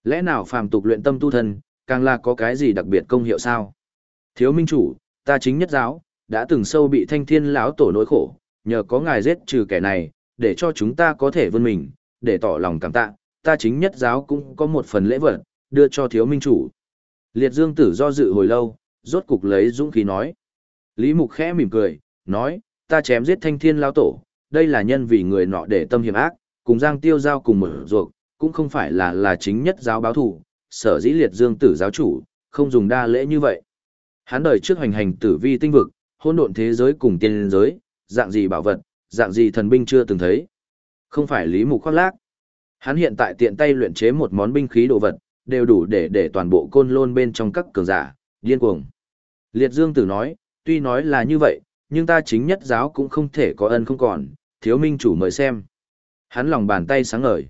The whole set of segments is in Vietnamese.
Lẽ nào phàm tục luyện tâm tu thân, càng là có cái gì đặc biệt công hiệu sao? Thiếu minh chủ, ta chính nhất giáo, đã từng sâu bị thanh thiên lão tổ nỗi khổ, nhờ có ngài giết trừ kẻ này, để cho chúng ta có thể vươn mình, để tỏ lòng cảm tạ, ta chính nhất giáo cũng có một phần lễ vật, đưa cho thiếu minh chủ. Liệt Dương Tử do dự hồi lâu, rốt cục lấy dũng khí nói. Lý Mục khẽ mỉm cười, nói, ta chém giết thanh thiên lão tổ, đây là nhân vì người nọ để tâm hiểm ác, cùng Giang Tiêu giao cùng một ruột, cũng không phải là chính nhất giáo báo thù, sở dĩ Liệt Dương Tử giáo chủ, không dùng đa lễ như vậy. Hắn đời trước hoành hành tử vi tinh vực, hỗn độn thế giới cùng tiên giới, dạng gì bảo vật, dạng gì thần binh chưa từng thấy. Không phải Lý Mục khoác lác. Hắn hiện tại tiện tay luyện chế một món binh khí đồ vật, đều đủ để toàn bộ côn lôn bên trong các cường giả, điên cuồng. Liệt Dương Tử nói, tuy nói là như vậy, nhưng ta chính nhất giáo cũng không thể có ân không còn, thiếu minh chủ mời xem. Hắn lòng bàn tay sáng ngời.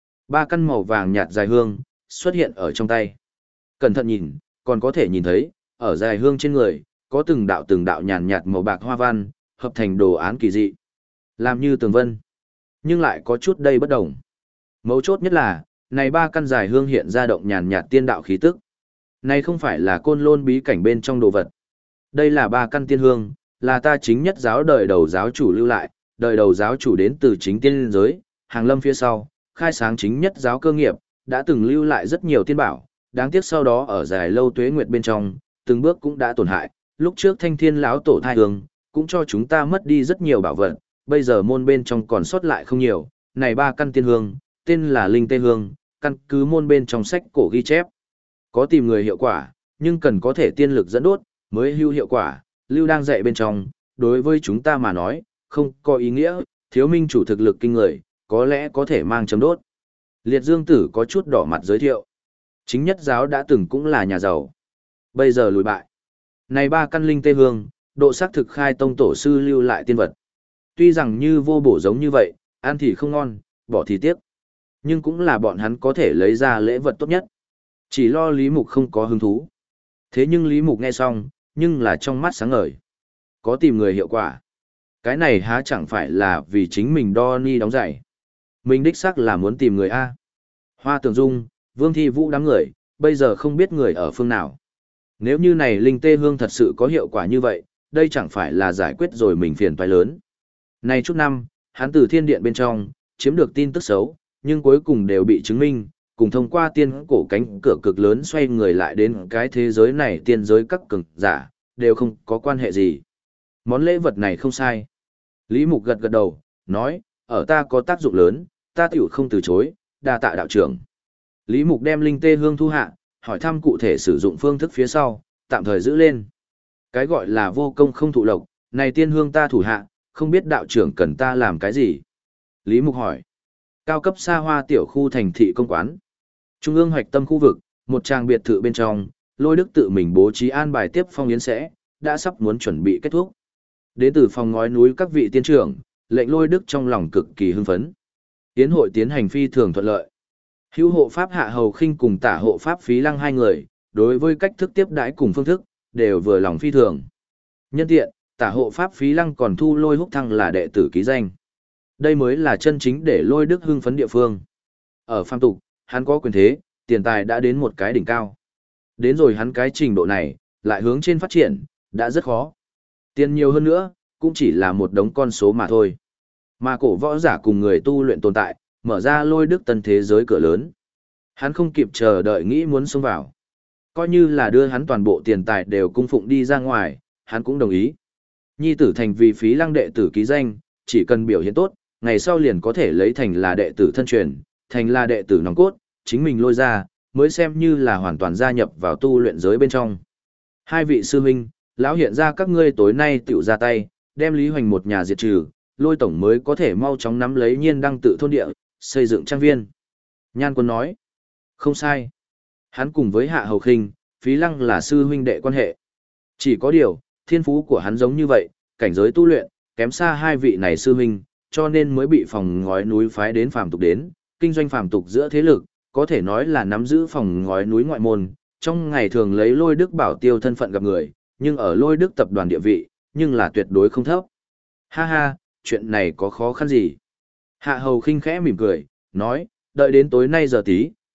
3 căn màu vàng nhạt dài hương, xuất hiện ở trong tay. Cẩn thận nhìn, còn có thể nhìn thấy, ở dài hương trên người, có từng đạo nhàn nhạt màu bạc hoa văn, hợp thành đồ án kỳ dị. Làm như tường vân. Nhưng lại có chút đây bất đồng. Mấu chốt nhất là, này 3 căn dài hương hiện ra động nhàn nhạt tiên đạo khí tức. Này không phải là côn lôn bí cảnh bên trong đồ vật. Đây là 3 căn tiên hương, là ta chính nhất giáo đời đầu giáo chủ lưu lại, đời đầu giáo chủ đến từ chính tiên giới, hàng lâm phía sau, khai sáng chính nhất giáo cơ nghiệp, đã từng lưu lại rất nhiều tiên bảo, đáng tiếc sau đó ở dài lâu tuế nguyệt bên trong, từng bước cũng đã tổn hại, lúc trước thanh thiên lão tổ thai hương, cũng cho chúng ta mất đi rất nhiều bảo vật, bây giờ môn bên trong còn sót lại không nhiều, này 3 căn tiên hương, tên là linh tê hương, căn cứ môn bên trong sách cổ ghi chép. Có tìm người hiệu quả, nhưng cần có thể tiên lực dẫn đốt, mới hữu hiệu quả, lưu đang dạy bên trong, đối với chúng ta mà nói, không có ý nghĩa, thiếu minh chủ thực lực kinh người, có lẽ có thể mang chấm đốt. Liệt Dương Tử có chút đỏ mặt giới thiệu. Chính nhất giáo đã từng cũng là nhà giàu. Bây giờ lùi bại. Này 3 căn linh tê hương, độ xác thực khai tông tổ sư lưu lại tiên vật. Tuy rằng như vô bổ giống như vậy, ăn thì không ngon, bỏ thì tiếc. Nhưng cũng là bọn hắn có thể lấy ra lễ vật tốt nhất. Chỉ lo Lý Mục không có hứng thú. Thế nhưng Lý Mục nghe xong, nhưng là trong mắt sáng ngời. Có tìm người hiệu quả. Cái này há chẳng phải là vì chính mình đo ni đóng giày. Mình đích xác là muốn tìm người A. Hoa Tường Dung, Vương Thi Vũ đám người, bây giờ không biết người ở phương nào. Nếu như này linh tê hương thật sự có hiệu quả như vậy, đây chẳng phải là giải quyết rồi mình phiền toái lớn. Này chút năm, hắn từ thiên điện bên trong, chiếm được tin tức xấu, nhưng cuối cùng đều bị chứng minh, cùng thông qua tiên cổ cánh cửa cực lớn xoay người lại đến cái thế giới này tiên giới các cường giả, đều không có quan hệ gì. Món lễ vật này không sai. Lý Mục gật gật đầu, nói, ở ta có tác dụng lớn, ta tiểu không từ chối, đa tạ đạo trưởng. Lý Mục đem linh tê hương thu hạ, hỏi thăm cụ thể sử dụng phương thức phía sau, tạm thời giữ lên. Cái gọi là vô công không thụ lộc, này tiên hương ta thủ hạ, không biết đạo trưởng cần ta làm cái gì. Lý Mục hỏi, cao cấp xa hoa tiểu khu thành thị công quán. Trung ương hoạch tâm khu vực, một trang biệt thự bên trong, Lôi Đức tự mình bố trí an bài tiếp phong yến sẽ, đã sắp muốn chuẩn bị kết thúc. Đến từ phòng ngói núi các vị tiên trưởng, lệnh Lôi Đức trong lòng cực kỳ hưng phấn. Yến hội tiến hành phi thường thuận lợi. Hữu hộ pháp Hạ Hầu Khinh cùng tả hộ pháp Phí Lăng hai người, đối với cách thức tiếp đãi cùng phương thức, đều vừa lòng phi thường. Nhân tiện, tả hộ pháp Phí Lăng còn thu Lôi Húc Thăng là đệ tử ký danh. Đây mới là chân chính để Lôi Đức hưng phấn địa phương. Ở phàm tục, hắn có quyền thế, tiền tài đã đến một cái đỉnh cao. Đến rồi hắn cái trình độ này, lại hướng trên phát triển, đã rất khó. Tiền nhiều hơn nữa, cũng chỉ là một đống con số mà thôi. Mà cổ võ giả cùng người tu luyện tồn tại, mở ra Lôi Đức tân thế giới cửa lớn. Hắn không kịp chờ đợi nghĩ muốn xông vào. Coi như là đưa hắn toàn bộ tiền tài đều cung phụng đi ra ngoài, hắn cũng đồng ý. Nhi tử thành vì Phí Lăng đệ tử ký danh, chỉ cần biểu hiện tốt, ngày sau liền có thể lấy thành là đệ tử thân truyền, thành là đệ tử nòng cốt, chính mình lôi ra, mới xem như là hoàn toàn gia nhập vào tu luyện giới bên trong. Hai vị sư huynh, lão hiện ra các ngươi tối nay tiểu ra tay, đem Lý Hoành một nhà diệt trừ, Lôi tổng mới có thể mau chóng nắm lấy Nhiên Đăng tự thôn địa, xây dựng trang viên. Nhan Quân nói, không sai. Hắn cùng với Hạ Hầu Khinh, Phí Lăng là sư huynh đệ quan hệ. Chỉ có điều, thiên phú của hắn giống như vậy, cảnh giới tu luyện, kém xa hai vị này sư huynh, cho nên mới bị phòng ngói núi phái đến phàm tục đến, kinh doanh phàm tục giữa thế lực, có thể nói là nắm giữ phòng ngói núi ngoại môn, trong ngày thường lấy Lôi Đức bảo tiêu thân phận gặp người, nhưng ở Lôi Đức tập đoàn địa vị, nhưng là tuyệt đối không thấp. Ha ha, chuyện này có khó khăn gì? Hạ Hầu Khinh khẽ mỉm cười, nói, đợi đến tối nay giờ tí,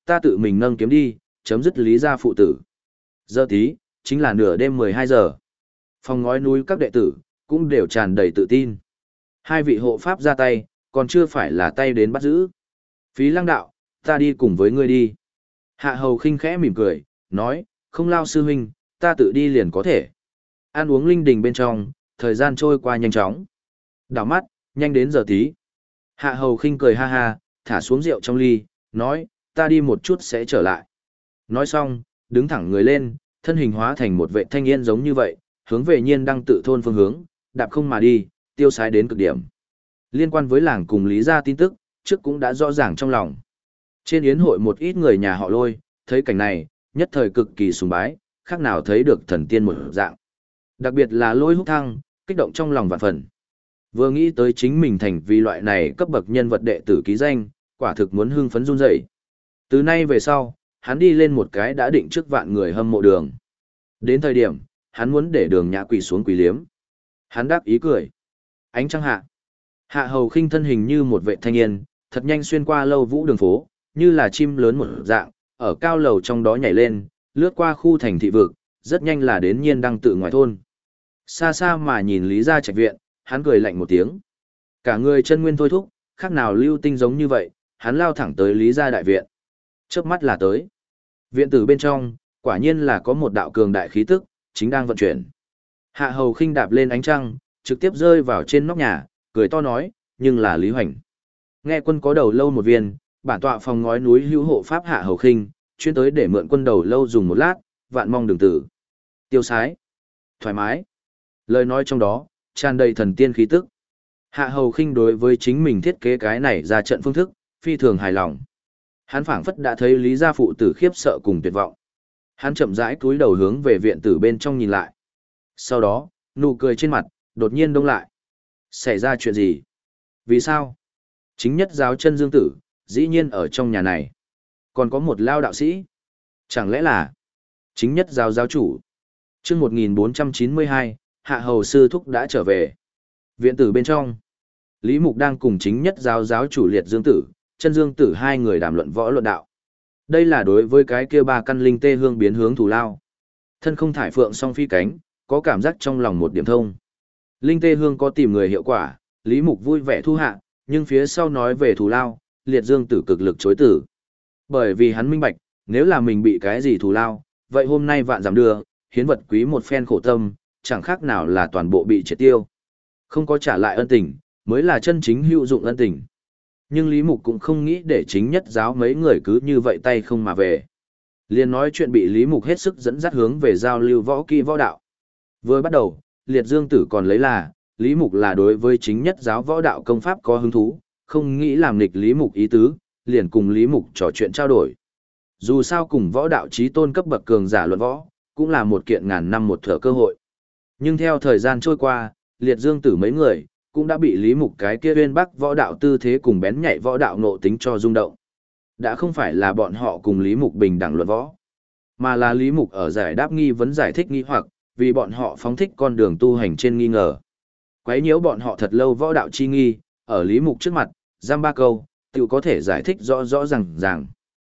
ta tự mình nâng kiếm đi, chấm dứt Lý gia phụ tử. Giờ tí, chính là nửa đêm 12 giờ. Phòng ngói núi các đệ tử, cũng đều tràn đầy tự tin. Hai vị hộ pháp ra tay, còn chưa phải là tay đến bắt giữ. Phí Lăng đạo, ta đi cùng với ngươi đi. Hạ Hầu khinh khẽ mỉm cười, nói, không lao sư huynh, ta tự đi liền có thể. Ăn uống linh đình bên trong, thời gian trôi qua nhanh chóng. Đảo mắt, nhanh đến giờ tí. Hạ Hầu khinh cười ha ha, thả xuống rượu trong ly, nói, ta đi một chút sẽ trở lại. Nói xong, đứng thẳng người lên, thân hình hóa thành một vệ thanh niên giống như vậy, hướng về Nhiên Đăng tự thôn phương hướng, đạp không mà đi, tiêu sái đến cực điểm. Liên quan với làng cùng Lý gia tin tức, trước cũng đã rõ ràng trong lòng. Trên yến hội một ít người nhà họ Lôi, thấy cảnh này, nhất thời cực kỳ sùng bái, khác nào thấy được thần tiên một dạng. Đặc biệt là Lôi Húc Thăng, kích động trong lòng vạn phần. Vừa nghĩ tới chính mình thành vì loại này cấp bậc nhân vật đệ tử ký danh, quả thực muốn hưng phấn run rẩy. Từ nay về sau, hắn đi lên một cái đã định trước vạn người hâm mộ đường. Đến thời điểm, hắn muốn để Đường Nhã quỳ xuống quỳ liếm. Hắn đáp ý cười. Ánh trăng hạ. Hạ Hầu khinh thân hình như một vệ thanh niên, thật nhanh xuyên qua lâu vũ đường phố, như là chim lớn một dạng, ở cao lầu trong đó nhảy lên, lướt qua khu thành thị vực, rất nhanh là đến Nhiên Đăng tự ngoài thôn. Xa xa mà nhìn Lý gia trạch viện, hắn cười lạnh một tiếng. Cả người chân nguyên thôi thúc, khác nào lưu tinh giống như vậy, hắn lao thẳng tới Lý gia đại viện. Chớp mắt là tới. Viện tử bên trong, quả nhiên là có một đạo cường đại khí tức, chính đang vận chuyển. Hạ Hầu khinh đạp lên ánh trăng, trực tiếp rơi vào trên nóc nhà, cười to nói, nhưng là Lý Hoành. Nghe quân có đầu lâu một viên, bản tọa phòng ngói núi hữu hộ pháp Hạ Hầu khinh, chuyên tới để mượn quân đầu lâu dùng một lát, vạn mong đừng tử. Tiêu sái, thoải mái. Lời nói trong đó, tràn đầy thần tiên khí tức. Hạ Hầu khinh đối với chính mình thiết kế cái này ra trận phương thức, phi thường hài lòng. Hắn phảng phất đã thấy Lý gia phụ tử khiếp sợ cùng tuyệt vọng. Hắn chậm rãi cúi đầu hướng về viện tử bên trong nhìn lại. Sau đó, nụ cười trên mặt, đột nhiên đông lại. Xảy ra chuyện gì? Vì sao? Chính nhất giáo chân dương tử, dĩ nhiên ở trong nhà này. Còn có một lao đạo sĩ. Chẳng lẽ là chính nhất giáo giáo chủ? Chương 1492, Hạ Hầu sư thúc đã trở về. Viện tử bên trong, Lý Mục đang cùng chính nhất giáo giáo chủ Liệt Dương tử, chân Dương tử hai người đàm luận võ luận đạo. Đây là đối với cái kia ba căn linh tê hương biến hướng thù lao. Thân không thải phượng song phi cánh, có cảm giác trong lòng một điểm thông. Linh tê hương có tìm người hiệu quả, Lý Mục vui vẻ thu hạ, nhưng phía sau nói về thù lao, Liệt Dương tử cực lực chối tử. Bởi vì hắn minh bạch, nếu là mình bị cái gì thù lao, vậy hôm nay vạn giảm đưa, hiến vật quý một phen khổ tâm, chẳng khác nào là toàn bộ bị triệt tiêu. Không có trả lại ân tình, mới là chân chính hữu dụng ân tình. Nhưng Lý Mục cũng không nghĩ để chính nhất giáo mấy người cứ như vậy tay không mà về. Liên nói chuyện bị Lý Mục hết sức dẫn dắt hướng về giao lưu võ kỹ võ đạo. Vừa bắt đầu, Liệt Dương tử còn lấy là, Lý Mục là đối với chính nhất giáo võ đạo công pháp có hứng thú, không nghĩ làm nghịch Lý Mục ý tứ, liền cùng Lý Mục trò chuyện trao đổi. Dù sao cùng võ đạo chí tôn cấp bậc cường giả luận võ, cũng là một kiện ngàn năm một thở cơ hội. Nhưng theo thời gian trôi qua, Liệt Dương tử mấy người, cũng đã bị Lý Mục cái kia uyên bắc võ đạo tư thế cùng bén nhạy võ đạo nộ tính cho rung động. Đã không phải là bọn họ cùng Lý Mục bình đẳng luận võ, mà là Lý Mục ở giải đáp nghi vấn giải thích nghi hoặc, vì bọn họ phóng thích con đường tu hành trên nghi ngờ. Quấy nhiễu bọn họ thật lâu võ đạo chi nghi, ở Lý Mục trước mặt, giam ba câu, tự có thể giải thích rõ rõ ràng.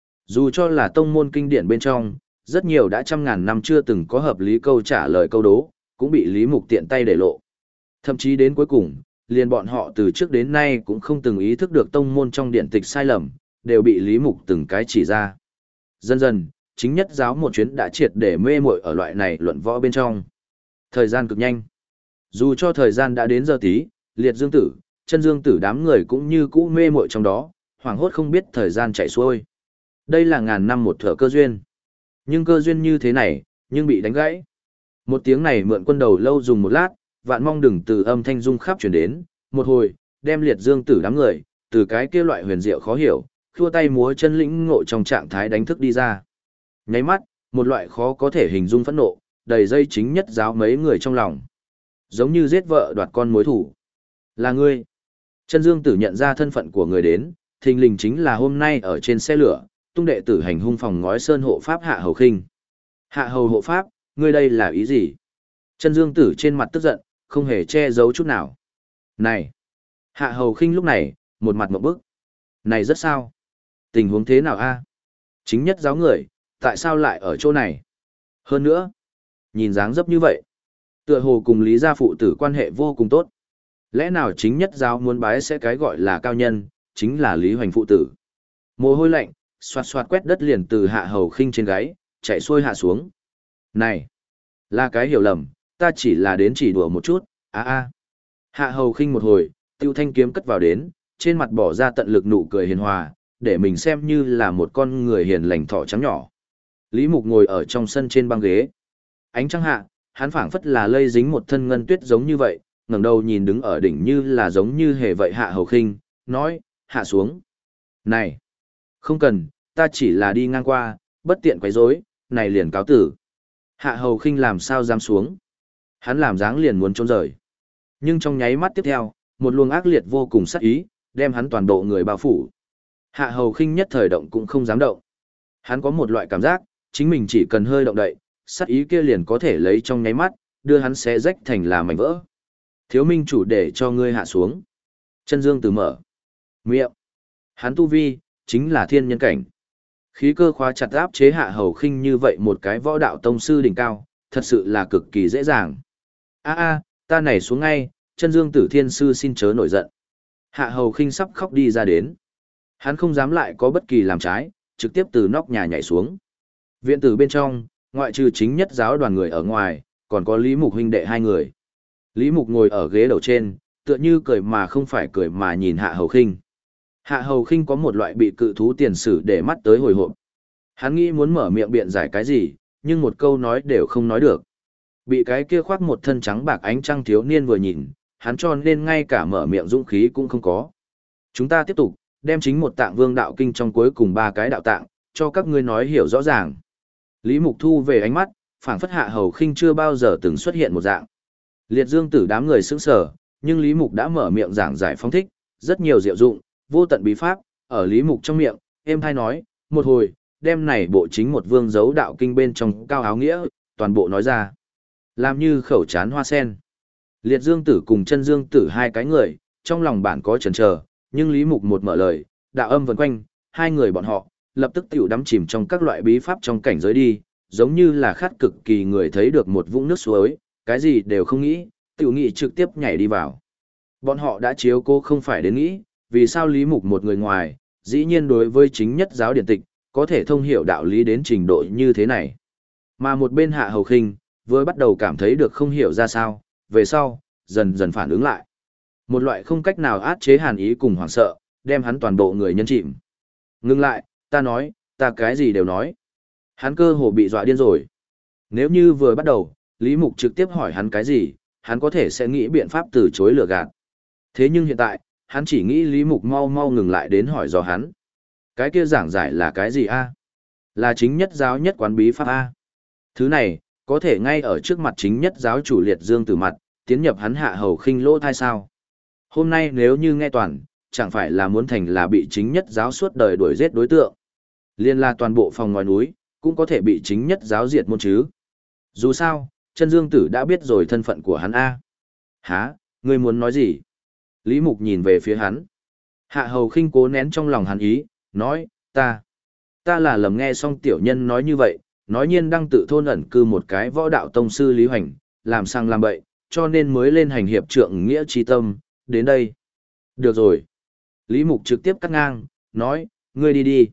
Dù cho là tông môn kinh điển bên trong, rất nhiều đã trăm ngàn năm chưa từng có hợp lý câu trả lời câu đố, cũng bị Lý Mục tiện tay để lộ. Thậm chí đến cuối cùng, liền bọn họ từ trước đến nay cũng không từng ý thức được tông môn trong điển tịch sai lầm, đều bị Lý Mục từng cái chỉ ra. Dần dần, chính nhất giáo một chuyến đã triệt để mê muội ở loại này luận võ bên trong. Thời gian cực nhanh. Dù cho thời gian đã đến giờ tí, Liệt Dương tử, chân Dương tử đám người cũng như cũ mê muội trong đó, hoảng hốt không biết thời gian chạy xuôi. Đây là ngàn năm một thở cơ duyên. Nhưng cơ duyên như thế này, nhưng bị đánh gãy. Một tiếng này mượn quân đầu lâu dùng một lát, vạn mong đừng từ âm thanh rung khắp chuyển đến, một hồi, đem Liệt Dương tử đám người, từ cái kia loại huyền diệu khó hiểu, khua tay múa chân lĩnh ngộ trong trạng thái đánh thức đi ra. Nháy mắt, một loại khó có thể hình dung phẫn nộ, đầy dây chính nhất giáo mấy người trong lòng. Giống như giết vợ đoạt con mối thủ. Là ngươi. Chân Dương tử nhận ra thân phận của người đến, thình lình chính là hôm nay ở trên xe lửa, tung đệ tử hành hung phòng ngói sơn hộ pháp Hạ Hầu khinh. Hạ Hầu hộ pháp, ngươi đây là ý gì? Chân Dương tử trên mặt tức giận, không hề che giấu chút nào. Này! Hạ Hầu khinh lúc này, một mặt ngộp bức. Này rất sao? Tình huống thế nào a? Chính nhất giáo người, tại sao lại ở chỗ này? Hơn nữa, nhìn dáng dấp như vậy, tựa hồ cùng Lý gia phụ tử quan hệ vô cùng tốt. Lẽ nào chính nhất giáo muốn bái sẽ cái gọi là cao nhân, chính là Lý Hoành phụ tử. Mồ hôi lạnh, xoạt xoạt quét đất liền từ Hạ Hầu Khinh trên gáy, chạy xuôi hạ xuống. Này, là cái hiểu lầm, ta chỉ là đến chỉ đùa một chút, Hạ Hầu Khinh một hồi, tiêu thanh kiếm cất vào đến, trên mặt bỏ ra tận lực nụ cười hiền hòa, để mình xem như là một con người hiền lành thỏ trắng nhỏ. Lý Mục ngồi ở trong sân trên băng ghế. Ánh trăng hạ, hắn phảng phất là lây dính một thân ngân tuyết giống như vậy, ngẩng đầu nhìn đứng ở đỉnh như là giống như hề vậy Hạ Hầu Khinh, nói, hạ xuống. Này, không cần, ta chỉ là đi ngang qua, bất tiện quấy rối, này liền cáo tử. Hạ Hầu Khinh làm sao dám xuống. Hắn làm dáng liền muốn trốn rời. Nhưng trong nháy mắt tiếp theo, một luồng ác liệt vô cùng sát ý, đem hắn toàn bộ người bao phủ. Hạ Hầu Khinh nhất thời động cũng không dám động. Hắn có một loại cảm giác, chính mình chỉ cần hơi động đậy, sát ý kia liền có thể lấy trong nháy mắt, đưa hắn xé rách thành là mảnh vỡ. Thiếu minh chủ để cho ngươi hạ xuống. Chân Dương Tử mở miệng. Hắn tu vi, chính là thiên nhân cảnh. Khí cơ khóa chặt áp chế Hạ Hầu Khinh như vậy một cái võ đạo tông sư đỉnh cao, thật sự là cực kỳ dễ dàng. Ta này xuống ngay, Chân Dương Tử thiên sư xin chớ nổi giận. Hạ Hầu Khinh sắp khóc đi ra đến. Hắn không dám lại có bất kỳ làm trái, trực tiếp từ nóc nhà nhảy xuống. Viện tử bên trong, ngoại trừ chính nhất giáo đoàn người ở ngoài, còn có Lý Mục huynh đệ hai người. Lý Mục ngồi ở ghế đầu trên, tựa như cười mà không phải cười mà nhìn Hạ Hầu Khinh. Hạ Hầu Khinh có một loại bị cự thú tiền sử để mắt tới hồi hộp. Hắn nghĩ muốn mở miệng biện giải cái gì, nhưng một câu nói đều không nói được. Bị cái kia khoác một thân trắng bạc ánh trăng thiếu niên vừa nhìn, hắn cho nên ngay cả mở miệng dũng khí cũng không có. Chúng ta tiếp tục, đem chính một tạng vương đạo kinh trong cuối cùng ba cái đạo tạng, cho các ngươi nói hiểu rõ ràng. Lý Mục thu về ánh mắt, phảng phất Hạ Hầu Khinh chưa bao giờ từng xuất hiện một dạng. Liệt Dương Tử đám người sững sờ, nhưng Lý Mục đã mở miệng giảng giải phóng thích, rất nhiều diệu dụng, vô tận bí pháp, ở Lý Mục trong miệng, êm thay nói, một hồi, đem này bộ chính một vương dấu đạo kinh bên trong cao áo nghĩa, toàn bộ nói ra. Làm như khẩu chán hoa sen. Liệt Dương Tử cùng Chân Dương Tử hai cái người, trong lòng bản có chần chờ, nhưng Lý Mục một mở lời, đạo âm vần quanh, hai người bọn họ, lập tức tiểu đắm chìm trong các loại bí pháp trong cảnh giới đi, giống như là khát cực kỳ người thấy được một vũng nước suối, cái gì đều không nghĩ, tiểu nghĩ trực tiếp nhảy đi vào. Bọn họ đã chiếu cố không phải đến nghĩ, vì sao Lý Mục một người ngoài, dĩ nhiên đối với chính nhất giáo điển tịch, có thể thông hiểu đạo lý đến trình độ như thế này. Mà một bên Hạ Hầu Khinh, vừa bắt đầu cảm thấy được không hiểu ra sao, về sau, dần dần phản ứng lại. Một loại không cách nào át chế hàn ý cùng hoảng sợ, đem hắn toàn bộ người nhân chìm. Ngưng lại, ta nói, ta cái gì đều nói. Hắn cơ hồ bị dọa điên rồi. Nếu như vừa bắt đầu, Lý Mục trực tiếp hỏi hắn cái gì, hắn có thể sẽ nghĩ biện pháp từ chối lừa gạt. Thế nhưng hiện tại, hắn chỉ nghĩ Lý Mục mau mau ngừng lại đến hỏi dò hắn. Cái kia giảng giải là cái gì a? Là chính nhất giáo nhất quán bí pháp a. Thứ này, có thể ngay ở trước mặt chính nhất giáo chủ Liệt Dương Tử mặt, tiến nhập hắn Hạ Hầu Khinh lỗ thai sao. Hôm nay nếu như nghe toàn, chẳng phải là muốn thành là bị chính nhất giáo suốt đời đuổi giết đối tượng. Liên la toàn bộ phòng ngoài núi, cũng có thể bị chính nhất giáo diệt môn chứ. Dù sao, Chân Dương Tử đã biết rồi thân phận của hắn a. Hả, ngươi muốn nói gì? Lý Mục nhìn về phía hắn. Hạ Hầu Khinh cố nén trong lòng hắn ý, nói, ta là lầm nghe xong tiểu nhân nói như vậy, nói nhiên đang tự thôn ẩn cư một cái võ đạo tông sư Lý Hoành, làm sang làm bậy, cho nên mới lên hành hiệp trượng nghĩa chi tâm, đến đây. Được rồi. Lý Mục trực tiếp cắt ngang, nói, ngươi đi đi.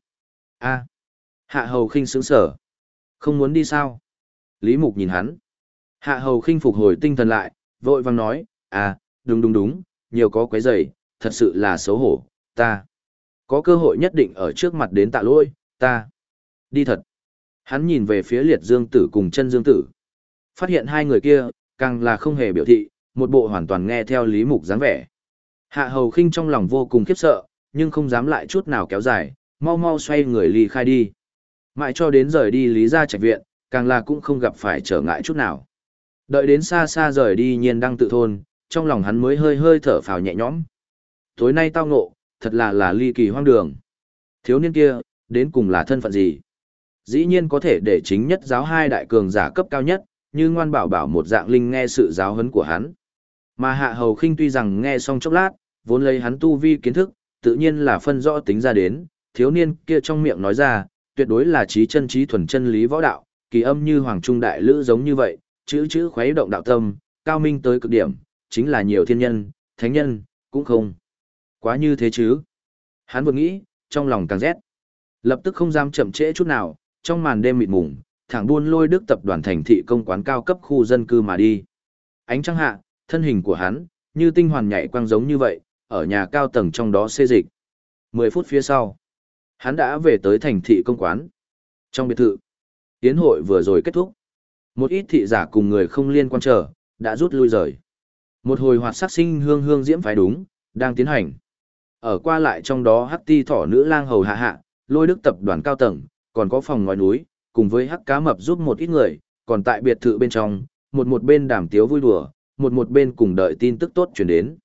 Hạ Hầu Khinh sững sở. Không muốn đi sao? Lý Mục nhìn hắn. Hạ Hầu Khinh phục hồi tinh thần lại, vội vàng nói, đúng, nhiều có quấy rầy, thật sự là xấu hổ, ta. Có cơ hội nhất định ở trước mặt đến tạ lỗi, ta. Đi thật. Hắn nhìn về phía Liệt Dương Tử cùng Chân Dương Tử. Phát hiện hai người kia, càng là không hề biểu thị, một bộ hoàn toàn nghe theo Lý Mục dáng vẻ. Hạ Hầu Khinh trong lòng vô cùng khiếp sợ, nhưng không dám lại chút nào kéo dài, mau mau xoay người ly khai đi. Mãi cho đến rời đi Lý gia trạch viện, càng là cũng không gặp phải trở ngại chút nào. Đợi đến xa xa rời đi Nhiên Đăng tự thôn, trong lòng hắn mới hơi hơi thở phào nhẹ nhõm. Tối nay tao ngộ, thật là ly kỳ hoang đường. Thiếu niên kia, đến cùng là thân phận gì? Dĩ nhiên có thể để chính nhất giáo hai đại cường giả cấp cao nhất, như Ngoan Bảo Bảo một dạng linh nghe sự giáo huấn của hắn. Mà Hạ Hầu Khinh tuy rằng nghe xong chốc lát, vốn lấy hắn tu vi kiến thức, tự nhiên là phân rõ tính ra đến, thiếu niên kia trong miệng nói ra, tuyệt đối là trí chân trí thuần chân lý võ đạo, kỳ âm như hoàng trung đại lữ giống như vậy, chữ chữ khuấy động đạo tâm, cao minh tới cực điểm, chính là nhiều thiên nhân, thánh nhân, cũng không. Quá như thế chứ. Hắn vừa nghĩ, trong lòng càng rét. Lập tức không dám chậm trễ chút nào, trong màn đêm mịt mùng, thẳng buôn lôi đức tập đoàn thành thị công quán cao cấp khu dân cư mà đi. Ánh trăng hạ, thân hình của hắn, như tinh hoàn nhảy quang giống như vậy, ở nhà cao tầng trong đó xê dịch. 10 phút phía sau, hắn đã về tới thành thị công quán. Trong biệt thự, yến hội vừa rồi kết thúc. Một ít thị giả cùng người không liên quan trở, đã rút lui rời. Một hồi hoạt sắc sinh hương hương diễm phái đúng, đang tiến hành. Ở qua lại trong đó hắc ti thỏ nữ lang hầu hạ hạ, lôi đức tập đoàn cao tầng, còn có phòng ngói núi, cùng với hắc cá mập giúp một ít người, còn tại biệt thự bên trong, một bên đàm tiếu vui đùa, một bên cùng đợi tin tức tốt chuyển đến.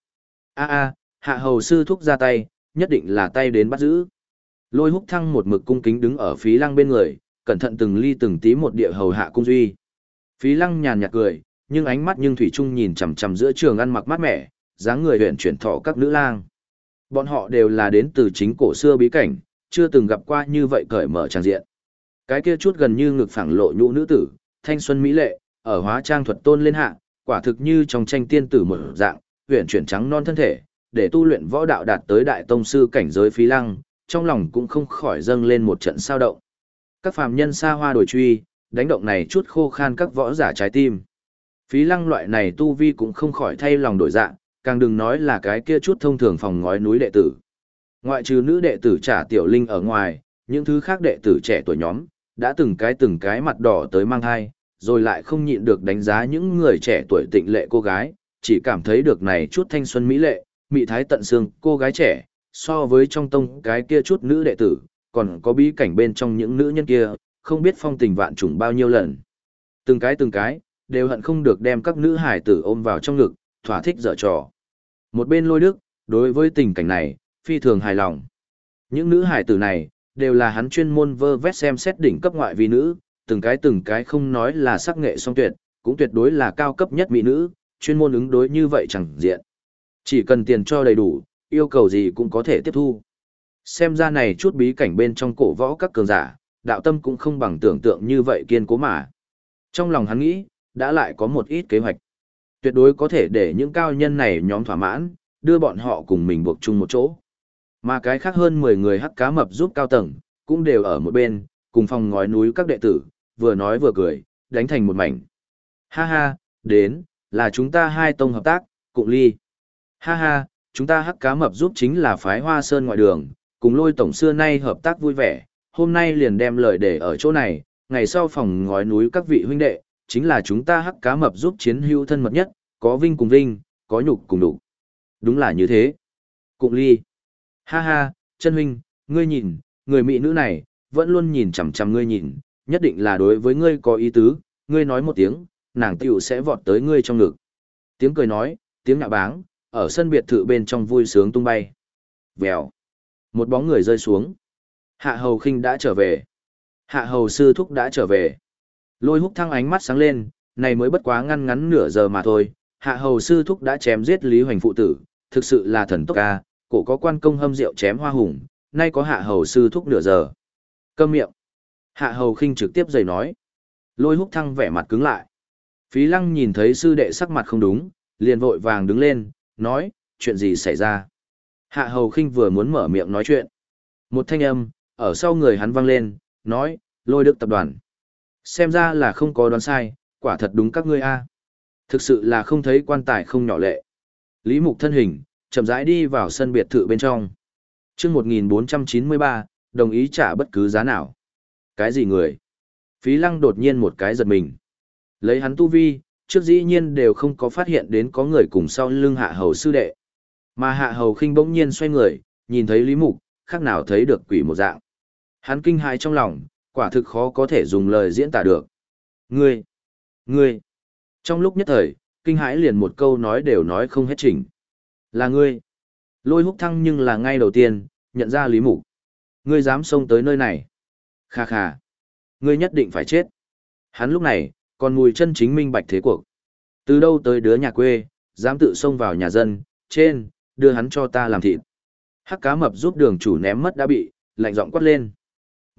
Hạ hầu sư thúc ra tay, nhất định là tay đến bắt giữ. Lôi húc thăng một mực cung kính đứng ở phí lăng bên người, cẩn thận từng ly từng tí một địa hầu hạ cung duy. Phí lăng nhàn nhạt cười, nhưng ánh mắt nhưng thủy chung nhìn chằm chằm giữa trường ăn mặc mát mẻ, dáng người huyền chuyển thọ các nữ lang. Bọn họ đều là đến từ chính cổ xưa bí cảnh, chưa từng gặp qua như vậy cởi mở tràng diện. Cái kia chút gần như ngực phẳng lộ nhũ nữ tử, thanh xuân mỹ lệ, ở hóa trang thuật tôn lên hạ, quả thực như trong tranh tiên tử một dạng, huyền chuyển trắng non thân thể, để tu luyện võ đạo đạt tới đại tông sư cảnh giới phí lăng, trong lòng cũng không khỏi dâng lên một trận sao động. Các phàm nhân xa hoa đổi truy, đánh động này chút khô khan các võ giả trái tim. Phí lăng loại này tu vi cũng không khỏi thay lòng đổi dạ, càng đừng nói là cái kia chút thông thường phòng ngói núi đệ tử. Ngoại trừ nữ đệ tử Trả Tiểu Linh ở ngoài, những thứ khác đệ tử trẻ tuổi nhóm, đã từng cái mặt đỏ tới mang thai, rồi lại không nhịn được đánh giá những người trẻ tuổi tịnh lệ cô gái, chỉ cảm thấy được này chút thanh xuân mỹ lệ, mỹ thái tận xương cô gái trẻ, so với trong tông cái kia chút nữ đệ tử, còn có bí cảnh bên trong những nữ nhân kia, không biết phong tình vạn trùng bao nhiêu lần. Từng cái, đều hận không được đem các nữ hải tử ôm vào trong ngực, thỏa thích dở trò. Một bên Lôi Đức, đối với tình cảnh này, phi thường hài lòng. Những nữ hải tử này, đều là hắn chuyên môn vơ vét xem xét đỉnh cấp ngoại vi nữ, từng cái không nói là sắc nghệ song tuyệt, cũng tuyệt đối là cao cấp nhất mỹ nữ, chuyên môn ứng đối như vậy chẳng diện. Chỉ cần tiền cho đầy đủ, yêu cầu gì cũng có thể tiếp thu. Xem ra này chút bí cảnh bên trong cổ võ các cường giả, đạo tâm cũng không bằng tưởng tượng như vậy kiên cố mà. Trong lòng hắn nghĩ, đã lại có một ít kế hoạch. Tuyệt đối có thể để những cao nhân này nhóm thỏa mãn, đưa bọn họ cùng mình buộc chung một chỗ. Mà cái khác hơn 10 người hắc cá mập giúp cao tầng, cũng đều ở một bên, cùng phòng ngói núi các đệ tử, vừa nói vừa cười, đánh thành một mảnh. Ha ha, đến, là chúng ta hai tông hợp tác, cụng ly. Ha ha, chúng ta hắc cá mập giúp chính là phái Hoa Sơn ngoại đường, cùng Lôi tổng xưa nay hợp tác vui vẻ, hôm nay liền đem lời để ở chỗ này, ngày sau phòng ngói núi các vị huynh đệ, chính là chúng ta hắc cá mập giúp chiến hữu thân mật nhất, có vinh cùng vinh, có nhục cùng đục. Đúng là như thế. Cụng ly. Ha ha, chân huynh, ngươi nhìn, người mỹ nữ này, vẫn luôn nhìn chằm chằm ngươi nhìn, nhất định là đối với ngươi có ý tứ, ngươi nói một tiếng, nàng tiểu sẽ vọt tới ngươi trong ngực. Tiếng cười nói, tiếng nhạo báng, ở sân biệt thự bên trong vui sướng tung bay. Vèo. Một bóng người rơi xuống. Hạ hầu khinh đã trở về. Hạ hầu sư thúc đã trở về. Lôi húc thăng ánh mắt sáng lên, này mới bất quá ngăn nửa giờ mà thôi. Hạ hầu sư thúc đã chém giết Lý Hoành phụ tử, thực sự là thần tốc ca, cổ có quan công hâm rượu chém hoa hùng, nay có hạ hầu sư thúc nửa giờ. Câm miệng. Hạ hầu khinh trực tiếp giày nói. Lôi húc thăng vẻ mặt cứng lại. Phí lăng nhìn thấy sư đệ sắc mặt không đúng, liền vội vàng đứng lên, nói, chuyện gì xảy ra. Hạ hầu khinh vừa muốn mở miệng nói chuyện. Một thanh âm, ở sau người hắn vang lên, nói, Lôi Đức tập đoàn. Xem ra là không có đoán sai, quả thật đúng các ngươi a. Thực sự là không thấy quan tài không nhỏ lệ. Lý Mục thân hình, chậm rãi đi vào sân biệt thự bên trong. Chương 1493, đồng ý trả bất cứ giá nào. Cái gì người? Phí Lăng đột nhiên một cái giật mình. Lấy hắn tu vi, trước dĩ nhiên đều không có phát hiện đến có người cùng sau lưng Hạ Hầu sư đệ. Mà Hạ Hầu Khinh bỗng nhiên xoay người, nhìn thấy Lý Mục, khác nào thấy được quỷ một dạng. Hắn kinh hãi trong lòng, quả thực khó có thể dùng lời diễn tả được. Ngươi. Trong lúc nhất thời, kinh hãi liền một câu nói đều nói không hết chỉnh. Là ngươi. Lôi húc thăng nhưng là ngay đầu tiên, nhận ra Lý Mục. Ngươi dám xông tới nơi này. Kha kha. Ngươi nhất định phải chết. Hắn lúc này, còn mùi chân chính minh bạch thế cuộc. Từ đâu tới đứa nhà quê, dám tự xông vào nhà dân, trên, đưa hắn cho ta làm thịt. Hắc cá mập giúp đường chủ ném mất đã bị, lạnh giọng quát lên.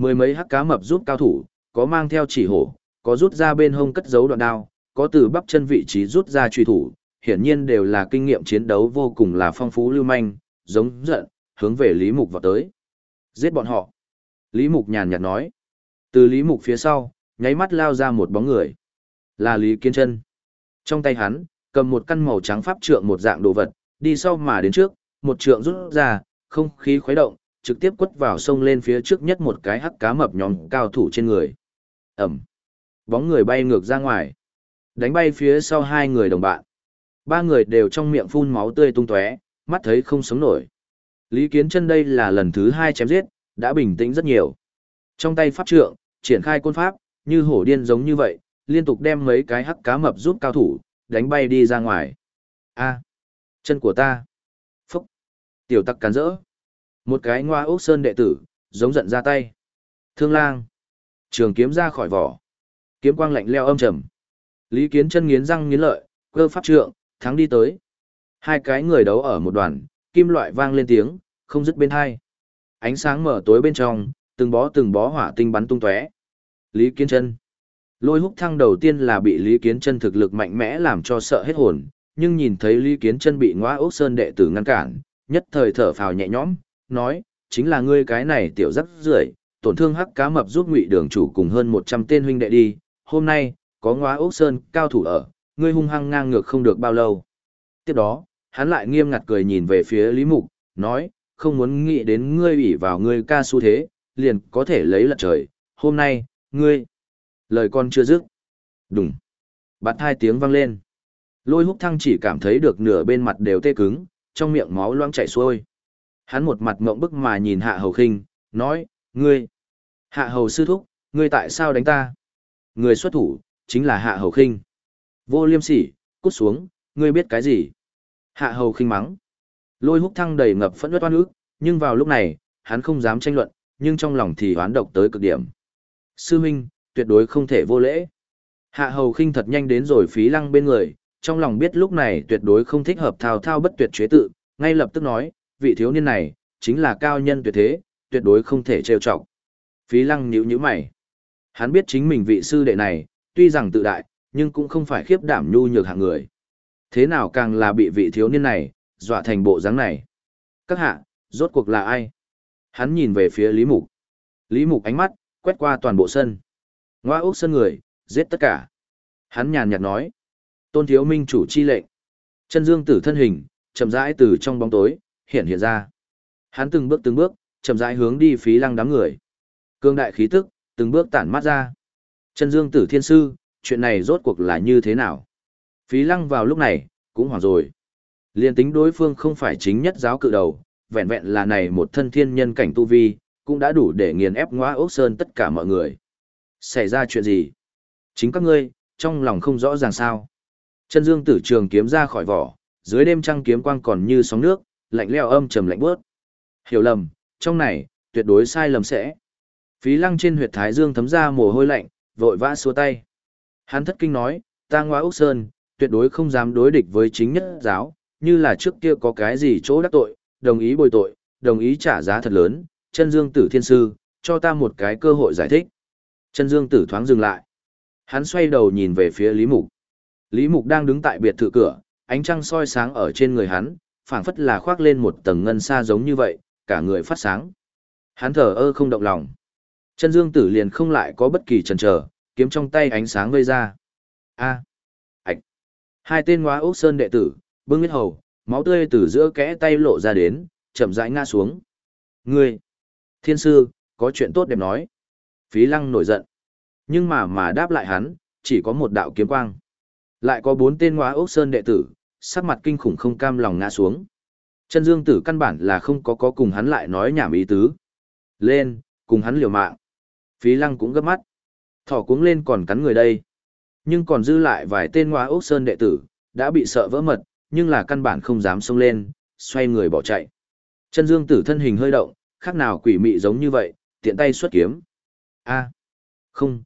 Mười mấy hắc cá mập giúp cao thủ, có mang theo chỉ hổ, có rút ra bên hông cất giấu đoạn đao, có từ bắp chân vị trí rút ra truy thủ, hiển nhiên đều là kinh nghiệm chiến đấu vô cùng là phong phú lưu manh, giống giận, hướng về Lý Mục vào tới. Giết bọn họ. Lý Mục nhàn nhạt nói. Từ Lý Mục phía sau, nháy mắt lao ra một bóng người. Là Lý Kiến Chân. Trong tay hắn, cầm một căn màu trắng pháp trượng một dạng đồ vật, đi sau mà đến trước, một trượng rút ra, không khí khuấy động, trực tiếp quất vào sông lên phía trước nhất một cái hắc cá mập nhóm cao thủ trên người. Ẩm. Bóng người bay ngược ra ngoài, đánh bay phía sau hai người đồng bạn. Ba người đều trong miệng phun máu tươi tung tóe, mắt thấy không sống nổi. Lý Kiến Chân đây là lần thứ hai chém giết, đã bình tĩnh rất nhiều. Trong tay pháp trượng, triển khai côn pháp, như hổ điên giống như vậy, liên tục đem mấy cái hắc cá mập giúp cao thủ, đánh bay đi ra ngoài. A, chân của ta. Phúc. Tiểu tặc cắn rỡ. Một cái ngoa ốc sơn đệ tử, giống giận ra tay. Thương lang. Trường kiếm ra khỏi vỏ. Kiếm quang lạnh leo âm trầm. Lý Kiến Chân nghiến răng nghiến lợi, cơ pháp trượng, thắng đi tới. Hai cái người đấu ở một đoàn, kim loại vang lên tiếng, không dứt bên hai. Ánh sáng mở tối bên trong, từng bó hỏa tinh bắn tung tóe. Lý Kiến Chân. Lôi Húc Thăng đầu tiên là bị Lý Kiến Chân thực lực mạnh mẽ làm cho sợ hết hồn, nhưng nhìn thấy Lý Kiến Chân bị Ngoa Ốc Sơn đệ tử ngăn cản, nhất thời thở phào nhẹ nhõm, nói, chính là ngươi cái này tiểu rắc rưởi, tổn thương hắc cá mập giúp Ngụy Đường chủ cùng hơn 100 tên huynh đệ đi, hôm nay có Ngoa Ốc Sơn cao thủ ở, ngươi hung hăng ngang ngược không được bao lâu. Tiếp đó, hắn lại nghiêm ngặt cười nhìn về phía Lý Mục, nói, không muốn nghĩ đến ngươi ủy vào ngươi ca xu thế, liền có thể lấy lật trời, hôm nay, ngươi, lời con chưa dứt. Đùng. Bạt hai tiếng vang lên. Lôi Húc Thăng chỉ cảm thấy được nửa bên mặt đều tê cứng, trong miệng máu loãng chảy xuôi. Hắn một mặt ngộng bức mà nhìn Hạ Hầu Khinh, nói, ngươi, Hạ Hầu sư thúc, ngươi tại sao đánh ta? Người xuất thủ, chính là Hạ Hầu Khinh. Vô liêm sỉ, cút xuống, ngươi biết cái gì? Hạ Hầu Khinh mắng. Lôi Húc Thăng đầy ngập phẫn uất oan ức, nhưng vào lúc này, hắn không dám tranh luận, nhưng trong lòng thì oán độc tới cực điểm. Sư huynh, tuyệt đối không thể vô lễ. Hạ Hầu Khinh thật nhanh đến rồi Phí Lăng bên người, trong lòng biết lúc này tuyệt đối không thích hợp thao thao bất tuyệt chế tự, ngay lập tức nói, vị thiếu niên này, chính là cao nhân tuyệt thế, tuyệt đối không thể trêu chọc. Phí Lăng nhíu nhíu mày. Hắn biết chính mình vị sư đệ này, tuy rằng tự đại, nhưng cũng không phải khiếp đảm nhu nhược hạng người. Thế nào càng là bị vị thiếu niên này, dọa thành bộ dáng này. Các hạ, rốt cuộc là ai? Hắn nhìn về phía Lý Mục. Lý Mục ánh mắt, quét qua toàn bộ sân. Ngoa ốc sân người, giết tất cả. Hắn nhàn nhạt nói. Tôn thiếu minh chủ chi lệnh. Chân dương tử thân hình, chậm rãi từ trong bóng tối, hiện ra. Hắn từng bước, chậm rãi hướng đi Phí Lăng đám người. Cương đại khí tức, từng bước tản mát ra. Chân dương tử thiên sư, chuyện này rốt cuộc là như thế nào? Phí Lăng vào lúc này, cũng hoảng rồi. Liên tính đối phương không phải chính nhất giáo cự đầu, vẹn vẹn là này một thân thiên nhân cảnh tu vi, cũng đã đủ để nghiền ép Ngoa Ốc Sơn tất cả mọi người. Xảy ra chuyện gì? Chính các ngươi, trong lòng không rõ ràng sao. Chân dương tử trường kiếm ra khỏi vỏ, dưới đêm trăng kiếm quang còn như sóng nước, lạnh lẽo âm trầm lạnh bớt. Hiểu lầm, trong này, tuyệt đối sai lầm sẽ. Phí Lăng trên huyệt thái dương thấm ra mồ hôi lạnh, vội vã xua tay. Hắn thất kinh nói, ta Ngoa Ốc Sơn, tuyệt đối không dám đối địch với chính nhất giáo, như là trước kia có cái gì chỗ đắc tội, đồng ý bồi tội, đồng ý trả giá thật lớn, chân dương tử thiên sư, cho ta một cái cơ hội giải thích. Chân dương tử thoáng dừng lại. Hắn xoay đầu nhìn về phía Lý Mục. Lý Mục đang đứng tại biệt thự cửa, ánh trăng soi sáng ở trên người hắn, phảng phất là khoác lên một tầng ngân sa giống như vậy, cả người phát sáng. Hắn thở ơ không động lòng. Chân dương tử liền không lại có bất kỳ chần chờ, kiếm trong tay ánh sáng vây ra. A. Ảch. Hai tên Ngoa Ốc Sơn đệ tử, bưng huyết hầu, máu tươi từ giữa kẽ tay lộ ra đến, chậm rãi ngã xuống. Ngươi, thiên sư, có chuyện tốt đẹp nói. Phí Lăng nổi giận. Nhưng mà đáp lại hắn, chỉ có một đạo kiếm quang. Lại có 4 tên Ngoa Ốc Sơn đệ tử, sắc mặt kinh khủng không cam lòng ngã xuống. Chân dương tử căn bản là không có cùng hắn lại nói nhảm ý tứ. Lên, cùng hắn liều mạng. Phí Lăng cũng gấp mắt. Thỏ cuống lên còn cắn người đây. Nhưng còn dư lại vài tên Ngoa Ốc Sơn đệ tử, đã bị sợ vỡ mật, nhưng là căn bản không dám xông lên, xoay người bỏ chạy. Chân dương tử thân hình hơi động, khác nào quỷ mị giống như vậy, tiện tay xuất kiếm. A, không.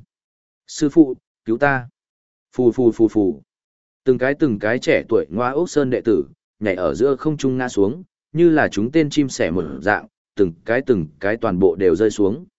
Sư phụ, cứu ta. Phù. Từng cái trẻ tuổi Ngoa Ốc Sơn đệ tử, nhảy ở giữa không trung ngã xuống, như là chúng tên chim sẻ một dạng, từng cái toàn bộ đều rơi xuống.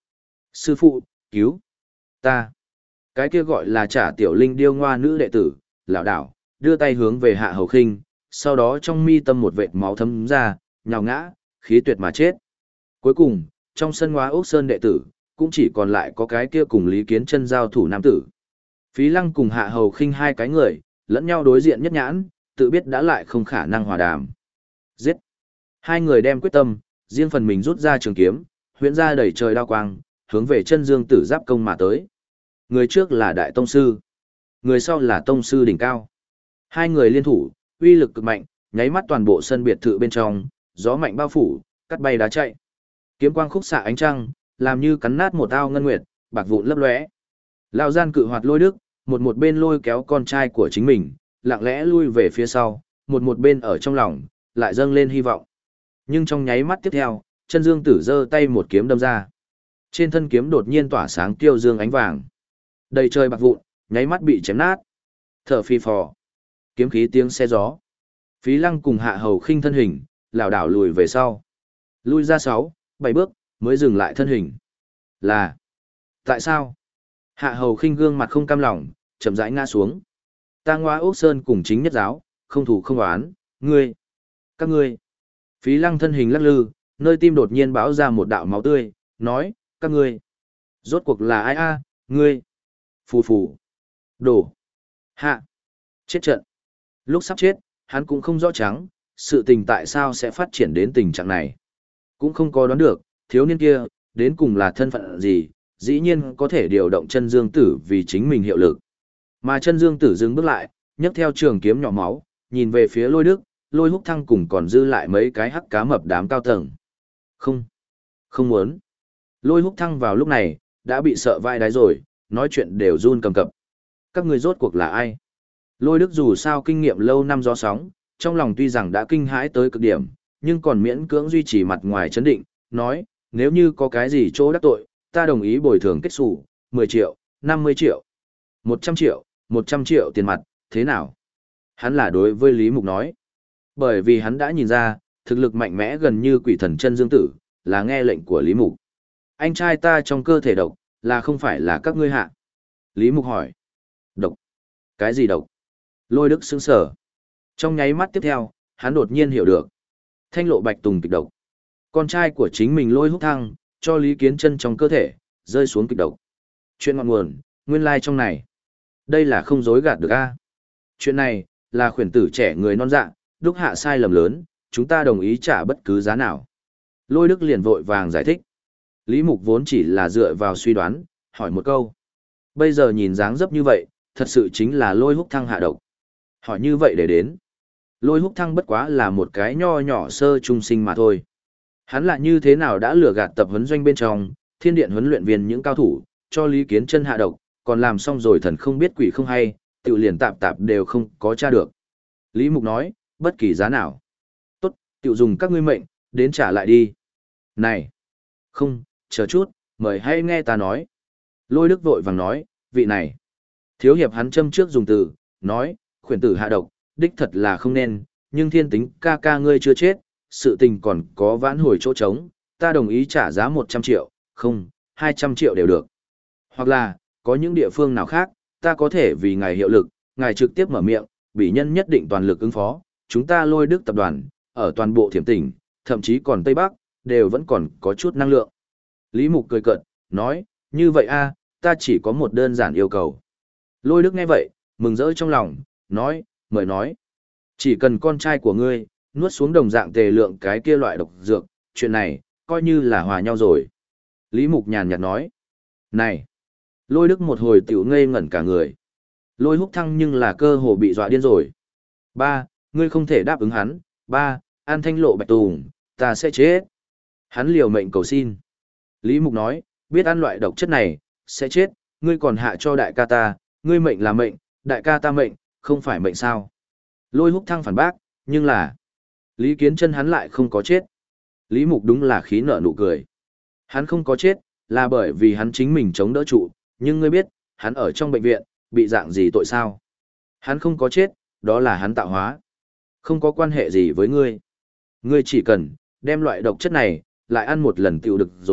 Sư phụ, cứu ta. Cái kia gọi là Trả Tiểu Linh điêu ngoa nữ đệ tử, lảo đảo, đưa tay hướng về Hạ Hầu Khinh, sau đó trong mi tâm một vệt máu thấm ra, nhào ngã, khí tuyệt mà chết. Cuối cùng, trong sân Ngoa Ốc Sơn đệ tử, cũng chỉ còn lại có cái kia cùng Lý Kiến Chân giao thủ nam tử. Phí Lăng cùng Hạ Hầu Khinh hai cái người, lẫn nhau đối diện nhất nhãn, tự biết đã lại không khả năng hòa đàm. Giết! Hai người đem quyết tâm, riêng phần mình rút ra trường kiếm, huyễn ra đẩy trời đao quang, hướng về Chân Dương Tử giáp công mà tới. Người trước là Đại Tông Sư, người sau là Tông Sư đỉnh cao. Hai người liên thủ, uy lực cực mạnh, nháy mắt toàn bộ sân biệt thự bên trong, gió mạnh bao phủ, cắt bay đá chạy. Kiếm quang khúc xạ ánh trăng, làm như cắn nát một ao ngân nguyệt, bạc vụn lấp lóe. Lão gian cự hoạt Lôi Đức, một bên lôi kéo con trai của chính mình, lặng lẽ lui về phía sau, một bên ở trong lòng, lại dâng lên hy vọng. Nhưng trong nháy mắt tiếp theo, Chân Dương Tử giơ tay một kiếm đâm ra. Trên thân kiếm đột nhiên tỏa sáng tiêu dương ánh vàng. Đầy trời bạc vụn, nháy mắt bị chém nát. Thở phi phò. Kiếm khí tiếng xe gió. Phí Lăng cùng Hạ Hầu Khinh thân hình, lảo đảo lùi về sau. Lui ra 6, 7 bước, mới dừng lại thân hình. Là. Tại sao? Hạ Hầu Khinh gương mặt không cam lòng, chậm rãi ngã xuống. Ta Ngoa Ốc Sơn cùng chính nhất giáo, không thủ không oán, ngươi. Các ngươi. Phí Lăng thân hình lắc lư, nơi tim đột nhiên báo ra một đạo máu tươi, nói, các ngươi. Rốt cuộc là ai a, ngươi? Phù phù. Đổ. Hạ. Chết trận. Lúc sắp chết, hắn cũng không rõ trắng, sự tình tại sao sẽ phát triển đến tình trạng này. Cũng không có đoán được, thiếu niên kia, đến cùng là thân phận gì, dĩ nhiên có thể điều động Chân Dương Tử vì chính mình hiệu lực. Mà Chân Dương Tử dừng bước lại, nhấc theo trường kiếm nhỏ máu, nhìn về phía Lôi Đức, Lôi Húc Thăng cùng còn dư lại mấy cái hắc cá mập đám cao tầng. Không. Không muốn. Lôi Húc Thăng vào lúc này, đã bị sợ vai đái rồi, nói chuyện đều run cầm cập. Các ngươi rốt cuộc là ai? Lôi Đức dù sao kinh nghiệm lâu năm gió sóng, trong lòng tuy rằng đã kinh hãi tới cực điểm, nhưng còn miễn cưỡng duy trì mặt ngoài chấn định, nói, nếu như có cái gì chỗ đắc tội, ta đồng ý bồi thường kết xù, 10 triệu, 50 triệu, 100 triệu, 100 triệu tiền mặt, thế nào? Hắn là đối với Lý Mục nói. Bởi vì hắn đã nhìn ra, thực lực mạnh mẽ gần như quỷ thần Chân Dương Tử, là nghe lệnh của Lý Mục. Anh trai ta trong cơ thể độc, là không phải là các ngươi hạ? Lý Mục hỏi. Độc? Cái gì độc? Lôi Đức sững sờ. Trong nháy mắt tiếp theo, hắn đột nhiên hiểu được. Thanh lộ bạch tùng kịch độc. Con trai của chính mình Lôi Húc Thăng, cho Lý Kiến Chân trong cơ thể, rơi xuống kịch độc. Chuyện ngọn nguồn, nguyên lai trong này. Đây là không dối gạt được a. Chuyện này, là khuyển tử trẻ người non dạ, đúc hạ sai lầm lớn, chúng ta đồng ý trả bất cứ giá nào. Lôi Đức liền vội vàng giải thích. Lý Mục vốn chỉ là dựa vào suy đoán, hỏi một câu. Bây giờ nhìn dáng dấp như vậy, thật sự chính là Lôi Húc Thăng hạ độc. Hỏi như vậy để đến. Lôi Húc Thăng bất quá là một cái nho nhỏ sơ trung sinh mà thôi. Hắn lại như thế nào đã lừa gạt tập huấn doanh bên trong, thiên điện huấn luyện viên những cao thủ, cho Lý Kiến Chân hạ độc, còn làm xong rồi thần không biết quỷ không hay, tự liền tạp tạp đều không có tra được. Lý Mục nói, bất kỳ giá nào. Tốt, tự dùng các ngươi mệnh, đến trả lại đi. Này! Không, chờ chút, mời hãy nghe ta nói. Lôi Đức vội vàng nói, vị này. Thiếu hiệp hắn châm trước dùng từ, nói, khuyển tử hạ độc, đích thật là không nên, nhưng thiên tính ca ca ngươi chưa chết, sự tình còn có vãn hồi chỗ trống, ta đồng ý trả giá 100 triệu, không, 200 triệu đều được. Hoặc là, có những địa phương nào khác, ta có thể vì ngài hiệu lực, ngài trực tiếp mở miệng, bị nhân nhất định toàn lực ứng phó, chúng ta Lôi Đức tập đoàn, ở toàn bộ Thiểm tỉnh, thậm chí còn Tây Bắc, đều vẫn còn có chút năng lượng. Lý Mục cười cợt, nói, như vậy a, ta chỉ có một đơn giản yêu cầu. Lôi Đức nghe vậy, mừng rỡ trong lòng, nói, mời nói. Chỉ cần con trai của ngươi, nuốt xuống đồng dạng tề lượng cái kia loại độc dược, chuyện này, coi như là hòa nhau rồi. Lý Mục nhàn nhạt nói, này, Lôi Đức một hồi tiểu ngây ngẩn cả người. Lôi Húc Thăng nhưng là cơ hồ bị dọa điên rồi. Ba, ngươi không thể đáp ứng hắn. Ba, an thanh lộ bạch tùng, ta sẽ chết. Hắn liều mệnh cầu xin. Lý Mục nói, biết ăn loại độc chất này, sẽ chết, ngươi còn hạ cho đại ca ta, ngươi mệnh là mệnh, đại ca ta mệnh, không phải mệnh sao. Lôi Húc Thăng phản bác, nhưng là, Lý Kiến Chân hắn lại không có chết. Lý Mục đúng là khí nở nụ cười. Hắn không có chết, là bởi vì hắn chính mình chống đỡ trụ, nhưng ngươi biết, hắn ở trong bệnh viện, bị dạng gì tội sao? Hắn không có chết, đó là hắn tạo hóa. Không có quan hệ gì với ngươi. Ngươi chỉ cần, đem loại độc chất này, lại ăn một lần tiêu được rồi,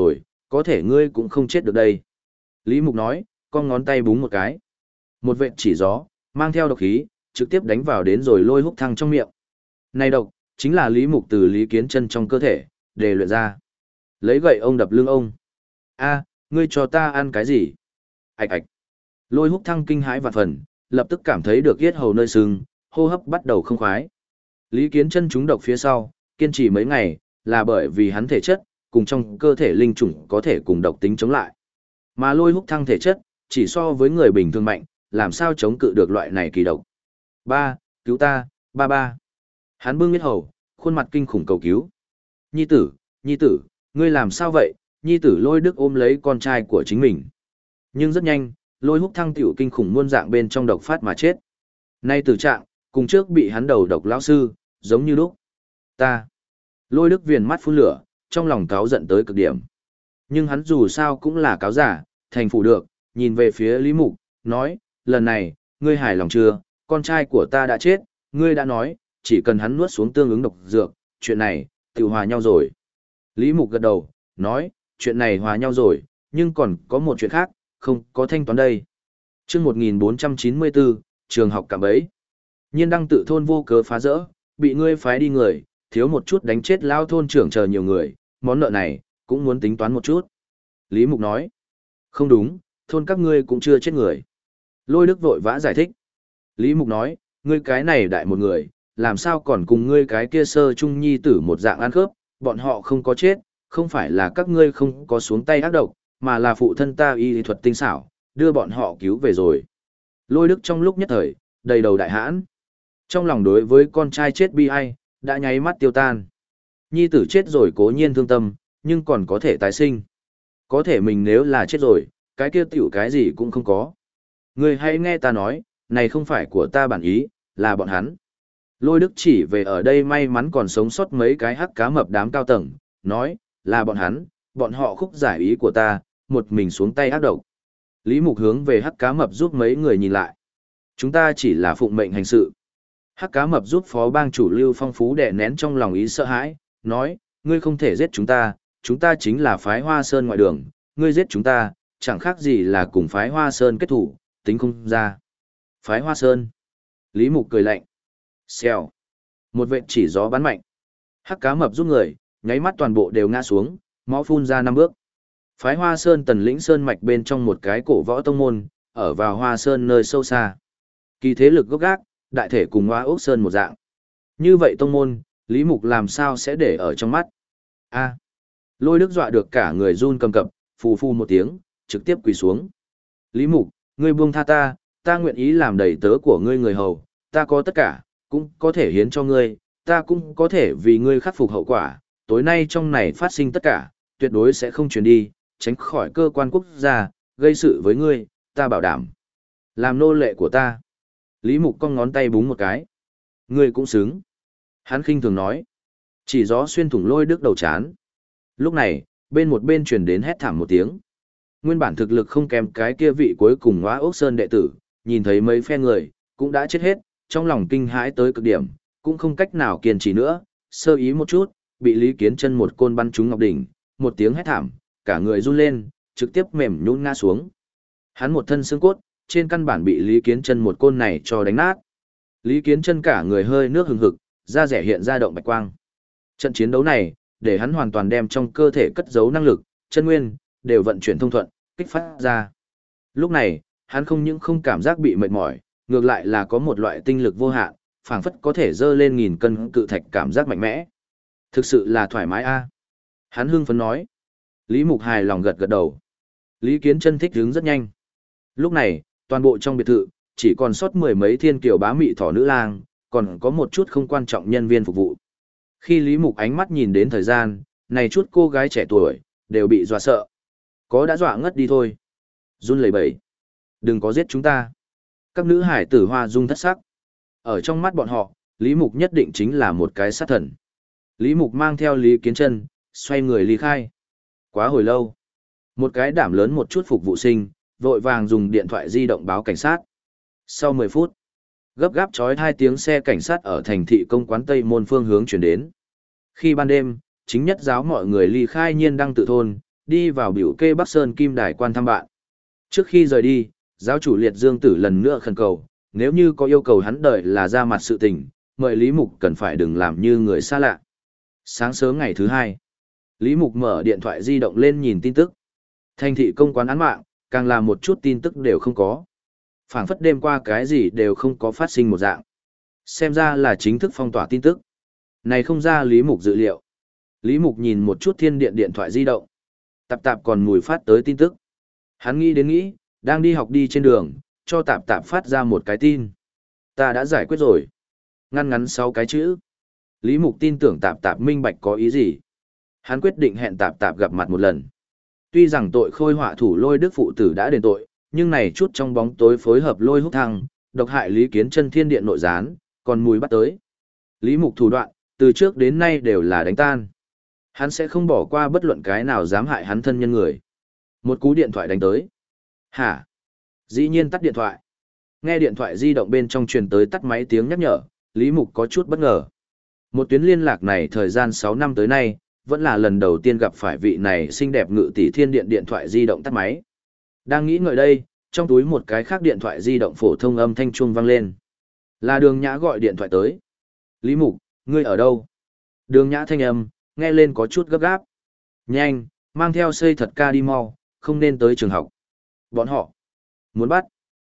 có thể ngươi cũng không chết được đây. Lý Mục nói, con ngón tay búng một cái. Một vệt chỉ gió, mang theo độc khí, trực tiếp đánh vào đến rồi Lôi Húc Thăng trong miệng. Này độc, chính là Lý Mục từ Lý Kiến Chân trong cơ thể, để luyện ra. Lấy gậy ông đập lưng ông. A, ngươi cho ta ăn cái gì? Ảch ạch. Lôi Húc Thăng kinh hãi vạn phần, lập tức cảm thấy được yết hầu nơi sưng, hô hấp bắt đầu không khoái. Lý Kiến Chân trúng độc phía sau, kiên trì mấy ngày, là bởi vì hắn thể chất, cùng trong cơ thể linh chủng có thể cùng độc tính chống lại. Mà Lôi Húc Thăng thể chất, chỉ so với người bình thường mạnh, làm sao chống cự được loại này kỳ độc. Ba, cứu ta, ba ba. Hắn bưng yết hầu, khuôn mặt kinh khủng cầu cứu. Nhi tử, ngươi làm sao vậy? Nhi tử Lôi Đức ôm lấy con trai của chính mình. Nhưng rất nhanh, Lôi Húc Thăng tiểu kinh khủng muôn dạng bên trong độc phát mà chết. Nay tử trạng, cùng trước bị hắn đầu độc lão sư, giống như lúc. Ta. Lôi Đức viền mắt phun lửa, trong lòng cáu giận tới cực điểm. Nhưng hắn dù sao cũng là cáo giả, thành phủ được, nhìn về phía Lý Mục, nói, lần này, ngươi hài lòng chưa, con trai của ta đã chết, ngươi đã nói, chỉ cần hắn nuốt xuống tương ứng độc dược, chuyện này, tự hòa nhau rồi. Lý Mục gật đầu, nói, chuyện này hòa nhau rồi, nhưng còn có một chuyện khác, không có thanh toán đây. Trước 1494, trường học cạm bẫy. Nhiên đăng tự thôn vô cớ phá rỡ, bị ngươi phái đi người, thiếu một chút đánh chết lao thôn trưởng chờ nhiều người, món nợ này, cũng muốn tính toán một chút. Lý Mục nói, không đúng, thôn các ngươi cũng chưa chết người. Lôi Đức vội vã giải thích. Lý Mục nói, ngươi cái này đại một người, làm sao còn cùng ngươi cái kia sơ trung nhi tử một dạng ăn khớp, bọn họ không có chết, không phải là các ngươi không có xuống tay ác độc, mà là phụ thân ta y thuật tinh xảo, đưa bọn họ cứu về rồi. Lôi Đức trong lúc nhất thời, đầy đầu đại hãn. Trong lòng đối với con trai chết bi ai, đã nháy mắt tiêu tan. Nhi tử chết rồi cố nhiên thương tâm, nhưng còn có thể tái sinh. Có thể mình nếu là chết rồi, cái kia tiểu cái gì cũng không có. Ngươi hãy nghe ta nói, này không phải của ta bản ý, là bọn hắn. Lôi Đức chỉ về ở đây may mắn còn sống sót mấy cái hắc cá mập đám cao tầng, nói, là bọn hắn, bọn họ khúc giải ý của ta, một mình xuống tay ác độc. Lý Mục hướng về hắc cá mập giúp mấy người nhìn lại. Chúng ta chỉ là phụng mệnh hành sự. Hắc cá mập giúp phó bang chủ Lưu Phong Phú đè nén trong lòng ý sợ hãi, nói, ngươi không thể giết chúng ta chính là phái Hoa Sơn ngoại đường, ngươi giết chúng ta, chẳng khác gì là cùng phái Hoa Sơn kết thủ, tính không ra. Phái Hoa Sơn. Lý Mục cười lạnh. Xèo. Một vệt chỉ gió bắn mạnh. Hắc cá mập giúp người, nháy mắt toàn bộ đều ngã xuống, máu phun ra 5 bước. Phái Hoa Sơn Tần Lĩnh Sơn mạch bên trong một cái cổ võ tông môn, ở vào Hoa Sơn nơi sâu xa. Kỳ thế lực gốc gác, đại thể cùng Hoa Ốc Sơn một dạng. Như vậy tông môn, Lý Mục làm sao sẽ để ở trong mắt? A. Lôi Đức dọa được cả người run cầm cập, phù phù một tiếng, trực tiếp quỳ xuống. Lý Mục, ngươi buông tha ta, ta nguyện ý làm đầy tớ của ngươi người hầu, ta có tất cả, cũng có thể hiến cho ngươi, ta cũng có thể vì ngươi khắc phục hậu quả, tối nay trong này phát sinh tất cả, tuyệt đối sẽ không truyền đi, tránh khỏi cơ quan quốc gia, gây sự với ngươi, ta bảo đảm. Làm nô lệ của ta. Lý Mục cong ngón tay búng một cái. Ngươi cũng xứng. Hắn khinh thường nói. Chỉ gió xuyên thủng Lôi Đức đầu chán. Lúc này, một bên truyền đến hét thảm một tiếng. Nguyên bản thực lực không kém cái kia vị cuối cùng Hoa Ốc Sơn đệ tử, nhìn thấy mấy phe người, cũng đã chết hết, trong lòng kinh hãi tới cực điểm, cũng không cách nào kiên trì nữa, sơ ý một chút, bị Lý Kiến Chân một côn bắn trúng ngọc đỉnh, một tiếng hét thảm, cả người run lên, trực tiếp mềm nhũn ngã xuống. Hắn một thân xương cốt, trên căn bản bị Lý Kiến Chân một côn này cho đánh nát. Lý Kiến Chân cả người hơi nước hừng hực, da rẻ hiện ra động bạch quang. Trận chiến đấu này, để hắn hoàn toàn đem trong cơ thể cất giấu năng lực, chân nguyên, đều vận chuyển thông thuận, kích phát ra. Lúc này, hắn không những không cảm giác bị mệt mỏi, ngược lại là có một loại tinh lực vô hạn, phảng phất có thể dơ lên 1000 cân cự thạch cảm giác mạnh mẽ. Thực sự là thoải mái a. Hắn hưng phấn nói. Lý Mục hài lòng gật gật đầu. Lý Kiến Chân thích hứng rất nhanh. Lúc này, toàn bộ trong biệt thự, chỉ còn sót 10 mấy thiên kiều bá mị thỏ nữ lang, còn có một chút không quan trọng nhân viên phục vụ. Khi Lý Mục ánh mắt nhìn đến thời gian, này chút cô gái trẻ tuổi, đều bị dọa sợ. Có đã dọa ngất đi thôi. Run lẩy bẩy. Đừng có giết chúng ta. Các nữ hải tử hoa dung thất sắc. Ở trong mắt bọn họ, Lý Mục nhất định chính là một cái sát thần. Lý Mục mang theo Lý Kiến Chân, xoay người ly khai. Quá hồi lâu. Một cái đảm lớn một chút phục vụ sinh, vội vàng dùng điện thoại di động báo cảnh sát. Sau 10 phút, gấp gáp chói 2 tiếng xe cảnh sát ở thành thị công quán Tây Môn phương hướng chuyển đến. Khi ban đêm, chính nhất giáo mọi người ly khai Nhiên Đăng tự thôn, đi vào biểu kê Bắc Sơn Kim Đài quan thăm bạn. Trước khi rời đi, giáo chủ Liệt Dương Tử lần nữa khẩn cầu, nếu như có yêu cầu hắn đợi là ra mặt sự tình, mời Lý Mục cần phải đừng làm như người xa lạ. Sáng sớm ngày thứ hai, Lý Mục mở điện thoại di động lên nhìn tin tức. Thành thị công quán án mạng, càng là một chút tin tức đều không có. Phảng phất đêm qua cái gì đều không có phát sinh một dạng. Xem ra là chính thức phong tỏa tin tức. Này không ra Lý Mục dự liệu. Lý Mục nhìn một chút thiên điện điện thoại di động. Tạp tạp còn mùi phát tới tin tức. Hắn nghĩ đến nghĩ, đang đi học đi trên đường, cho tạp tạp phát ra một cái tin. Ta đã giải quyết rồi. Ngăn ngắn 6 cái chữ. Lý Mục tin tưởng tạp tạp minh bạch có ý gì. Hắn quyết định hẹn tạp tạp gặp mặt một lần. Tuy rằng tội khôi họa thủ Lôi Đức phụ tử đã đền tội, nhưng này chút trong bóng tối phối hợp Lôi Húc Thăng, độc hại Lý Kiến Chân thiên điện nội gián, còn mùi bắt tới. Lý Mục thủ đoạn, từ trước đến nay đều là đánh tan. Hắn sẽ không bỏ qua bất luận cái nào dám hại hắn thân nhân người. Một cú điện thoại đánh tới. Hả? Dĩ nhiên tắt điện thoại. Nghe điện thoại di động bên trong truyền tới tắt máy tiếng nhắc nhở, Lý Mục có chút bất ngờ. Một tuyến liên lạc này thời gian 6 năm tới nay, vẫn là lần đầu tiên gặp phải vị này xinh đẹp ngự tỷ thiên điện điện thoại di động tắt máy. Đang nghĩ ngợi đây, trong túi một cái khác điện thoại di động phổ thông âm thanh chuông vang lên. Là Đường Nhã gọi điện thoại tới. Lý Mục, ngươi ở đâu? Đường Nhã thanh âm, nghe lên có chút gấp gáp. Nhanh, mang theo xây thật ca đi mau, không nên tới trường học. Bọn họ muốn bắt.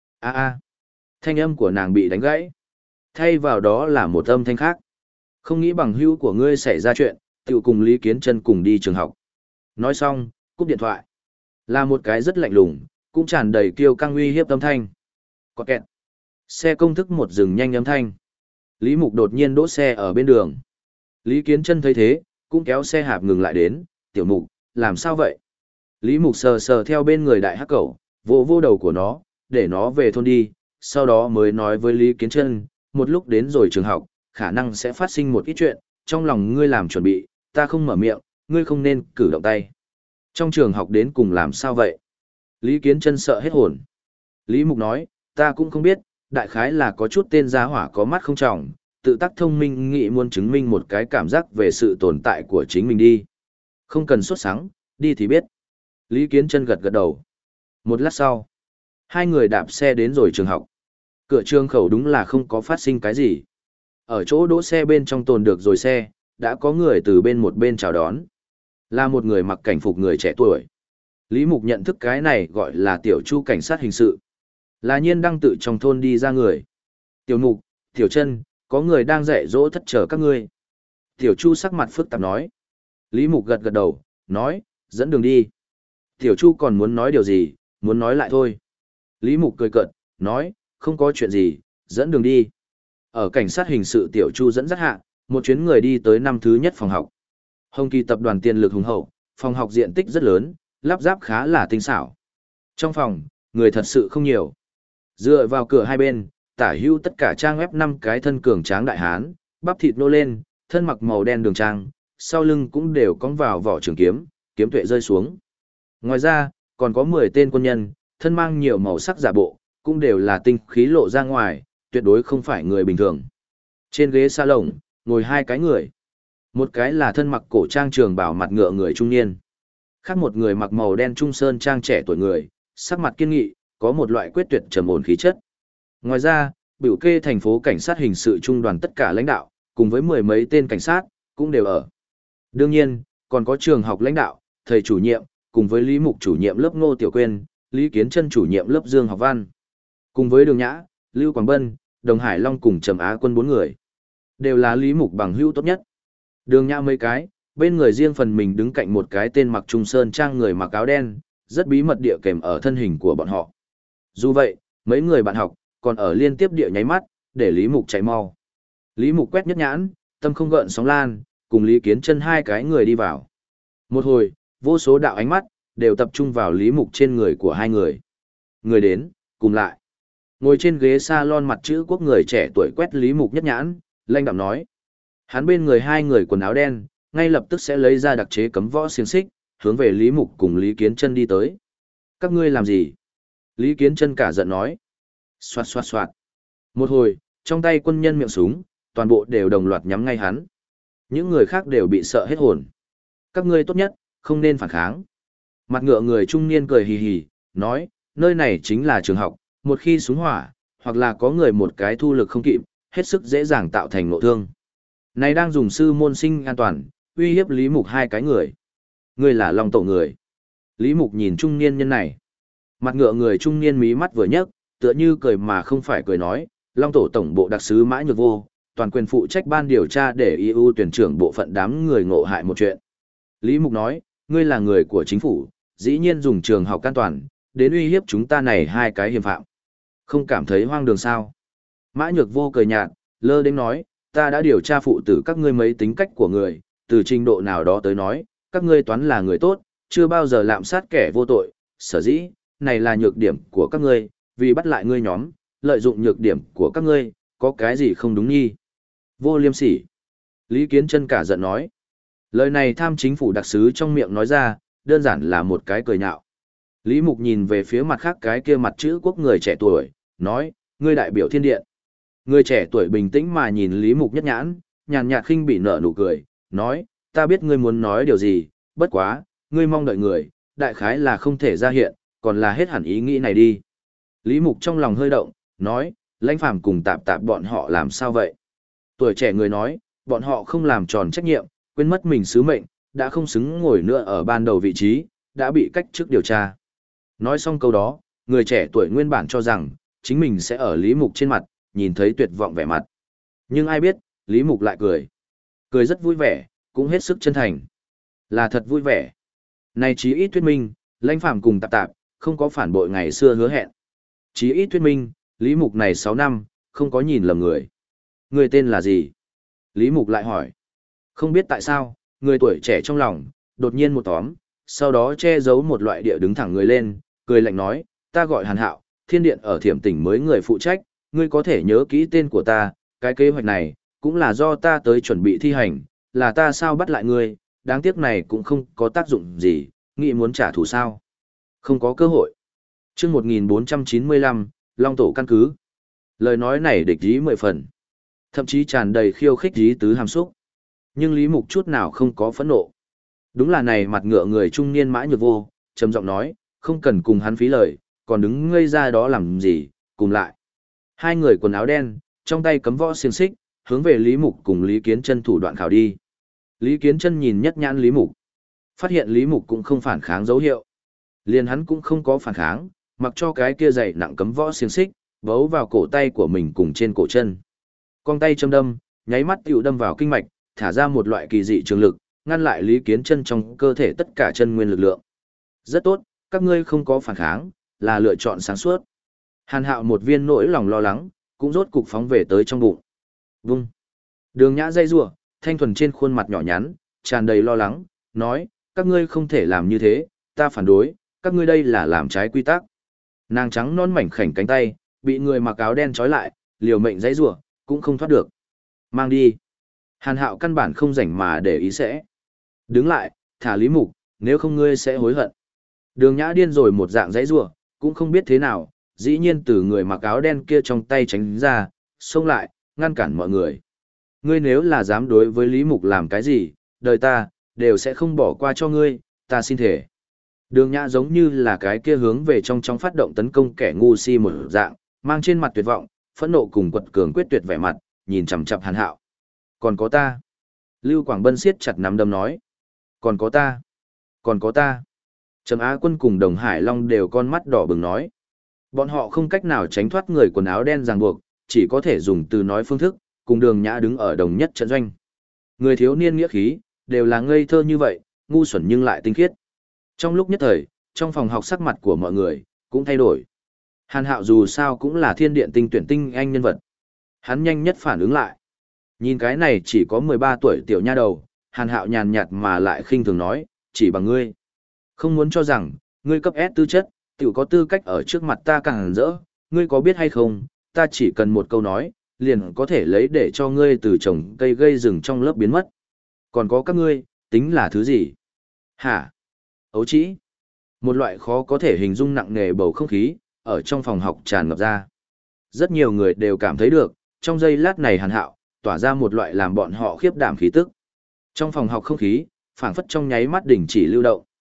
Thanh âm của nàng bị đánh gãy. Thay vào đó là một âm thanh khác. Không nghĩ bằng hữu của ngươi xảy ra chuyện, tự cùng Lý Kiến Chân cùng đi trường học. Nói xong, cúp điện thoại. Là một cái rất lạnh lùng, cũng tràn đầy kiêu căng uy hiếp âm thanh. Có kẹt. Xe công thức một dừng nhanh âm thanh. Lý Mục đột nhiên đỗ xe ở bên đường. Lý Kiến Chân thấy thế, cũng kéo xe hạp ngừng lại đến. Tiểu Mục, làm sao vậy? Lý Mục sờ sờ theo bên người đại hắc cẩu, vỗ vô đầu của nó, để nó về thôn đi. Sau đó mới nói với Lý Kiến Chân, một lúc đến rồi trường học, khả năng sẽ phát sinh một ít chuyện, trong lòng ngươi làm chuẩn bị, ta không mở miệng, ngươi không nên cử động tay. Trong trường học đến cùng làm sao vậy? Lý Kiến Chân sợ hết hồn. Lý Mục nói, ta cũng không biết, đại khái là có chút tên gia hỏa có mắt không tròng, tự tác thông minh nghĩ muốn chứng minh một cái cảm giác về sự tồn tại của chính mình đi. Không cần sốt sắng, đi thì biết. Lý Kiến Chân gật gật đầu. Một lát sau, hai người đạp xe đến rồi trường học. Cửa trường khẩu đúng là không có phát sinh cái gì. Ở chỗ đỗ xe bên trong tồn được rồi xe, đã có người từ bên một bên chào đón. Là một người mặc cảnh phục người trẻ tuổi. Lý Mục nhận thức cái này gọi là Tiểu Chu cảnh sát hình sự. Là Nhiên Đăng tự trong thôn đi ra người. Tiểu Mục, Tiểu Chân, có người đang dạy dỗ thất chờ các ngươi. Tiểu Chu sắc mặt phức tạp nói. Lý Mục gật gật đầu, nói, dẫn đường đi. Tiểu Chu còn muốn nói điều gì, muốn nói lại thôi. Lý Mục cười cợt, nói, không có chuyện gì, dẫn đường đi. Ở cảnh sát hình sự Tiểu Chu dẫn dắt hạ, một chuyến người đi tới năm thứ nhất phòng học. Hồng Kỳ tập đoàn tiền lực hùng hậu, phòng học diện tích rất lớn, lắp ráp khá là tinh xảo. Trong phòng, người thật sự không nhiều. Dựa vào cửa hai bên, tả hữu tất cả trang web 5 cái thân cường tráng đại hán, bắp thịt nô lên, thân mặc màu đen đường trang, sau lưng cũng đều cong vào vỏ trường kiếm, kiếm tuệ rơi xuống. Ngoài ra, còn có 10 tên quân nhân, thân mang nhiều màu sắc giả bộ, cũng đều là tinh khí lộ ra ngoài, tuyệt đối không phải người bình thường. Trên ghế salon, ngồi hai cái người. Một cái là thân mặc cổ trang trường bào mặt ngựa người trung niên. Khác một người mặc màu đen trung sơn trang trẻ tuổi người, sắc mặt kiên nghị, có một loại quyết tuyệt trầm ổn khí chất. Ngoài ra, biểu kê thành phố cảnh sát hình sự trung đoàn tất cả lãnh đạo, cùng với 10 mấy tên cảnh sát, cũng đều ở. Đương nhiên, còn có trường học lãnh đạo, thầy chủ nhiệm, cùng với Lý Mục chủ nhiệm lớp Ngô Tiểu Quyên, Lý Kiến Chân chủ nhiệm lớp Dương Học Văn. Cùng với Đường Nhã, Lưu Quảng Bân, Đồng Hải Long cùng Trầm Á Quân 4 người. Đều là Lý Mục bằng hữu tốt nhất. Đường Nhã mấy cái, bên người riêng phần mình đứng cạnh một cái tên mặc trung sơn trang người mặc áo đen, rất bí mật địa kèm ở thân hình của bọn họ. Dù vậy, mấy người bạn học, còn ở liên tiếp địa nháy mắt, để Lý Mục chạy mau. Lý Mục quét nhất nhãn, tâm không gợn sóng lan, cùng Lý Kiến Chân hai cái người đi vào. Một hồi, vô số đạo ánh mắt, đều tập trung vào Lý Mục trên người của hai người. Người đến, cùng lại. Ngồi trên ghế salon mặt chữ quốc người trẻ tuổi quét Lý Mục nhất nhãn, lanh đạm nói. Hắn bên người hai người quần áo đen, ngay lập tức sẽ lấy ra đặc chế cấm võ xiềng xích, hướng về Lý Mục cùng Lý Kiến Chân đi tới. Các ngươi làm gì? Lý Kiến Chân cả giận nói. Xoạt xoạt xoạt. Một hồi, trong tay quân nhân miệng súng, toàn bộ đều đồng loạt nhắm ngay hắn. Những người khác đều bị sợ hết hồn. Các ngươi tốt nhất, không nên phản kháng. Mặt ngựa người trung niên cười hì hì, nói, nơi này chính là trường học, một khi súng hỏa, hoặc là có người một cái thu lực không kịp, hết sức dễ dàng tạo thành nội thương. Này đang dùng sư môn sinh an toàn, uy hiếp Lý Mục hai cái người. Người là Long Tổ người. Lý Mục nhìn trung niên nhân này. Mặt ngựa người trung niên mí mắt vừa nhấc, tựa như cười mà không phải cười nói, Long Tổ tổng bộ đặc sứ Mã Nhược Vô, toàn quyền phụ trách ban điều tra để ưu tuyển trưởng bộ phận đám người ngộ hại một chuyện. Lý Mục nói, ngươi là người của chính phủ, dĩ nhiên dùng trường học an toàn, đến uy hiếp chúng ta này hai cái hiểm phạm. Không cảm thấy hoang đường sao? Mã Nhược Vô cười nhạt, lơ đến nói, ta đã điều tra phụ tử các ngươi mấy tính cách của người, từ trình độ nào đó tới nói, các ngươi toán là người tốt, chưa bao giờ lạm sát kẻ vô tội, sở dĩ, này là nhược điểm của các ngươi, vì bắt lại ngươi nhóm, lợi dụng nhược điểm của các ngươi, có cái gì không đúng nhi? Vô liêm sỉ. Lý Kiến Chân cả giận nói. Lời này tham chính phủ đặc sứ trong miệng nói ra, đơn giản là một cái cười nhạo. Lý Mục nhìn về phía mặt khác cái kia mặt chữ quốc người trẻ tuổi, nói, ngươi đại biểu thiên điện. Người trẻ tuổi bình tĩnh mà nhìn Lý Mục nhất nhãn, nhàn nhạt khinh bỉ nở nụ cười, nói, ta biết ngươi muốn nói điều gì, bất quá, ngươi mong đợi người, đại khái là không thể ra hiện, còn là hết hẳn ý nghĩ này đi. Lý Mục trong lòng hơi động, nói, Lãnh Phàm cùng Tạp Tạp bọn họ làm sao vậy? Tuổi trẻ người nói, bọn họ không làm tròn trách nhiệm, quên mất mình sứ mệnh, đã không xứng ngồi nữa ở ban đầu vị trí, đã bị cách chức điều tra. Nói xong câu đó, người trẻ tuổi nguyên bản cho rằng, chính mình sẽ ở Lý Mục trên mặt, nhìn thấy tuyệt vọng vẻ mặt. Nhưng ai biết, Lý Mục lại cười. Cười rất vui vẻ, cũng hết sức chân thành. Là thật vui vẻ. Này chí ít thuyết minh, Lãnh Phàm cùng Tạp Tạp, không có phản bội ngày xưa hứa hẹn. Chí ít thuyết minh, Lý Mục này 6 năm, không có nhìn lầm người. Người tên là gì? Lý Mục lại hỏi. Không biết tại sao, người tuổi trẻ trong lòng, đột nhiên một tóm, sau đó che giấu một loại địa đứng thẳng người lên, cười lạnh nói, ta gọi Hàn Hạo, thiên điện ở Thiểm Tỉnh mới người phụ trách, ngươi có thể nhớ kỹ tên của ta, cái kế hoạch này, cũng là do ta tới chuẩn bị thi hành, là ta sao bắt lại ngươi, đáng tiếc này cũng không có tác dụng gì, nghĩ muốn trả thù sao. Không có cơ hội. Trước 1495, Long Tổ căn cứ. Lời nói này địch ý 10 phần. Thậm chí tràn đầy khiêu khích ý tứ hàm xúc. Nhưng Lý Mục chút nào không có phẫn nộ. Đúng là này mặt ngựa người trung niên Mã Nhược Vô, trầm giọng nói, không cần cùng hắn phí lời, còn đứng ngây ra đó làm gì, cùng lại. Hai người quần áo đen, trong tay cấm võ xiềng xích, hướng về Lý Mục cùng Lý Kiến Chân thủ đoạn khảo đi. Lý Kiến Chân nhìn nhất nhãn Lý Mục, phát hiện Lý Mục cũng không phản kháng dấu hiệu. Liền hắn cũng không có phản kháng, mặc cho cái kia dày nặng cấm võ xiềng xích, bấu vào cổ tay của mình cùng trên cổ chân. Con tay châm đâm, nháy mắt tiểu đâm vào kinh mạch, thả ra một loại kỳ dị trường lực, ngăn lại Lý Kiến Chân trong cơ thể tất cả chân nguyên lực lượng. Rất tốt, các ngươi không có phản kháng, là lựa chọn sáng suốt. Hàn Hạo một viên nỗi lòng lo lắng, cũng rốt cục phóng về tới trong bụng. Vung. Đường Nhã dây rủa, thanh thuần trên khuôn mặt nhỏ nhắn, tràn đầy lo lắng, nói, các ngươi không thể làm như thế, ta phản đối, các ngươi đây là làm trái quy tắc. Nàng trắng non mảnh khảnh cánh tay, bị người mặc áo đen trói lại, liều mệnh dãy rủa, cũng không thoát được. Mang đi. Hàn Hạo căn bản không rảnh mà để ý sẽ. Đứng lại, thả Lý Mục, nếu không ngươi sẽ hối hận. Đường Nhã điên rồi một dạng dãy rủa, cũng không biết thế nào, dĩ nhiên từ người mặc áo đen kia trong tay tránh ra, xông lại, ngăn cản mọi người. Ngươi nếu là dám đối với Lý Mục làm cái gì, đời ta, đều sẽ không bỏ qua cho ngươi, ta xin thể. Đường Nhã giống như là cái kia hướng về trong phát động tấn công kẻ ngu si một dạng, mang trên mặt tuyệt vọng, phẫn nộ cùng quật cường quyết tuyệt vẻ mặt, nhìn chằm chằm Hàn Hạo. Còn có ta. Lưu Quảng Bân siết chặt nắm đấm nói. Còn có ta. Còn có ta. Trầm Á Quân cùng Đồng Hải Long đều con mắt đỏ bừng nói. Bọn họ không cách nào tránh thoát người quần áo đen ràng buộc, chỉ có thể dùng từ nói phương thức, cùng Đường Nhã đứng ở đồng nhất trận doanh. Người thiếu niên nghĩa khí, đều là ngây thơ như vậy, ngu xuẩn nhưng lại tinh khiết. Trong lúc nhất thời, trong phòng học sắc mặt của mọi người, cũng thay đổi. Hàn Hạo dù sao cũng là thiên điện tinh tuyển tinh anh nhân vật. Hắn nhanh nhất phản ứng lại. Nhìn cái này chỉ có 13 tuổi tiểu nha đầu, Hàn Hạo nhàn nhạt mà lại khinh thường nói, chỉ bằng ngươi. Không muốn cho rằng, ngươi cấp S tư chất, tiểu có tư cách ở trước mặt ta càng rỡ, ngươi có biết hay không, ta chỉ cần một câu nói, liền có thể lấy để cho ngươi từ trồng cây gây rừng trong lớp biến mất. Còn có các ngươi, tính là thứ gì? Hả? Ấu trĩ? Một loại khó có thể hình dung nặng nề bầu không khí, ở trong phòng học tràn ngập ra. Rất nhiều người đều cảm thấy được, trong giây lát này Hàn Hạo, tỏa ra một loại làm bọn họ khiếp đảm khí tức. Trong phòng học không khí, phảng phất trong nháy mắt đình chỉ lưu động.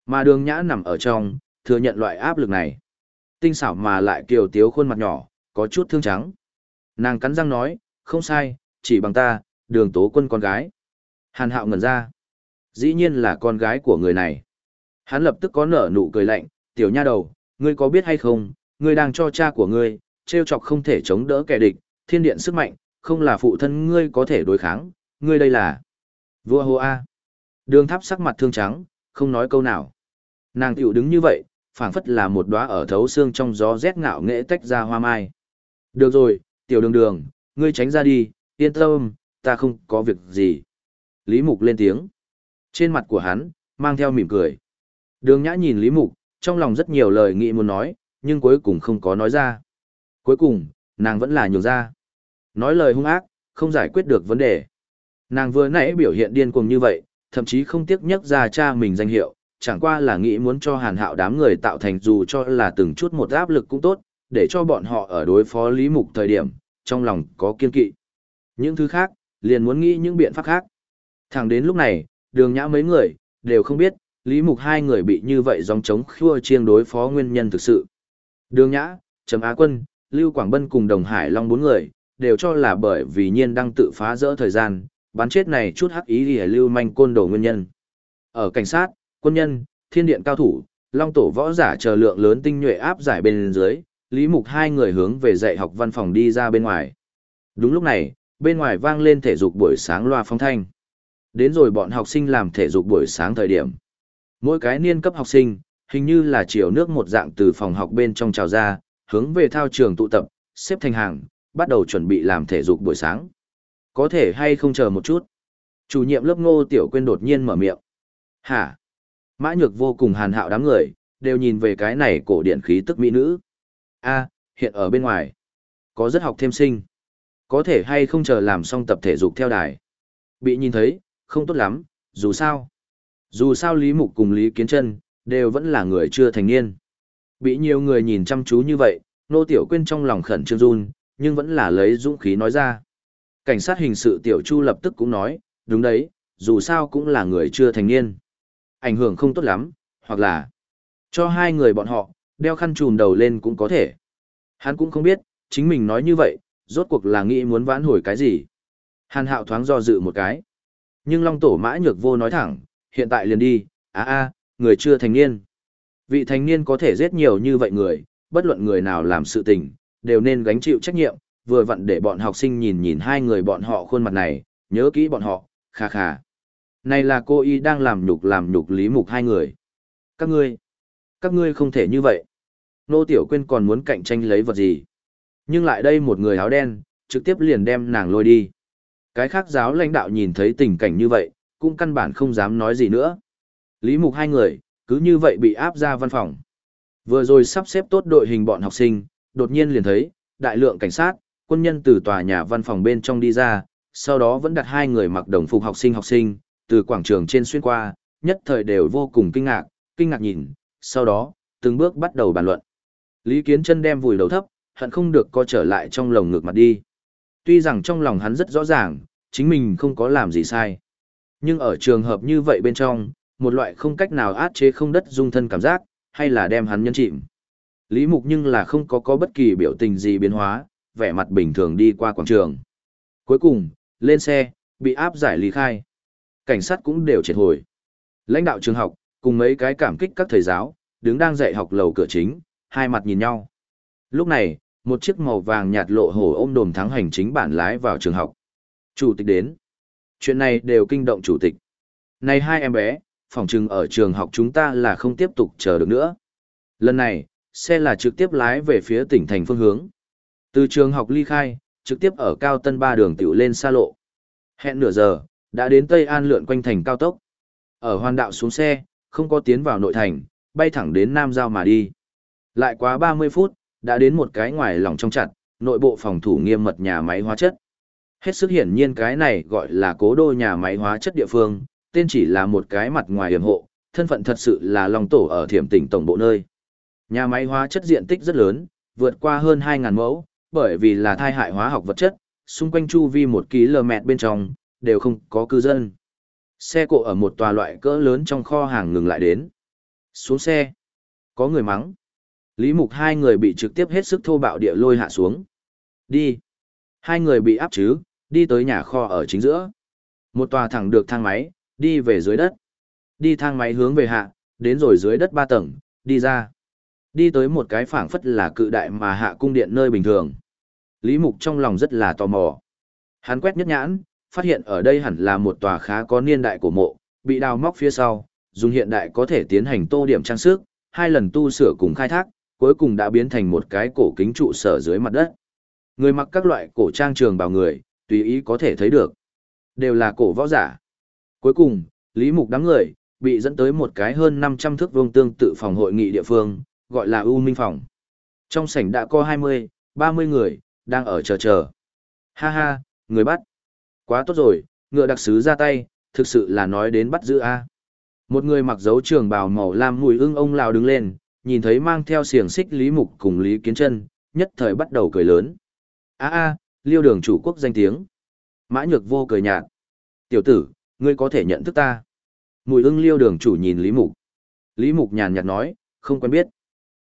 Mà Đường Nhã nằm ở trong, thừa nhận loại áp lực này. Tinh xảo mà lại kiều tiếu khuôn mặt nhỏ, có chút thương trắng. Nàng cắn răng nói, không sai, chỉ bằng ta, Đường Tố Quân con gái. Hàn Hạo ngẩn ra. Dĩ nhiên là con gái của người này. Hắn lập tức có nở nụ cười lạnh, tiểu nha đầu, ngươi có biết hay không, ngươi đang cho cha của ngươi, trêu chọc không thể chống đỡ kẻ địch, thiên điện sức mạnh, không là phụ thân ngươi có thể đối kháng, ngươi đây là vua Hồ A. Đường Tháp sắc mặt thương trắng, không nói câu nào. Nàng tiểu đứng như vậy, phảng phất là một đóa ở thấu xương trong gió rét ngạo nghễ tách ra hoa mai. Được rồi, tiểu đường đường, ngươi tránh ra đi, yên tâm, ta không có việc gì. Lý Mục lên tiếng. Trên mặt của hắn, mang theo mỉm cười. Đường Nhã nhìn Lý Mục, trong lòng rất nhiều lời nghĩ muốn nói, nhưng cuối cùng không có nói ra. Cuối cùng, nàng vẫn là nhường ra. Nói lời hung ác, không giải quyết được vấn đề. Nàng vừa nãy biểu hiện điên cuồng như vậy, thậm chí không tiếc nhắc ra cha mình danh hiệu, chẳng qua là nghĩ muốn cho Hàn Hạo đám người tạo thành dù cho là từng chút một áp lực cũng tốt, để cho bọn họ ở đối phó Lý Mục thời điểm, trong lòng có kiên kỵ. Những thứ khác, liền muốn nghĩ những biện pháp khác. Thẳng đến lúc này, Đường Nhã mấy người, đều không biết, Lý Mục hai người bị như vậy dòng chống khua chiêng đối phó nguyên nhân thực sự. Đường Nhã, Trầm Á Quân, Lưu Quảng Bân cùng Đồng Hải Long bốn người, đều cho là bởi vì nhiên đang tự phá rỡ thời gian, bắn chết này chút hắc ý để lưu manh côn đồ nguyên nhân. Ở cảnh sát, quân nhân, thiên điện cao thủ, long tổ võ giả chờ lượng lớn tinh nhuệ áp giải bên dưới, Lý Mục hai người hướng về dạy học văn phòng đi ra bên ngoài. Đúng lúc này, bên ngoài vang lên thể dục buổi sáng loa phóng thanh. Đến rồi bọn học sinh làm thể dục buổi sáng thời điểm. Mỗi cái niên cấp học sinh, hình như là chiều nước một dạng từ phòng học bên trong trào ra, hướng về thao trường tụ tập, xếp thành hàng, bắt đầu chuẩn bị làm thể dục buổi sáng. Có thể hay không chờ một chút? Chủ nhiệm lớp Ngô Tiểu Quyên đột nhiên mở miệng. Hả? Mã Nhược vô cùng Hàn Hạo đám người, đều nhìn về cái này cổ điển khí tức mỹ nữ. A, hiện ở bên ngoài, có rất học thêm sinh. Có thể hay không chờ làm xong tập thể dục theo đài. Bị nhìn thấy, không tốt lắm, dù sao. Dù sao Lý Mục cùng Lý Kiến Trân, đều vẫn là người chưa thành niên. Bị nhiều người nhìn chăm chú như vậy, Nô Tiểu Quyên trong lòng khẩn trương run, nhưng vẫn là lấy dũng khí nói ra. Cảnh sát hình sự Tiểu Chu lập tức cũng nói, đúng đấy, dù sao cũng là người chưa thành niên. Ảnh hưởng không tốt lắm, hoặc là cho hai người bọn họ, đeo khăn trùm đầu lên cũng có thể. Hắn cũng không biết, chính mình nói như vậy, rốt cuộc là nghĩ muốn vãn hồi cái gì. Hàn Hạo thoáng do dự một cái. Nhưng Long Tổ Mã Nhược vô nói thẳng, hiện tại liền đi, người chưa thành niên. Vị thành niên có thể giết nhiều như vậy người, bất luận người nào làm sự tình, đều nên gánh chịu trách nhiệm, vừa vặn để bọn học sinh nhìn nhìn hai người bọn họ khuôn mặt này, nhớ kỹ bọn họ, khà khà. Này là cô y đang làm nhục Lý Mục hai người. Các ngươi không thể như vậy. Nô Tiểu Quyên còn muốn cạnh tranh lấy vật gì. Nhưng lại đây một người áo đen, trực tiếp liền đem nàng lôi đi. Cái khác giáo lãnh đạo nhìn thấy tình cảnh như vậy, cũng căn bản không dám nói gì nữa. Lý Mục hai người, cứ như vậy bị áp ra văn phòng. Vừa rồi sắp xếp tốt đội hình bọn học sinh, đột nhiên liền thấy, đại lượng cảnh sát, quân nhân từ tòa nhà văn phòng bên trong đi ra, sau đó vẫn đặt hai người mặc đồng phục học sinh, từ quảng trường trên xuyên qua, nhất thời đều vô cùng kinh ngạc nhìn, sau đó, từng bước bắt đầu bàn luận. Lý Kiến Trân đem vùi đầu thấp, hận không được co trở lại trong lồng ngực mặt đi. Tuy rằng trong lòng hắn rất rõ ràng, chính mình không có làm gì sai. Nhưng ở trường hợp như vậy bên trong, một loại không cách nào át chế không đất dung thân cảm giác, hay là đem hắn nhấn chìm. Lý Mục nhưng là không có bất kỳ biểu tình gì biến hóa, vẻ mặt bình thường đi qua quảng trường. Cuối cùng, lên xe, bị áp giải lý khai. Cảnh sát cũng đều triệt hồi. Lãnh đạo trường học, cùng mấy cái cảm kích các thầy giáo, đứng đang dạy học lầu cửa chính, hai mặt nhìn nhau. Lúc này, một chiếc màu vàng nhạt lộ hổ ôm đồm thắng hành chính bản lái vào trường học. Chủ tịch đến. Chuyện này đều kinh động chủ tịch. Này hai em bé, phỏng chừng ở trường học chúng ta là không tiếp tục chờ được nữa. Lần này, xe là trực tiếp lái về phía tỉnh thành phương hướng. Từ trường học ly khai, trực tiếp ở Cao Tân 3 đường tiểu lên xa lộ. Hẹn nửa giờ, đã đến Tây An lượn quanh thành cao tốc. Ở hoàn đạo xuống xe, không có tiến vào nội thành, bay thẳng đến Nam Giao mà đi. Lại quá 30 phút, đã đến một cái ngoài lòng trong chặt, nội bộ phòng thủ nghiêm mật nhà máy hóa chất. Hết sức hiển nhiên cái này gọi là cố đô nhà máy hóa chất địa phương, tên chỉ là một cái mặt ngoài hiểm hộ, thân phận thật sự là Long Tổ ở Thiểm tỉnh tổng bộ nơi. Nhà máy hóa chất diện tích rất lớn, vượt qua hơn 2.000 mẫu, bởi vì là thai hại hóa học vật chất, xung quanh chu vi 1 km bên trong, đều không có cư dân. Xe cộ ở một tòa loại cỡ lớn trong kho hàng ngừng lại đến. Xuống xe. Có người mắng. Lý Mục hai người bị trực tiếp hết sức thô bạo địa lôi hạ xuống. Đi. Hai người bị áp chứ, đi tới nhà kho ở chính giữa. Một tòa thẳng được thang máy, đi về dưới đất. Đi thang máy hướng về hạ, đến rồi dưới đất 3 tầng, đi ra. Đi tới một cái phảng phất là cự đại mà hạ cung điện nơi bình thường. Lý Mục trong lòng rất là tò mò. Hắn quét nhất nhãn, phát hiện ở đây hẳn là một tòa khá có niên đại cổ mộ, bị đào móc phía sau, dùng hiện đại có thể tiến hành tô điểm trang sức, 2 lần tu sửa cùng khai thác, cuối cùng đã biến thành một cái cổ kính trụ sở dưới mặt đất. Người mặc các loại cổ trang trường bào người, tùy ý có thể thấy được. Đều là cổ võ giả. Cuối cùng, Lý Mục đám người, bị dẫn tới một cái hơn 500 thước vuông tương tự phòng hội nghị địa phương, gọi là U Minh Phòng. Trong sảnh đã có 20, 30 người, đang ở chờ. Ha ha, người bắt. Quá tốt rồi, ngựa đặc sứ ra tay, thực sự là nói đến bắt giữ a. Một người mặc dấu trường bào màu lam mùi ưng ông lão đứng lên, nhìn thấy mang theo xiềng xích Lý Mục cùng Lý Kiến Chân, nhất thời bắt đầu cười lớn. Liêu đường chủ quốc danh tiếng. Mã Nhược Vô cười nhạt. Tiểu tử, ngươi có thể nhận thức ta. Mùi ưng Liêu đường chủ nhìn Lý Mục. Lý Mục nhàn nhạt nói, không quen biết.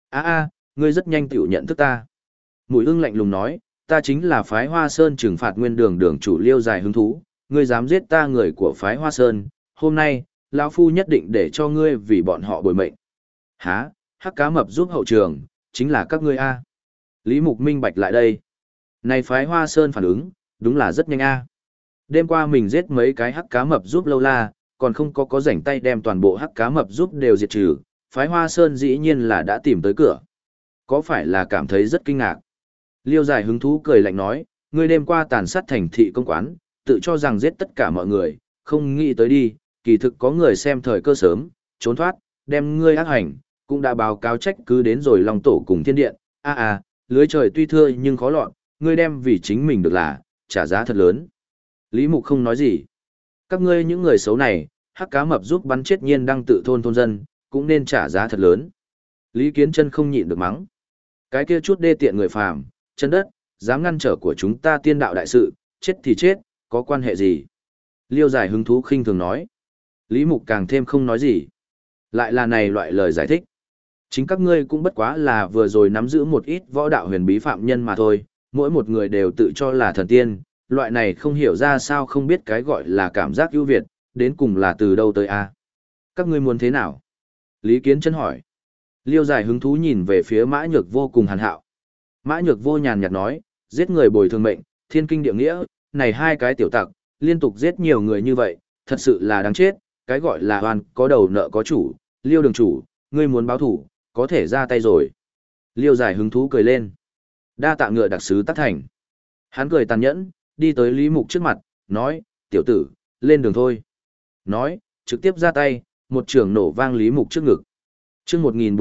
Ngươi rất nhanh tiểu nhận thức ta. Mùi ưng lạnh lùng nói, ta chính là phái Hoa Sơn trừng phạt nguyên đường đường chủ Liêu Dài hứng thú. Ngươi dám giết ta người của phái Hoa Sơn, hôm nay, lão phu nhất định để cho ngươi vì bọn họ bồi mệnh. Hả, hắc cá mập giúp hậu trường, chính là các ngươi a. Lý Mục minh bạch lại đây. Này phái Hoa Sơn phản ứng, đúng là rất nhanh a. Đêm qua mình giết mấy cái hắc cá mập giúp lâu la, còn không có rảnh tay đem toàn bộ hắc cá mập giúp đều diệt trừ, phái Hoa Sơn dĩ nhiên là đã tìm tới cửa. Có phải là cảm thấy rất kinh ngạc? Liêu Dài hứng thú cười lạnh nói, ngươi đêm qua tàn sát thành thị công quán, tự cho rằng giết tất cả mọi người, không nghĩ tới đi, kỳ thực có người xem thời cơ sớm, trốn thoát, đem ngươi ác hành, cũng đã báo cáo trách cứ đến rồi Long Tổ cùng Thiên Điện. Lưới trời tuy thưa nhưng khó lọt, ngươi đem vì chính mình được là, trả giá thật lớn. Lý Mục không nói gì. Các ngươi những người xấu này, hắc cá mập giúp bắn chết nhiên đang tự thôn dân, cũng nên trả giá thật lớn. Lý Kiến Chân không nhịn được mắng. Cái kia chút đê tiện người phàm, chân đất, dám ngăn trở của chúng ta tiên đạo đại sự, chết thì chết, có quan hệ gì? Liêu Dài hứng thú khinh thường nói. Lý Mục càng thêm không nói gì. Lại là này loại lời giải thích. Chính các ngươi cũng bất quá là vừa rồi nắm giữ một ít võ đạo huyền bí phạm nhân mà thôi, mỗi một người đều tự cho là thần tiên, loại này không hiểu ra sao không biết cái gọi là cảm giác ưu việt, đến cùng là từ đâu tới a? Các ngươi muốn thế nào? Lý Kiến Chân hỏi. Liêu Dài hứng thú nhìn về phía Mã Nhược Vô cùng Hàn Hạo. Mã Nhược Vô nhàn nhạt nói, giết người bồi thường mệnh, thiên kinh địa nghĩa, này hai cái tiểu tặc, liên tục giết nhiều người như vậy, thật sự là đáng chết, cái gọi là oan có đầu nợ có chủ, Liêu đường chủ, ngươi muốn báo thủ, có thể ra tay rồi. Liêu Dài hứng thú cười lên. Đa tạ ngựa đặc sứ tác thành. Hắn cười tàn nhẫn, đi tới Lý Mục trước mặt, nói, tiểu tử, lên đường thôi. Nói, trực tiếp ra tay, một trường nổ vang Lý Mục trước ngực. Chương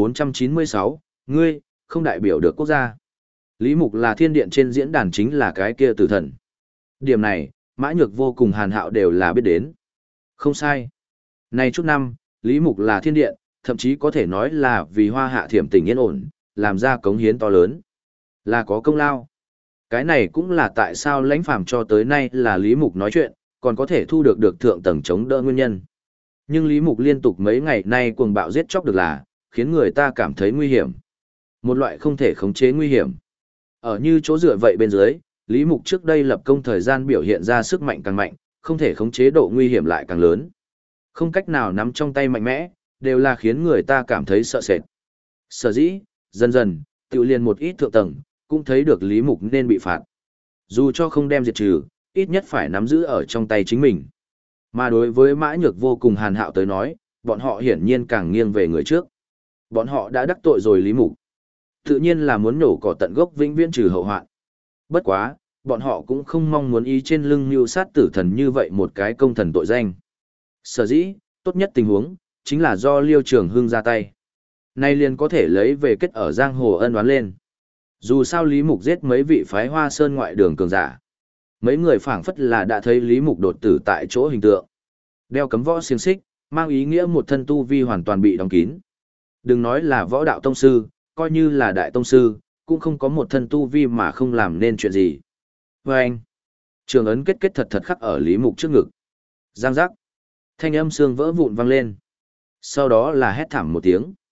1496, ngươi, không đại biểu được quốc gia. Lý Mục là thiên điện trên diễn đàn chính là cái kia tử thần. Điểm này, Mã Nhược Vô cùng Hàn Hạo đều là biết đến. Không sai. Này chút năm, Lý Mục là thiên điện, thậm chí có thể nói là vì Hoa Hạ Thiểm Tỉnh yên ổn, làm ra cống hiến to lớn. Là có công lao. Cái này cũng là tại sao Lãnh Phàm cho tới nay là Lý Mục nói chuyện, còn có thể thu được thượng tầng chống đỡ nguyên nhân. Nhưng Lý Mục liên tục mấy ngày nay cuồng bạo giết chóc được là, khiến người ta cảm thấy nguy hiểm. Một loại không thể khống chế nguy hiểm. Ở như chỗ dựa vậy bên dưới, Lý Mục trước đây lập công thời gian biểu hiện ra sức mạnh càng mạnh, không thể khống chế độ nguy hiểm lại càng lớn. Không cách nào nắm trong tay mạnh mẽ, đều là khiến người ta cảm thấy sợ sệt. Sở dĩ, dần dần, tự liền một ít thượng tầng, cũng thấy được Lý Mục nên bị phạt. Dù cho không đem diệt trừ, ít nhất phải nắm giữ ở trong tay chính mình. Mà đối với Mã Nhược Vô cùng Hàn Hạo tới nói, bọn họ hiển nhiên càng nghiêng về người trước. Bọn họ đã đắc tội rồi Lý Mục. Tự nhiên là muốn nổ cỏ tận gốc vĩnh viễn trừ hậu hoạn. Bất quá, bọn họ cũng không mong muốn ý trên lưng mưu sát tử thần như vậy một cái công thần tội danh. Sở dĩ, tốt nhất tình huống, chính là do Liêu Trường Hưng ra tay. Nay liền có thể lấy về kết ở giang hồ ân oán lên. Dù sao Lý Mục giết mấy vị phái Hoa Sơn ngoại đường cường giả. Mấy người phảng phất là đã thấy Lý Mục đột tử tại chỗ hình tượng. Đeo cấm võ xiềng xích, mang ý nghĩa một thân tu vi hoàn toàn bị đóng kín. Đừng nói là võ đạo tông sư, coi như là đại tông sư, cũng không có một thân tu vi mà không làm nên chuyện gì. Và anh, trường ấn kết thật thật khắc ở Lý Mục trước ngực. Giang giác, thanh âm xương vỡ vụn vang lên. Sau đó là hét thảm một tiếng.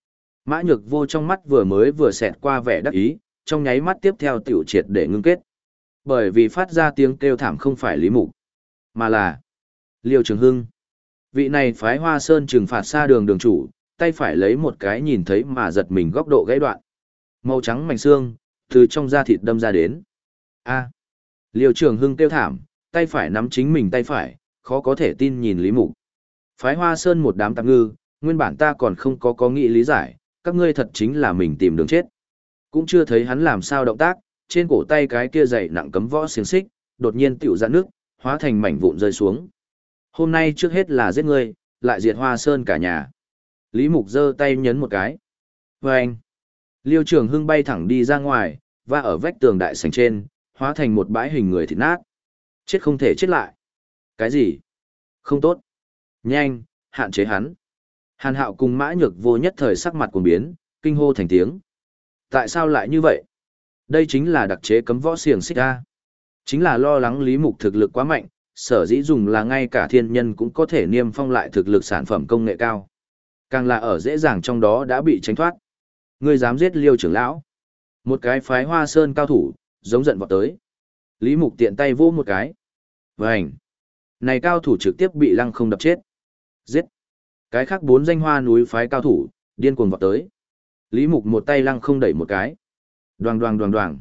Mã Nhược Vô trong mắt vừa xẹt qua vẻ đắc ý, trong nháy mắt tiếp theo tiểu triệt để ngưng kết. Bởi vì phát ra tiếng kêu thảm không phải Lý Mục, mà là Liêu Trường Hưng. Vị này phái Hoa Sơn trừng phạt xa đường đường chủ, tay phải lấy một cái nhìn thấy mà giật mình góc độ gãy đoạn. Màu trắng mảnh xương, từ trong da thịt đâm ra đến. A. Liêu Trường Hưng kêu thảm, tay phải nắm chính mình tay phải, khó có thể tin nhìn Lý Mục. Phái Hoa Sơn một đám tạp ngư, nguyên bản ta còn không có nghĩ lý giải, các ngươi thật chính là mình tìm đường chết. Cũng chưa thấy hắn làm sao động tác, trên cổ tay cái kia dày nặng cấm võ xiềng xích, đột nhiên tiểu ra nước, hóa thành mảnh vụn rơi xuống. Hôm nay trước hết là giết ngươi, lại diệt Hoa Sơn cả nhà. Lý Mục giơ tay nhấn một cái. Vâng! Liêu Trường Hưng bay thẳng đi ra ngoài, và ở vách tường đại sảnh trên, hóa thành một bãi hình người thịt nát. Chết không thể chết lại. Cái gì? Không tốt. Nhanh, hạn chế hắn. Hàn Hạo cùng Mã Nhược Vô nhất thời sắc mặt cuồng biến, kinh hô thành tiếng. Tại sao lại như vậy? Đây chính là đặc chế cấm võ xiềng xích a. Chính là lo lắng Lý Mục thực lực quá mạnh, sở dĩ dùng là ngay cả thiên nhân cũng có thể niêm phong lại thực lực sản phẩm công nghệ cao. Càng là ở dễ dàng trong đó đã bị tránh thoát. Ngươi dám giết Liêu trưởng lão? Một cái phái Hoa Sơn cao thủ, giống giận vọt tới. Lý Mục tiện tay vỗ một cái. Vành! Này cao thủ trực tiếp bị lăng không đập chết. Giết! Cái khác 4 danh Hoa núi phái cao thủ, điên cuồng vọt tới. Lý Mục một tay lăng không đẩy một cái. Đoàng đoàng đoàng đoàng.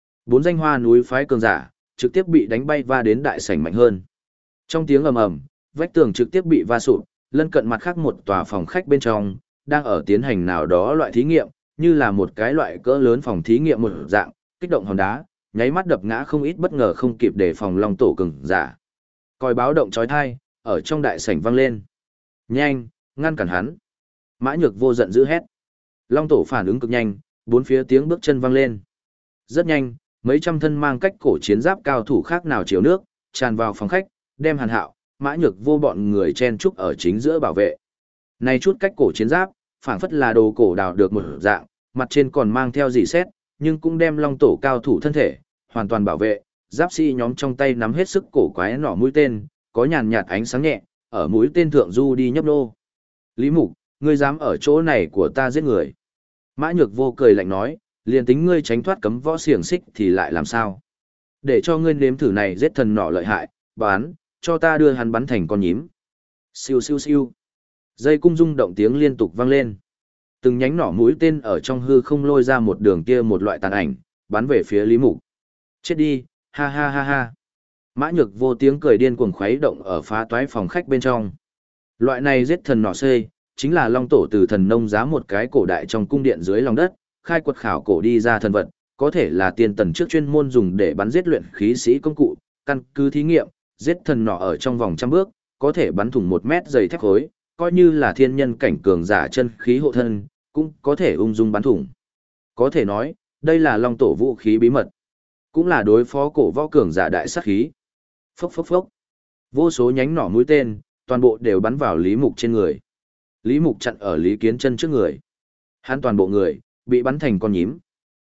4 danh Hoa núi phái cường giả, trực tiếp bị đánh bay va đến đại sảnh mạnh hơn. Trong tiếng ầm ầm, vách tường trực tiếp bị va sụp, lân cận mặt khác một tòa phòng khách bên trong, đang ở tiến hành nào đó loại thí nghiệm, như là một cái loại cỡ lớn phòng thí nghiệm một dạng, kích động hòn đá, nháy mắt đập ngã không ít bất ngờ không kịp đề phòng long tổ cường giả. Còi báo động chói tai, ở trong đại sảnh vang lên. Nhanh, ngăn cản hắn. Mã Nhược Vô giận dữ hét. Long tổ phản ứng cực nhanh, bốn phía tiếng bước chân vang lên. Rất nhanh, mấy trăm thân mang cách cổ chiến giáp cao thủ khác nào chiếu nước, tràn vào phòng khách, đem Hàn Hạo, Mã Nhược Vô bọn người chen trúc ở chính giữa bảo vệ. Này chút cách cổ chiến giáp, phảng phất là đồ cổ đào được một dạng, mặt trên còn mang theo dì xét, nhưng cũng đem long tổ cao thủ thân thể, hoàn toàn bảo vệ. Giáp sĩ nhóm trong tay nắm hết sức cổ quái nỏ mũi tên, có nhàn nhạt ánh sáng nhẹ, ở mũi tên thượng du đi nhấp nô. Lý Mục, ngươi dám ở chỗ này của ta giết người. Mã Nhược Vô cười lạnh nói, liền tính ngươi tránh thoát cấm võ xiềng xích thì lại làm sao? Để cho ngươi nếm thử này giết thần nỏ lợi hại, bán, cho ta đưa hắn bắn thành con nhím. Siêu siêu siêu. Dây cung rung động tiếng liên tục vang lên. Từng nhánh nỏ mũi tên ở trong hư không lôi ra một đường kia một loại tàn ảnh, bắn về phía Lý Mục. Chết đi, ha ha ha ha. Mã Nhược Vô tiếng cười điên cuồng khuấy động ở phá toái phòng khách bên trong. Loại này giết thần nỏ xê, chính là long tổ từ thần nông giá một cái cổ đại trong cung điện dưới lòng đất, khai quật khảo cổ đi ra thần vật, có thể là tiên tần trước chuyên môn dùng để bắn giết luyện khí sĩ công cụ, căn cứ thí nghiệm, giết thần nỏ ở trong vòng trăm bước, có thể bắn thủng 1 mét dày thép khối, coi như là thiên nhân cảnh cường giả chân khí hộ thân, cũng có thể ung dung bắn thủng. Có thể nói, đây là long tổ vũ khí bí mật, cũng là đối phó cổ võ cường giả đại sát khí. Phốc phốc phốc. Vô số nhánh nỏ mũi tên, toàn bộ đều bắn vào Lý Mục trên người. Lý Mục chặn ở Lý Kiến Chân trước người. Hắn toàn bộ người bị bắn thành con nhím.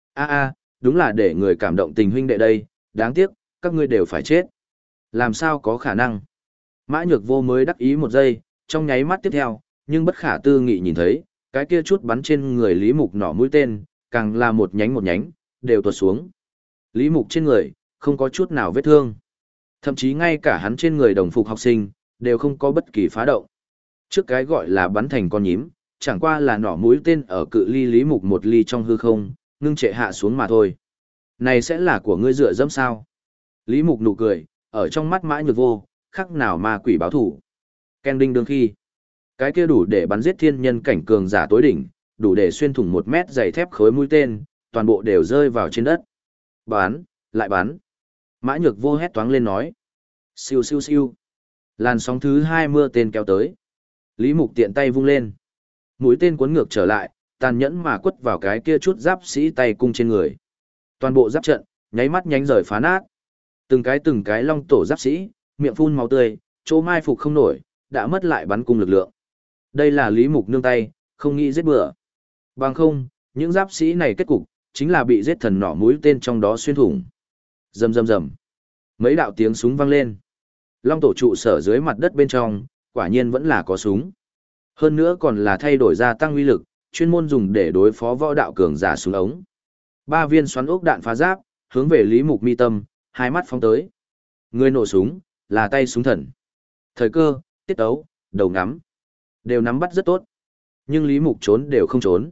A, đúng là để người cảm động tình huynh đệ đây, đáng tiếc, các ngươi đều phải chết. Làm sao có khả năng? Mã Nhược Vô mới đắc ý một giây, trong nháy mắt tiếp theo, nhưng bất khả tư nghị nhìn thấy, cái kia chút bắn trên người Lý Mục nỏ mũi tên, càng là một nhánh, đều tuột xuống. Lý Mục trên người, không có chút nào vết thương. Thậm chí ngay cả hắn trên người đồng phục học sinh, đều không có bất kỳ phá động. Trước cái gọi là bắn thành con nhím, chẳng qua là nỏ mũi tên ở cự ly Lý Mục 1 ly trong hư không, ngưng trệ hạ xuống mà thôi. Này sẽ là của ngươi dựa dẫm sao? Lý Mục nụ cười, ở trong mắt Mã Nhược Vô, khắc nào ma quỷ báo thủ. Ken đinh đương khi, cái kia đủ để bắn giết thiên nhân cảnh cường giả tối đỉnh, đủ để xuyên thủng 1 mét dày thép khối mũi tên, toàn bộ đều rơi vào trên đất. Bắn, lại bắn. Mã Nhược Vô hét toáng lên nói. Siêu siêu siêu. Làn sóng thứ 2 mưa tên kéo tới. Lý Mục tiện tay vung lên. Mũi tên cuốn ngược trở lại, tàn nhẫn mà quất vào cái kia chút giáp sĩ tay cung trên người. Toàn bộ giáp trận, nháy mắt nhánh rời phá nát. Từng cái long tổ giáp sĩ, miệng phun máu tươi, chỗ mai phục không nổi, đã mất lại bắn cung lực lượng. Đây là Lý Mục nương tay, không nghĩ giết bừa. Bằng không, những giáp sĩ này kết cục, chính là bị giết thần nỏ mũi tên trong đó xuyên thủng. Rầm rầm rầm. Mấy đạo tiếng súng vang lên. Long tổ trụ sở dưới mặt đất bên trong, quả nhiên vẫn là có súng. Hơn nữa còn là thay đổi gia tăng uy lực, chuyên môn dùng để đối phó võ đạo cường giả súng ống. 3 viên xoắn ốc đạn phá giáp, hướng về Lý Mục mi tâm, hai mắt phóng tới. Người nổ súng, là tay súng thần. Thời cơ, tiết tấu, đầu ngắm, đều nắm bắt rất tốt. Nhưng Lý Mục trốn đều không trốn.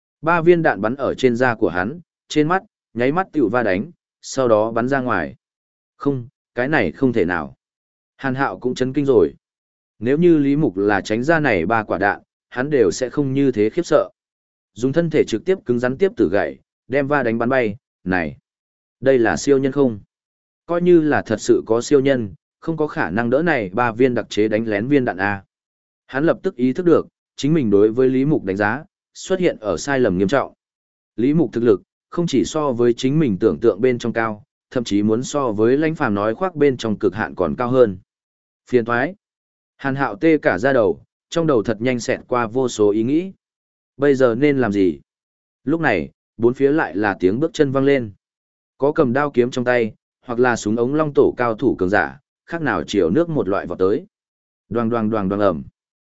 3 viên đạn bắn ở trên da của hắn, trên mắt, nháy mắt tiểu va đánh, sau đó bắn ra ngoài. Không, cái này không thể nào. Hàn Hạo cũng chấn kinh rồi. Nếu như Lý Mục là tránh ra này 3 quả đạn, hắn đều sẽ không như thế khiếp sợ. Dùng thân thể trực tiếp cứng rắn tiếp tử gậy, đem va đánh bắn bay, này. Đây là siêu nhân không? Coi như là thật sự có siêu nhân, không có khả năng đỡ này 3 viên đặc chế đánh lén viên đạn A. Hắn lập tức ý thức được, chính mình đối với Lý Mục đánh giá, xuất hiện ở sai lầm nghiêm trọng. Lý Mục thực lực, không chỉ so với chính mình tưởng tượng bên trong cao, thậm chí muốn so với Lãnh Phàm nói khoác bên trong cực hạn còn cao hơn. Phiền toái. Hàn Hạo tê cả da đầu, trong đầu thật nhanh xẹt qua vô số ý nghĩ. Bây giờ nên làm gì? Lúc này, bốn phía lại là tiếng bước chân vang lên. Có cầm đao kiếm trong tay, hoặc là súng ống long tổ cao thủ cường giả, khác nào chiều nước một loại vọt tới. Đoàng đoàng đoàng đoàng ầm.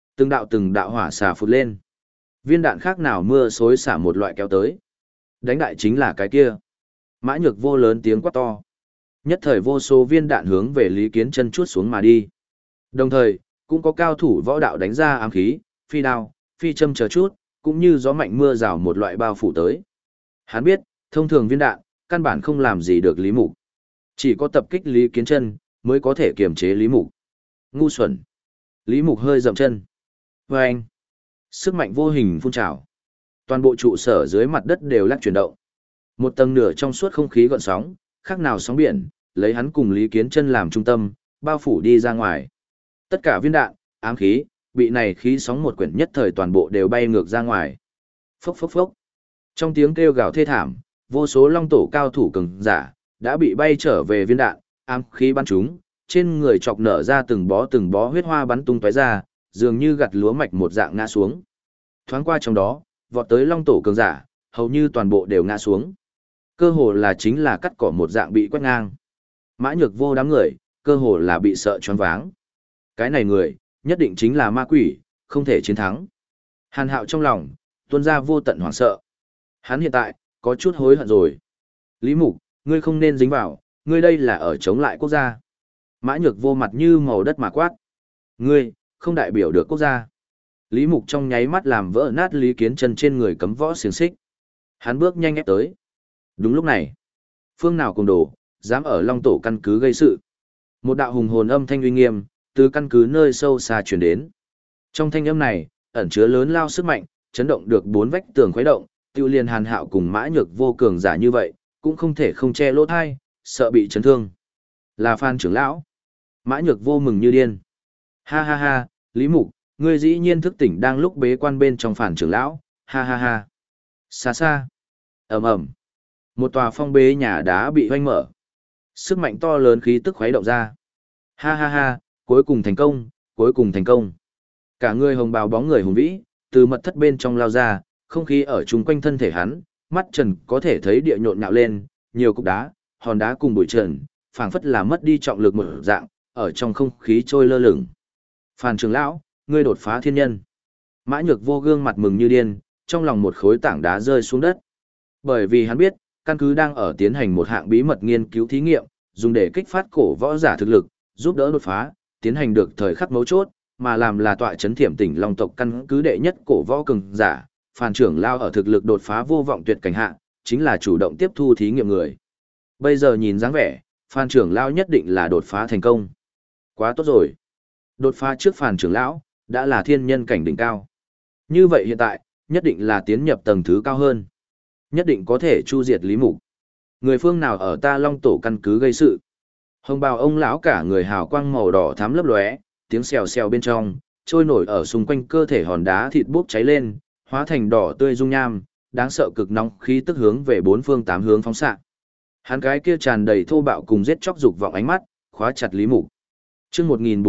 Từng đạo hỏa xà phụt lên. Viên đạn khác nào mưa xối xả một loại kéo tới. Đánh đại chính là cái kia. Mã Nhược Vô lớn tiếng quát to. Nhất thời vô số viên đạn hướng về Lý Kiến Chân chuốt xuống mà đi. Đồng thời, cũng có cao thủ võ đạo đánh ra ám khí, phi đao, phi châm chờ chút, cũng như gió mạnh mưa rào một loại bao phủ tới. Hắn biết, thông thường viên đạn, căn bản không làm gì được Lý Mục. Chỉ có tập kích Lý Kiến Chân mới có thể kiềm chế Lý Mục. Ngu xuẩn. Lý Mục hơi dậm chân. Và anh, sức mạnh vô hình phun trào. Toàn bộ trụ sở dưới mặt đất đều lắc chuyển động. Một tầng nửa trong suốt không khí gợn sóng, khác nào sóng biển, lấy hắn cùng Lý Kiến Chân làm trung tâm, bao phủ đi ra ngoài. Tất cả viên đạn, ám khí, bị này khí sóng một quyển nhất thời toàn bộ đều bay ngược ra ngoài. Phốc phốc phốc. Trong tiếng kêu gào thê thảm, vô số long tổ cao thủ cường giả đã bị bay trở về viên đạn, ám khí bắn chúng, trên người chọc nở ra từng bó huyết hoa bắn tung tóe ra, dường như gặt lúa mạch một dạng ngã xuống. Thoáng qua trong đó, vọt tới long tổ cường giả, hầu như toàn bộ đều ngã xuống. Cơ hồ là chính là cắt cỏ một dạng bị quét ngang. Mã Nhược Vô đám người, cơ hồ là bị sợ choáng váng. Cái này người, nhất định chính là ma quỷ, không thể chiến thắng. Hàn Hạo trong lòng, tuôn ra vô tận hoảng sợ. Hắn hiện tại, có chút hối hận rồi. Lý Mục, ngươi không nên dính vào, ngươi đây là ở chống lại quốc gia. Mã Nhược Vô mặt như màu đất mà quát. Ngươi, không đại biểu được quốc gia. Lý Mục trong nháy mắt làm vỡ nát Lý Kiến Chân trên người cấm võ xiềng xích. Hắn bước nhanh ép tới. Đúng lúc này, phương nào cùng đồ, dám ở Long Tổ căn cứ gây sự. Một đạo hùng hồn âm thanh uy nghiêm, từ căn cứ nơi sâu xa truyền đến. Trong thanh âm này, ẩn chứa lớn lao sức mạnh, chấn động được 4 vách tường khuấy động, tiêu liên Hàn Hạo cùng Mã Nhược Vô cường giả như vậy, cũng không thể không che lỗ thai, sợ bị chấn thương. Là Phan trưởng lão. Mã Nhược Vô mừng như điên. Ha ha ha, Lý Mục, ngươi dĩ nhiên thức tỉnh đang lúc bế quan bên trong Phan trưởng lão, ha ha ha. Xa xa. Ầm ầm. Một tòa phong bế nhà đá bị hoanh mở. Sức mạnh to lớn khí tức khuấy động ra. Ha ha ha, cuối cùng thành công, cuối cùng thành công. Cả người hồng bào bóng người hùng vĩ, từ mật thất bên trong lao ra, không khí ở chung quanh thân thể hắn, mắt trần có thể thấy địa nhộn nhạo lên, nhiều cục đá, hòn đá cùng bụi trần, phảng phất là mất đi trọng lực một dạng, ở trong không khí trôi lơ lửng. Phan trưởng lão, ngươi đột phá thiên nhân. Mã Nhược Vô gương mặt mừng như điên, trong lòng một khối tảng đá rơi xuống đất. Bởi vì hắn biết, căn cứ đang ở tiến hành một hạng bí mật nghiên cứu thí nghiệm, dùng để kích phát cổ võ giả thực lực, giúp đỡ đột phá, tiến hành được thời khắc mấu chốt, mà làm là tọa chấn Thiểm Tỉnh Long tộc căn cứ đệ nhất cổ võ cường giả, Phan trưởng lão ở thực lực đột phá vô vọng tuyệt cảnh hạ, chính là chủ động tiếp thu thí nghiệm người. Bây giờ nhìn dáng vẻ, Phan trưởng lão nhất định là đột phá thành công. Quá tốt rồi. Đột phá trước Phan trưởng lão, đã là thiên nhân cảnh đỉnh cao. Như vậy hiện tại, nhất định là tiến nhập tầng thứ cao hơn. Nhất định có thể chu diệt Lý Mục. Người phương nào ở ta Long tổ căn cứ gây sự? Hồng bào ông lão cả người hào quang màu đỏ thắm lấp lóe, tiếng xèo xèo bên trong, trôi nổi ở xung quanh cơ thể hòn đá thịt bốc cháy lên, hóa thành đỏ tươi dung nham, đáng sợ cực nóng khí tức hướng về 4 phương 8 hướng phóng xạ. Hắn cái kia tràn đầy thô bạo cùng giết chóc dục vọng ánh mắt, khóa chặt Lý Mục. Chương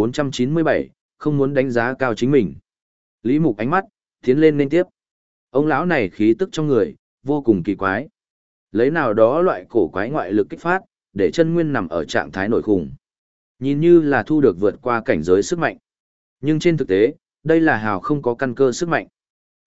1497, không muốn đánh giá cao chính mình. Lý Mục ánh mắt tiến lên liên tiếp. Ông lão này khí tức trong người vô cùng kỳ quái. Lấy nào đó loại cổ quái ngoại lực kích phát, để chân nguyên nằm ở trạng thái nổi khủng. Nhìn như là thu được vượt qua cảnh giới sức mạnh. Nhưng trên thực tế, đây là hào không có căn cơ sức mạnh.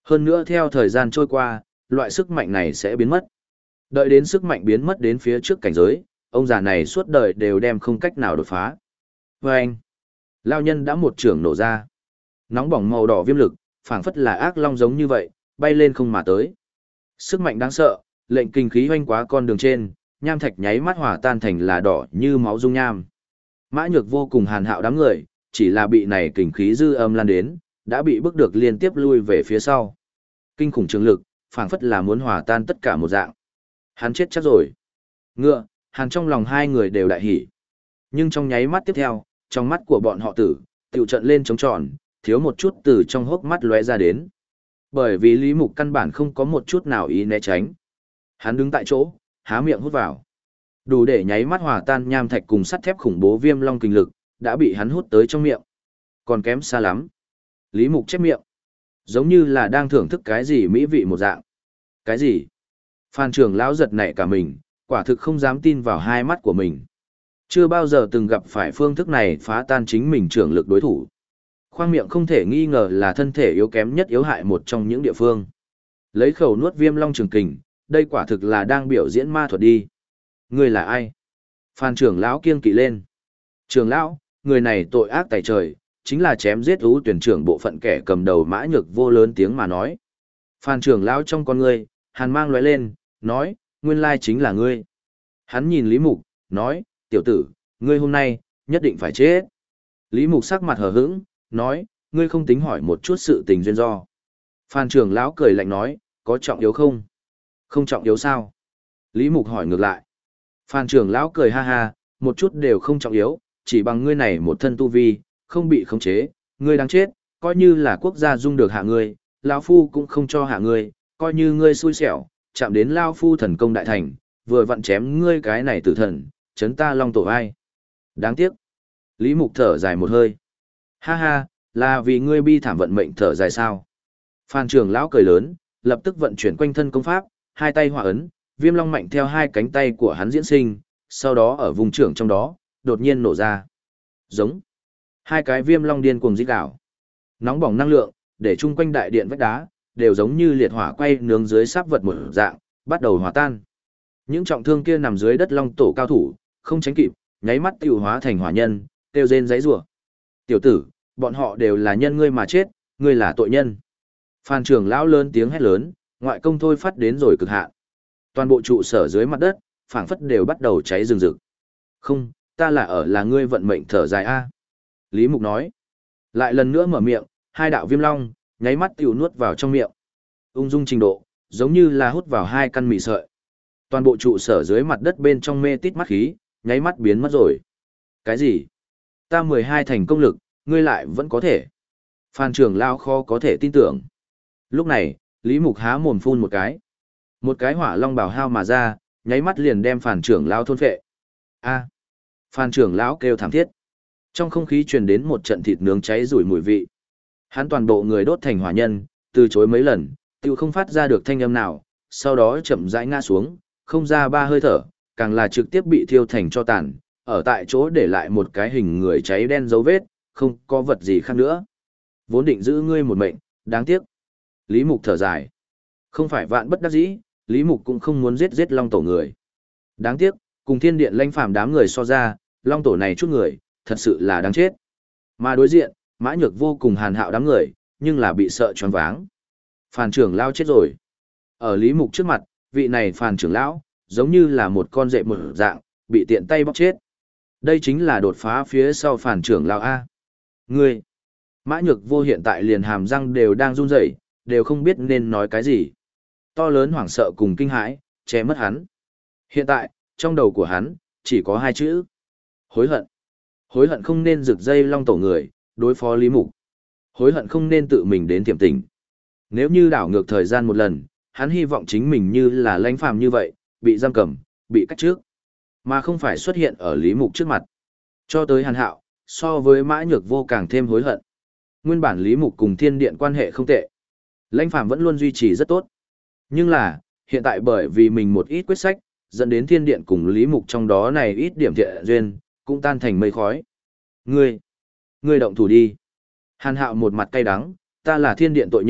Hơn nữa theo thời gian trôi qua, loại sức mạnh này sẽ biến mất. Đợi đến sức mạnh biến mất đến phía trước cảnh giới, ông già này suốt đời đều đem không cách nào đột phá. Và anh, lao nhân đã một trường nổ ra. Nóng bỏng màu đỏ viêm lực, phảng phất là ác long giống như vậy, bay lên không mà tới. Sức mạnh đáng sợ, lệnh kinh khí hoanh quá con đường trên, nham thạch nháy mắt hòa tan thành là đỏ như máu dung nham. Mã Nhược vô cùng hàn hạo đám người, chỉ là bị này kinh khí dư âm lan đến, đã bị bức được liên tiếp lui về phía sau. Kinh khủng trường lực, phảng phất là muốn hòa tan tất cả một dạng. Hắn chết chắc rồi. Ngựa, Hàn trong lòng hai người đều đại hỉ. Nhưng trong nháy mắt tiếp theo, trong mắt của bọn họ tử, tiểu trận lên trống tròn, thiếu một chút từ trong hốc mắt lóe ra đến. Bởi vì Lý Mục căn bản không có một chút nào ý né tránh. Hắn đứng tại chỗ, há miệng hút vào. Đủ để nháy mắt hòa tan nham thạch cùng sắt thép khủng bố viêm long kinh lực, đã bị hắn hút tới trong miệng. Còn kém xa lắm. Lý Mục chép miệng. Giống như là đang thưởng thức cái gì mỹ vị một dạng. Cái gì? Phan trưởng lão giật nảy cả mình, quả thực không dám tin vào hai mắt của mình. Chưa bao giờ từng gặp phải phương thức này phá tan chính mình trưởng lực đối thủ. Khoang miệng không thể nghi ngờ là thân thể yếu kém nhất yếu hại một trong những địa phương. Lấy khẩu nuốt viêm long trường kình, đây quả thực là đang biểu diễn ma thuật đi. Người là ai? Phan trưởng lão kiêng kỵ lên. Trưởng lão, người này tội ác tày trời, chính là chém giết ưu tuyển trưởng bộ phận kẻ cầm đầu Mã Nhược vô lớn tiếng mà nói. Phan trưởng lão trong con ngươi, hàn mang lóe lên, nói, nguyên lai chính là ngươi. Hắn nhìn Lý Mục, nói, tiểu tử, ngươi hôm nay, nhất định phải chết. Lý Mục sắc mặt hờ hững, nói, ngươi không tính hỏi một chút sự tình duyên do. Phan trưởng lão cười lạnh nói, có trọng yếu không? Không trọng yếu sao? Lý Mục hỏi ngược lại. Phan trưởng lão cười ha ha, một chút đều không trọng yếu, chỉ bằng ngươi này một thân tu vi, không bị khống chế, ngươi đáng chết, coi như là quốc gia dung được hạ ngươi, lão phu cũng không cho hạ ngươi, coi như ngươi xui xẻo, chạm đến lão phu thần công đại thành, vừa vặn chém ngươi cái này tử thần, chấn ta long tổ ai. Đáng tiếc. Lý Mục thở dài một hơi. Ha ha, là vì ngươi bi thảm vận mệnh thở dài sao? Phan trưởng lão cười lớn, lập tức vận chuyển quanh thân công pháp, hai tay hòa ấn, viêm long mạnh theo hai cánh tay của hắn diễn sinh, sau đó ở vùng trưởng trong đó, đột nhiên nổ ra. Giống. Hai cái viêm long điên cuồng rít đảo. Nóng bỏng năng lượng, để chung quanh đại điện vách đá, đều giống như liệt hỏa quay nướng dưới sáp vật một dạng, bắt đầu hòa tan. Những trọng thương kia nằm dưới đất long tổ cao thủ, không tránh kịp, nháy mắt tiêu hóa thành hỏa nhân, tiêu rên giấy rủa. Tiểu tử, bọn họ đều là nhân ngươi mà chết, ngươi là tội nhân. Phan trưởng lão lớn tiếng hét lớn, ngoại công thôi phát đến rồi cực hạn. Toàn bộ trụ sở dưới mặt đất, phảng phất đều bắt đầu cháy rừng rực. Không, ta là ngươi vận mệnh thở dài a. Lý Mục nói. Lại lần nữa mở miệng, hai đạo viêm long, nháy mắt tiểu nuốt vào trong miệng. Ung dung trình độ, giống như là hút vào hai căn mì sợi. Toàn bộ trụ sở dưới mặt đất bên trong mê tít mắt khí, nháy mắt biến mất rồi. Cái gì? Ta 12 thành công lực, ngươi lại vẫn có thể. Phan trưởng lão khó có thể tin tưởng. Lúc này, Lý Mục há mồm phun một cái. Một cái hỏa long bào hao mà ra, nháy mắt liền đem Phan trưởng lão thôn phệ. A. Phan trưởng lão kêu thảm thiết. Trong không khí truyền đến một trận thịt nướng cháy rủi mùi vị. Hắn toàn bộ người đốt thành hỏa nhân, từ chối mấy lần, tiêu không phát ra được thanh âm nào, sau đó chậm rãi ngã xuống, không ra ba hơi thở, càng là trực tiếp bị thiêu thành cho tàn, ở tại chỗ để lại một cái hình người cháy đen dấu vết, không có vật gì khác nữa. Vốn định giữ ngươi một mệnh, đáng tiếc. Lý Mục thở dài. Không phải vạn bất đắc dĩ, Lý Mục cũng không muốn giết Long Tổ người. Đáng tiếc, cùng Thiên Điện Lãnh Phàm đám người so ra, Long Tổ này chút người, thật sự là đáng chết. Mà đối diện, Mã Nhược vô cùng hàn hạo đám người, nhưng là bị sợ choáng váng. Phan trưởng lão chết rồi. Ở Lý Mục trước mặt, vị này Phan trưởng lão, giống như là một con dệ một dạng, bị tiện tay bóc chết. Đây chính là đột phá phía sau Phan trưởng lão A. Ngươi! Mã Nhược vô hiện tại liền hàm răng đều đang run rẩy, đều không biết nên nói cái gì. To lớn hoảng sợ cùng kinh hãi, che mất hắn. Hiện tại, trong đầu của hắn, chỉ có hai chữ. Hối hận. Hối hận không nên rực dây Long Tổ người, đối phó Lý Mục. Hối hận không nên tự mình đến tiềm tình. Nếu như đảo ngược thời gian một lần, hắn hy vọng chính mình như là Lãnh Phàm như vậy, bị giam cầm, bị cách trước, mà không phải xuất hiện ở Lý Mục trước mặt. Cho tới Hàn Hạo, so với Mã Nhược vô càng thêm hối hận. Nguyên bản Lý Mục cùng Thiên Điện quan hệ không tệ. Lãnh Phàm vẫn luôn duy trì rất tốt. Nhưng là, hiện tại bởi vì mình một ít quyết sách, dẫn đến Thiên Điện cùng Lý Mục trong đó này ít điểm thiện duyên, cũng tan thành mây khói. Ngươi động thủ đi. Hàn Hạo một mặt cay đắng, ta là Thiên Điện tội nhân,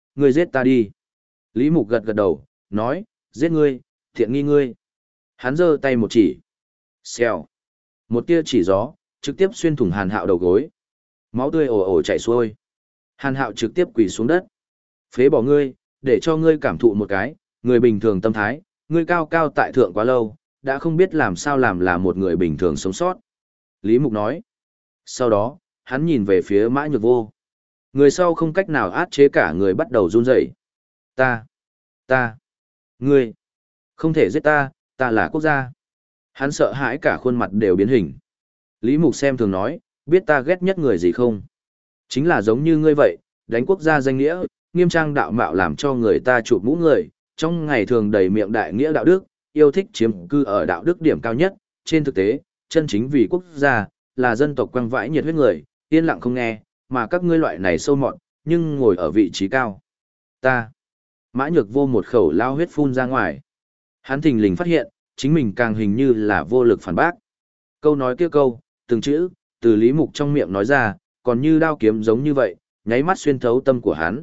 ngươi giết ta đi. Lý Mục gật gật đầu, nói, giết ngươi, thiện nghi ngươi. Hắn giơ tay một chỉ. Xèo. Một tia chỉ gió, trực tiếp xuyên thủng Hàn Hạo đầu gối. Máu tươi ồ ồ chảy xuôi. Hàn Hạo trực tiếp quỳ xuống đất. Phế bỏ ngươi, để cho ngươi cảm thụ một cái, người bình thường tâm thái, ngươi cao cao tại thượng quá lâu, đã không biết làm sao làm là một người bình thường sống sót. Lý Mục nói. Sau đó, hắn nhìn về phía Mã Nhược Vô. Người sau không cách nào át chế cả người bắt đầu run rẩy. Ngươi, không thể giết ta, ta là quốc gia. Hắn sợ hãi cả khuôn mặt đều biến hình. Lý Mục xem thường nói, biết ta ghét nhất người gì không? Chính là giống như ngươi vậy, đánh quốc gia danh nghĩa, nghiêm trang đạo mạo làm cho người ta chụp mũ người, trong ngày thường đầy miệng đại nghĩa đạo đức, yêu thích chiếm cư ở đạo đức điểm cao nhất, trên thực tế, chân chính vì quốc gia, là dân tộc quăng vãi nhiệt huyết người, yên lặng không nghe, mà các ngươi loại này sâu mọt, nhưng ngồi ở vị trí cao. Mã Nhược Vô một khẩu lao huyết phun ra ngoài. Hắn thình lình phát hiện, chính mình càng hình như là vô lực phản bác. Câu nói kia câu, từng chữ, từ Lý Mục trong miệng nói ra, còn như đao kiếm giống như vậy, nháy mắt xuyên thấu tâm của hắn.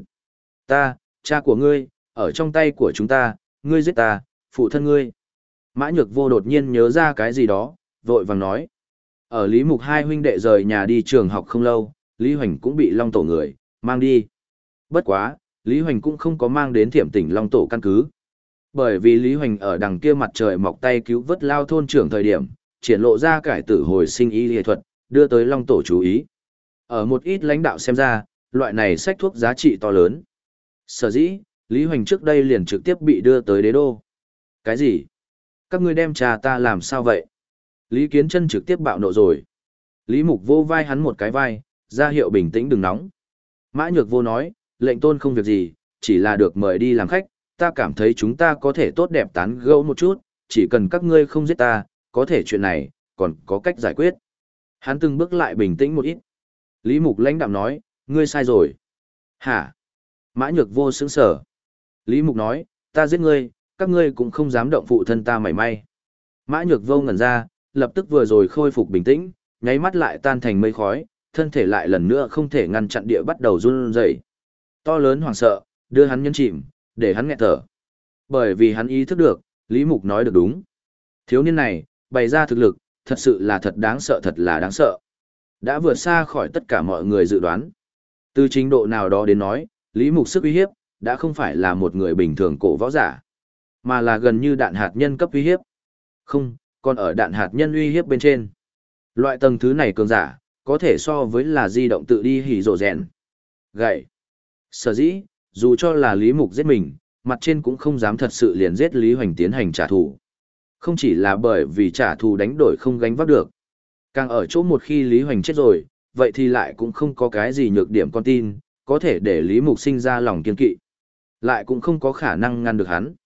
Cha của ngươi, ở trong tay của chúng ta, ngươi giết ta, phụ thân ngươi. Mã Nhược Vô đột nhiên nhớ ra cái gì đó, vội vàng nói. Ở Lý Mục hai huynh đệ rời nhà đi trường học không lâu, Lý Hoành cũng bị Long Tổ người mang đi. Bất quá, Lý Hoành cũng không có mang đến Thiểm Tỉnh Long Tổ căn cứ. Bởi vì Lý Hoành ở đằng kia mặt trời mọc tay cứu vớt Lao thôn trưởng thời điểm, triển lộ ra cải tử hồi sinh y y thuật, đưa tới Long Tổ chú ý. Ở một ít lãnh đạo xem ra, loại này sách thuốc giá trị to lớn. Sở dĩ, Lý Hoành trước đây liền trực tiếp bị đưa tới đế đô. Cái gì? Các ngươi đem cha ta làm sao vậy? Lý Kiến Chân trực tiếp bạo nộ rồi. Lý Mục vô vai hắn một cái vai, ra hiệu bình tĩnh đừng nóng. Mã Nhược Vô nói, lệnh tôn không việc gì, chỉ là được mời đi làm khách, ta cảm thấy chúng ta có thể tốt đẹp tán gẫu một chút, chỉ cần các ngươi không giết ta, có thể chuyện này, còn có cách giải quyết. Hắn từng bước lại bình tĩnh một ít. Lý Mục lãnh đạm nói, ngươi sai rồi. Hả? Mã Nhược Vô sững sờ. Lý Mục nói, ta giết ngươi, các ngươi cũng không dám động phụ thân ta mảy may. Mã Nhược Vô ngẩn ra, lập tức vừa rồi khôi phục bình tĩnh, nháy mắt lại tan thành mây khói, thân thể lại lần nữa không thể ngăn chặn địa bắt đầu run rẩy. To lớn hoảng sợ, đưa hắn nhấn chìm, để hắn nghẹt thở. Bởi vì hắn ý thức được, Lý Mục nói được đúng. Thiếu niên này, bày ra thực lực, thật sự là thật đáng sợ. Đã vượt xa khỏi tất cả mọi người dự đoán. Từ trình độ nào đó đến nói, Lý Mục sức uy hiếp, đã không phải là một người bình thường cổ võ giả, mà là gần như đạn hạt nhân cấp uy hiếp. Không, còn ở đạn hạt nhân uy hiếp bên trên. Loại tầng thứ này cường giả, có thể so với là di động tự đi hỉ rộ rèn. Gậy. Sở dĩ, dù cho là Lý Mục giết mình, mặt trên cũng không dám thật sự liền giết Lý Hoành tiến hành trả thù. Không chỉ là bởi vì trả thù đánh đổi không gánh vác được. Càng ở chỗ một khi Lý Hoành chết rồi, vậy thì lại cũng không có cái gì nhược điểm con tin, có thể để Lý Mục sinh ra lòng kiên kỵ. Lại cũng không có khả năng ngăn được hắn.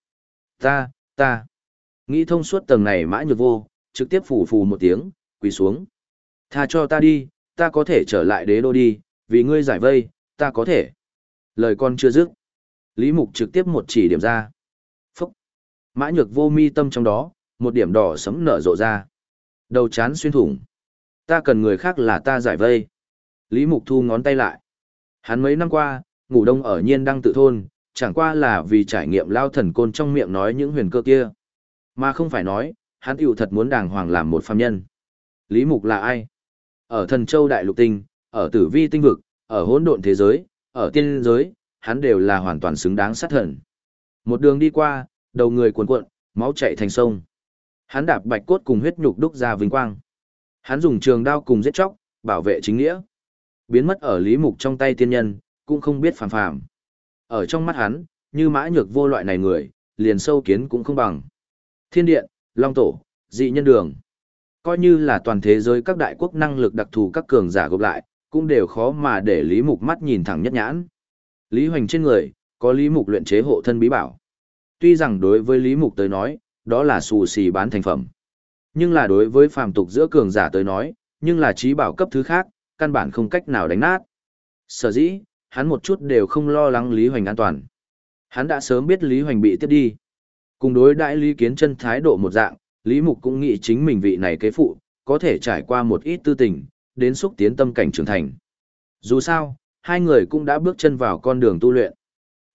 Ta. Nghĩ thông suốt tầng này Mã Nhược Vô, trực tiếp phủ phù một tiếng, quỳ xuống. Tha cho ta đi, ta có thể trở lại đế đô đi, vì ngươi giải vây, ta có thể. Lời con chưa dứt. Lý Mục trực tiếp một chỉ điểm ra. Phúc. Mã Nhược Vô mi tâm trong đó, một điểm đỏ sẫm nở rộ ra. Đầu chán xuyên thủng. Ta cần người khác là ta giải vây. Lý Mục thu ngón tay lại. Hắn mấy năm qua, ngủ đông ở Nhiên Đăng tự thôn, chẳng qua là vì trải nghiệm lao thần côn trong miệng nói những huyền cơ kia. Mà không phải nói, hắn tiểu thật muốn đàng hoàng làm một phàm nhân. Lý Mục là ai? Ở Thần Châu Đại Lục Tinh, ở Tử Vi Tinh Vực, ở hỗn độn thế giới, ở tiên giới, hắn đều là hoàn toàn xứng đáng sát thần. Một đường đi qua, đầu người cuồn cuộn, máu chảy thành sông. Hắn đạp bạch cốt cùng huyết nhục đúc ra vinh quang. Hắn dùng trường đao cùng giết chóc, bảo vệ chính nghĩa. Biến mất ở Lý Mục trong tay tiên nhân, cũng không biết phàm phàm. Ở trong mắt hắn, như Mã Nhược Vô loại này người, liền sâu kiến cũng không bằng. Thiên Điện, Long Tổ, Dị Nhân Đường. Coi như là toàn thế giới các đại quốc năng lực đặc thù các cường giả gộp lại, cũng đều khó mà để Lý Mục mắt nhìn thẳng nhất nhãn. Lý Hoành trên người, có Lý Mục luyện chế hộ thân bí bảo. Tuy rằng đối với Lý Mục tới nói, đó là xù xì bán thành phẩm. Nhưng là đối với phàm tục giữa cường giả tới nói, nhưng là trí bảo cấp thứ khác, căn bản không cách nào đánh nát. Sở dĩ, hắn một chút đều không lo lắng Lý Hoành an toàn. Hắn đã sớm biết Lý Hoành bị tiếp đi. Cùng đối đãi Lý Kiến Chân thái độ một dạng, Lý Mục cũng nghĩ chính mình vị này kế phụ, có thể trải qua một ít tư tình, đến xúc tiến tâm cảnh trưởng thành. Dù sao, hai người cũng đã bước chân vào con đường tu luyện.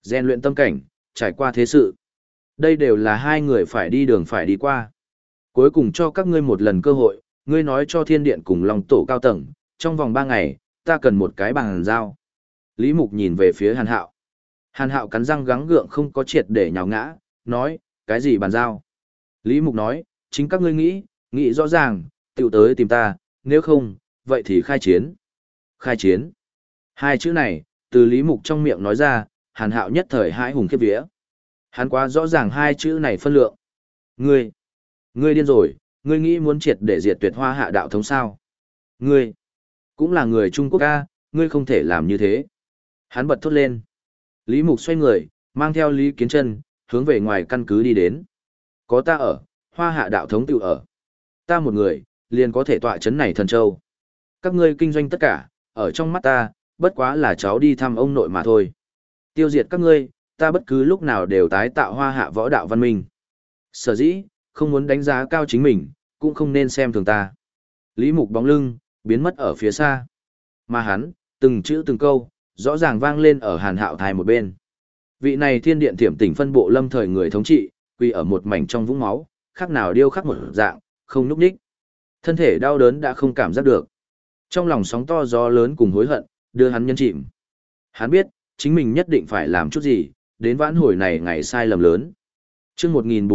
rèn luyện tâm cảnh, trải qua thế sự. Đây đều là hai người phải đi đường phải đi qua. Cuối cùng cho các ngươi một lần cơ hội, ngươi nói cho thiên điện cùng Long tổ cao tầng, trong vòng 3 ngày, ta cần một cái bàn giao. Lý Mục nhìn về phía Hàn Hạo. Hàn Hạo cắn răng gắng gượng không có triệt để nhào ngã, nói, cái gì bàn giao? Lý Mục nói, chính các ngươi nghĩ rõ ràng, tiểu tới tìm ta, nếu không, vậy thì khai chiến. Khai chiến. Hai chữ này, từ Lý Mục trong miệng nói ra, Hàn Hạo nhất thời hãi hùng khiếp vía. Hắn quá rõ ràng hai chữ này phân lượng. Ngươi điên rồi, ngươi nghĩ muốn triệt để diệt tuyệt Hoa Hạ đạo thống sao? Ngươi, cũng là người Trung Quốc a, ngươi không thể làm như thế. Hắn bật thốt lên. Lý Mục xoay người, mang theo Lý Kiến Chân, hướng về ngoài căn cứ đi đến. Có ta ở, Hoa Hạ đạo thống tự ở. Ta một người, liền có thể tọa chấn này thần châu. Các ngươi kinh doanh tất cả, ở trong mắt ta, bất quá là cháu đi thăm ông nội mà thôi. Tiêu diệt các ngươi, ta bất cứ lúc nào đều tái tạo Hoa Hạ võ đạo văn minh. Sở dĩ, không muốn đánh giá cao chính mình, cũng không nên xem thường ta. Lý Mục bóng lưng, biến mất ở phía xa. Mà hắn, từng chữ từng câu, rõ ràng vang lên ở Hàn Hạo thai một bên. Vị này thiên điện tiệm tỉnh phân bộ lâm thời người thống trị, quỳ ở một mảnh trong vũng máu, khác nào điêu khắc một dạng, không núp đích. Thân thể đau đớn đã không cảm giác được. Trong lòng sóng to gió lớn cùng hối hận, đưa hắn nhân chìm. Hắn biết, chính mình nhất định phải làm chút gì, đến vãn hồi này ngày sai lầm lớn. Chương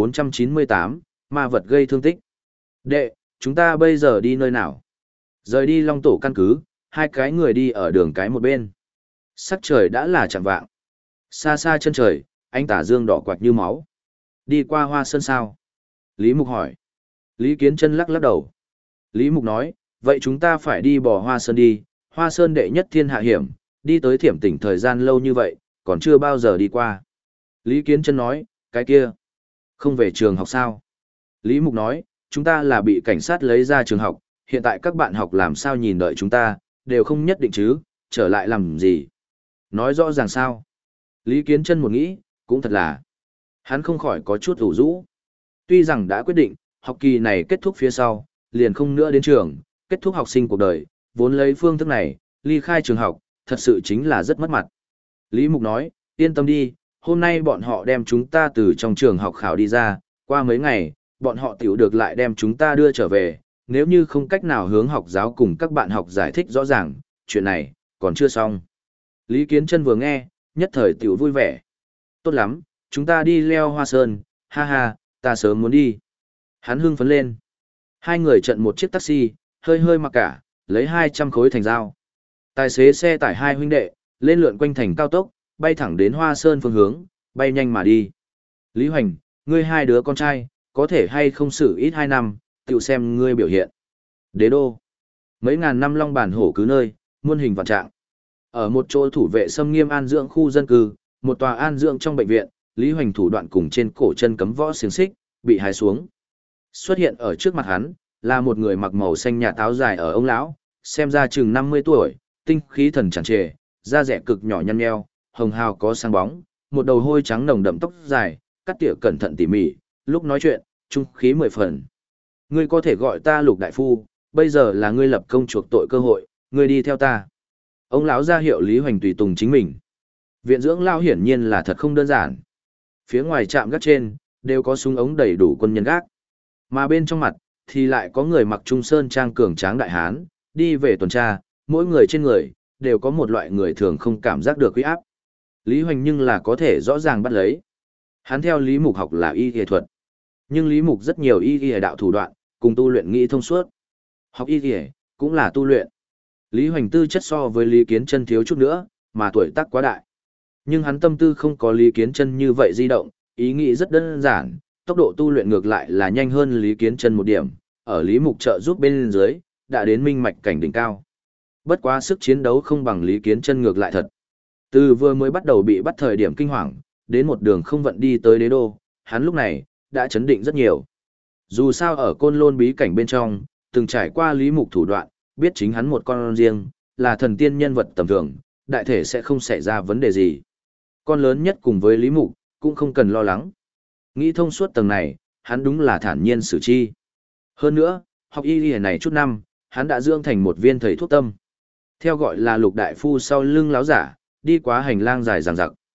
1498, ma vật gây thương tích. Đệ, chúng ta bây giờ đi nơi nào? Rời đi Long tổ căn cứ, hai cái người đi ở đường cái một bên. Sắc trời đã là chạng vạng. Xa xa chân trời, ánh tà dương đỏ quạt như máu. Đi qua Hoa Sơn sao? Lý Mục hỏi. Lý Kiến Chân lắc lắc đầu. Lý Mục nói, vậy chúng ta phải đi bỏ Hoa Sơn đi. Hoa Sơn đệ nhất thiên hạ hiểm, đi tới Thiểm Tỉnh thời gian lâu như vậy, còn chưa bao giờ đi qua. Lý Kiến Chân nói, cái kia, không về trường học sao? Lý Mục nói, chúng ta là bị cảnh sát lấy ra trường học, hiện tại các bạn học làm sao nhìn đợi chúng ta, đều không nhất định chứ, trở lại làm gì? Nói rõ ràng sao? Lý Kiến Chân một nghĩ, cũng thật là. Hắn không khỏi có chút ủ rũ. Tuy rằng đã quyết định, học kỳ này kết thúc phía sau, liền không nữa đến trường, kết thúc học sinh cuộc đời, vốn lấy phương thức này, ly khai trường học, thật sự chính là rất mất mặt. Lý Mục nói, yên tâm đi, hôm nay bọn họ đem chúng ta từ trong trường học khảo đi ra, qua mấy ngày, bọn họ tiểu được lại đem chúng ta đưa trở về, nếu như không cách nào hướng học giáo cùng các bạn học giải thích rõ ràng, chuyện này, còn chưa xong. Lý Kiến Chân vừa nghe, nhất thời tiểu vui vẻ. Tốt lắm, chúng ta đi leo Hoa Sơn, ha ha, ta sớm muốn đi. Hắn hưng phấn lên. Hai người chặn một chiếc taxi, hơi hơi mặc cả, lấy 200 khối thành dao. Tài xế xe tải hai huynh đệ, lên lượn quanh thành cao tốc, bay thẳng đến Hoa Sơn phương hướng, bay nhanh mà đi. Lý Hoành, ngươi hai đứa con trai, có thể hay không xử ít 2 năm, tự xem ngươi biểu hiện. Đế đô. Mấy ngàn năm long bản hổ cứ nơi, muôn hình vạn trạng. Ở một chỗ thủ vệ xâm nghiêm an dưỡng khu dân cư, một tòa an dưỡng trong bệnh viện, Lý Hoành thủ đoạn cùng trên cổ chân cấm võ xiềng xích, bị hái xuống. Xuất hiện ở trước mặt hắn, là một người mặc màu xanh nhạt áo dài ở ông lão, xem ra chừng 50 tuổi, tinh khí thần tràn trề, da rẻ cực nhỏ nhăn nheo, hồng hào có sáng bóng, một đầu hôi trắng nồng đậm tóc dài, cắt tỉa cẩn thận tỉ mỉ, lúc nói chuyện, trung khí 10 phần. Ngươi có thể gọi ta Lục đại phu, bây giờ là ngươi lập công chuộc tội cơ hội, ngươi đi theo ta. Ông lão ra hiệu Lý Hoành tùy tùng chính mình. Viện dưỡng lão hiển nhiên là thật không đơn giản. Phía ngoài trạm gác trên, đều có súng ống đầy đủ quân nhân gác. Mà bên trong mặt, thì lại có người mặc trung sơn trang cường tráng đại hán, đi về tuần tra, mỗi người trên người, đều có một loại người thường không cảm giác được uy áp. Lý Hoành nhưng là có thể rõ ràng bắt lấy. Hắn theo Lý Mục học là y y thuật. Nhưng Lý Mục rất nhiều y y đạo thủ đoạn, cùng tu luyện nghĩ thông suốt. Học y y, cũng là tu luyện. Lý Hoành tư chất so với Lý Kiến Chân thiếu chút nữa, mà tuổi tác quá đại. Nhưng hắn tâm tư không có Lý Kiến Chân như vậy di động, ý nghĩ rất đơn giản, tốc độ tu luyện ngược lại là nhanh hơn Lý Kiến Chân một điểm, ở Lý Mục trợ giúp bên dưới, đã đến minh mạch cảnh đỉnh cao. Bất quá sức chiến đấu không bằng Lý Kiến Chân ngược lại thật. Từ vừa mới bắt đầu bị bắt thời điểm kinh hoàng, đến một đường không vận đi tới đế đô, hắn lúc này, đã chấn định rất nhiều. Dù sao ở Côn Lôn bí cảnh bên trong, từng trải qua Lý Mục thủ đoạn, biết chính hắn một con riêng, là thần tiên nhân vật tầm thường, đại thể sẽ không xảy ra vấn đề gì. Con lớn nhất cùng với Lý Mục, cũng không cần lo lắng. Nghĩ thông suốt tầng này, hắn đúng là thản nhiên xử chi. Hơn nữa, học y y này chút năm, hắn đã dưỡng thành một viên thầy thuốc tâm. Theo gọi là Lục đại phu sau lưng láo giả, đi quá hành lang dài dằng dặc.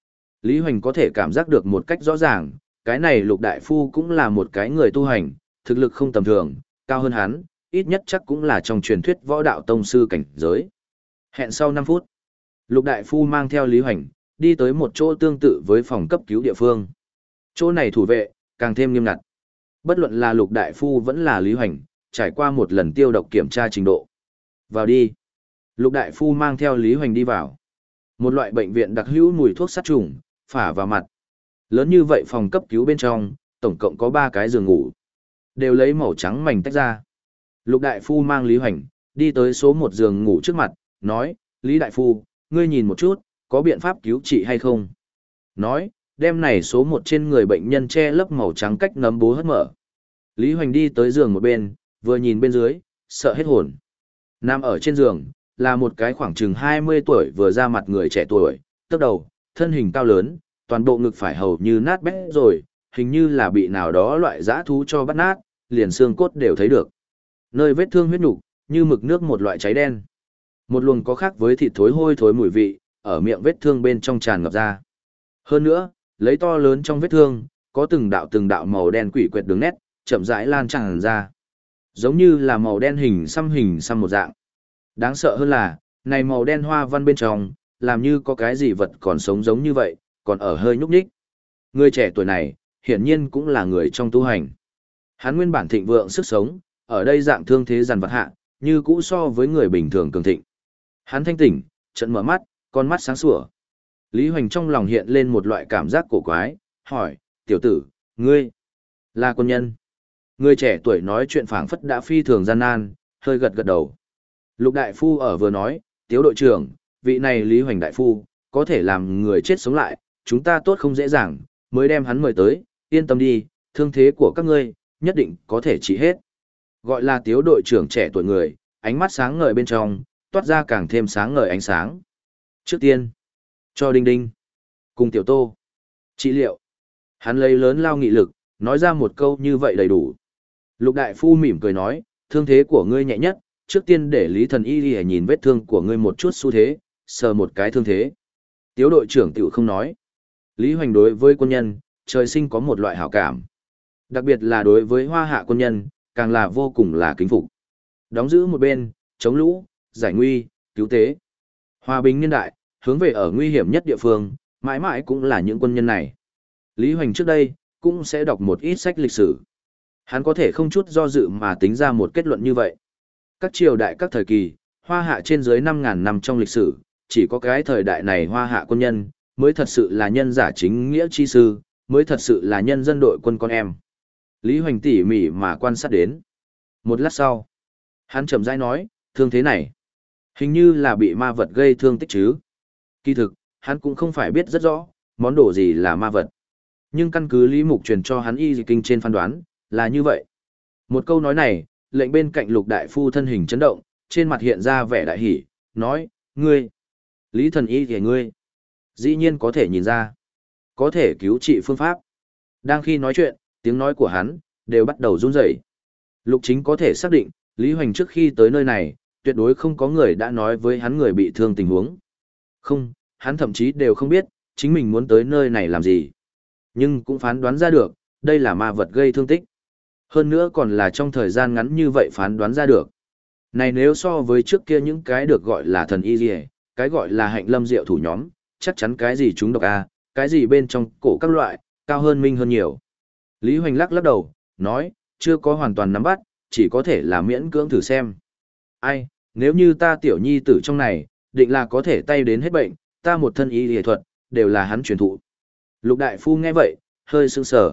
Lý Hoành có thể cảm giác được một cách rõ ràng, cái này Lục Đại Phu cũng là một cái người tu hành, thực lực không tầm thường, cao hơn hắn, ít nhất chắc cũng là trong truyền thuyết võ đạo tông sư cảnh giới. Hẹn sau 5 phút, Lục Đại Phu mang theo Lý Hoành, đi tới một chỗ tương tự với phòng cấp cứu địa phương. Chỗ này thủ vệ, càng thêm nghiêm ngặt. Bất luận là Lục Đại Phu vẫn là Lý Hoành, trải qua một lần tiêu độc kiểm tra trình độ. Vào đi. Lục Đại Phu mang theo Lý Hoành đi vào. Một loại bệnh viện đặc hữu mùi thuốc sát trùng, phả vào mặt. Lớn như vậy phòng cấp cứu bên trong, tổng cộng có 3 cái giường ngủ. Đều lấy màu trắng mảnh tách ra. Lục Đại Phu mang Lý Hoành, đi tới số 1 giường ngủ trước mặt, nói, Lý Đại Phu, ngươi nhìn một chút, có biện pháp cứu trị hay không? Nói, đem này số 1 trên người bệnh nhân che lấp màu trắng cách nấm bố hất mở. Lý Hoành đi tới giường một bên, vừa nhìn bên dưới, sợ hết hồn. Nằm ở trên giường, là một cái khoảng chừng 20 tuổi vừa ra mặt người trẻ tuổi, tóc đầu, thân hình cao lớn, toàn bộ ngực phải hầu như nát bét rồi, hình như là bị nào đó loại dã thú cho bắt nát, liền xương cốt đều thấy được. Nơi vết thương huyết nhục, như mực nước một loại cháy đen. Một luồng có khác với thịt thối hôi thối mùi vị, ở miệng vết thương bên trong tràn ngập ra. Hơn nữa, lấy to lớn trong vết thương, có từng đạo màu đen quỷ quệt đường nét, chậm rãi lan tràn ra. Giống như là màu đen hình xăm một dạng. Đáng sợ hơn là, này màu đen hoa văn bên trong, làm như có cái gì vật còn sống giống như vậy, còn ở hơi nhúc nhích. Người trẻ tuổi này, hiển nhiên cũng là người trong tu hành. Hắn nguyên bản thịnh vượng sức sống, ở đây dạng thương thế dằn vặt hạ, như cũ so với người bình thường cường thịnh. Hắn thanh tỉnh, trận mở mắt, con mắt sáng sủa. Lý Hoành trong lòng hiện lên một loại cảm giác cổ quái, hỏi, tiểu tử, ngươi, là quân nhân. Người trẻ tuổi nói chuyện phảng phất đã phi thường gian nan, hơi gật gật đầu. Lục Đại Phu ở vừa nói, Tiếu đội trưởng, vị này Lý Hoành Đại Phu, có thể làm người chết sống lại, chúng ta tốt không dễ dàng, mới đem hắn mời tới, yên tâm đi, thương thế của các ngươi, nhất định có thể trị hết. Gọi là Tiếu đội trưởng trẻ tuổi người, ánh mắt sáng ngời bên trong, toát ra càng thêm sáng ngời ánh sáng. Trước tiên, cho Đinh Đinh, cùng Tiểu Tô, trị liệu. Hắn lấy lớn lao nghị lực, nói ra một câu như vậy đầy đủ. Lục Đại Phu mỉm cười nói, thương thế của ngươi nhẹ nhất, trước tiên để Lý Thần Y đi nhìn vết thương của ngươi một chút xu thế, sờ một cái thương thế. Tiếu đội trưởng tiểu không nói. Lý Hoành đối với quân nhân, trời sinh có một loại hảo cảm. Đặc biệt là đối với hoa hạ quân nhân, càng là vô cùng là kính phục. Đóng giữ một bên, chống lũ, giải nguy, cứu tế. Hòa bình niên đại, hướng về ở nguy hiểm nhất địa phương, mãi mãi cũng là những quân nhân này. Lý Hoành trước đây, cũng sẽ đọc một ít sách lịch sử. Hắn có thể không chút do dự mà tính ra một kết luận như vậy. Các triều đại các thời kỳ, hoa hạ trên dưới 5.000 năm trong lịch sử, chỉ có cái thời đại này hoa hạ quân nhân, mới thật sự là nhân giả chính nghĩa chi sư, mới thật sự là nhân dân đội quân con em. Lý Hoành tỉ mỉ mà quan sát đến. Một lát sau, hắn chậm rãi nói, thương thế này, hình như là bị ma vật gây thương tích chứ. Kỳ thực, hắn cũng không phải biết rất rõ, món đồ gì là ma vật. Nhưng căn cứ Lý Mục truyền cho hắn y dị kinh trên phán đoán, là như vậy. Một câu nói này, lệnh bên cạnh Lục Đại Phu thân hình chấn động, trên mặt hiện ra vẻ đại hỉ, nói, ngươi, Lý Thần Y thì ngươi, dĩ nhiên có thể nhìn ra, có thể cứu trị phương pháp. Đang khi nói chuyện, tiếng nói của hắn, đều bắt đầu run rẩy. Lục Chính có thể xác định, Lý Hoành trước khi tới nơi này, tuyệt đối không có người đã nói với hắn người bị thương tình huống. Không, hắn thậm chí đều không biết, chính mình muốn tới nơi này làm gì. Nhưng cũng phán đoán ra được, đây là ma vật gây thương tích. Hơn nữa còn là trong thời gian ngắn như vậy phán đoán ra được. Này nếu so với trước kia những cái được gọi là thần y gì, cái gọi là hạnh lâm diệu thủ nhóm, chắc chắn cái gì chúng độc a, cái gì bên trong cổ các loại, cao hơn minh hơn nhiều. Lý Hoành lắc lắc đầu, nói, chưa có hoàn toàn nắm bắt, chỉ có thể là miễn cưỡng thử xem. Ai, nếu như ta tiểu nhi tử trong này, định là có thể tay đến hết bệnh, ta một thân y y thuật, đều là hắn truyền thụ. Lục Đại Phu nghe vậy, hơi sững sờ.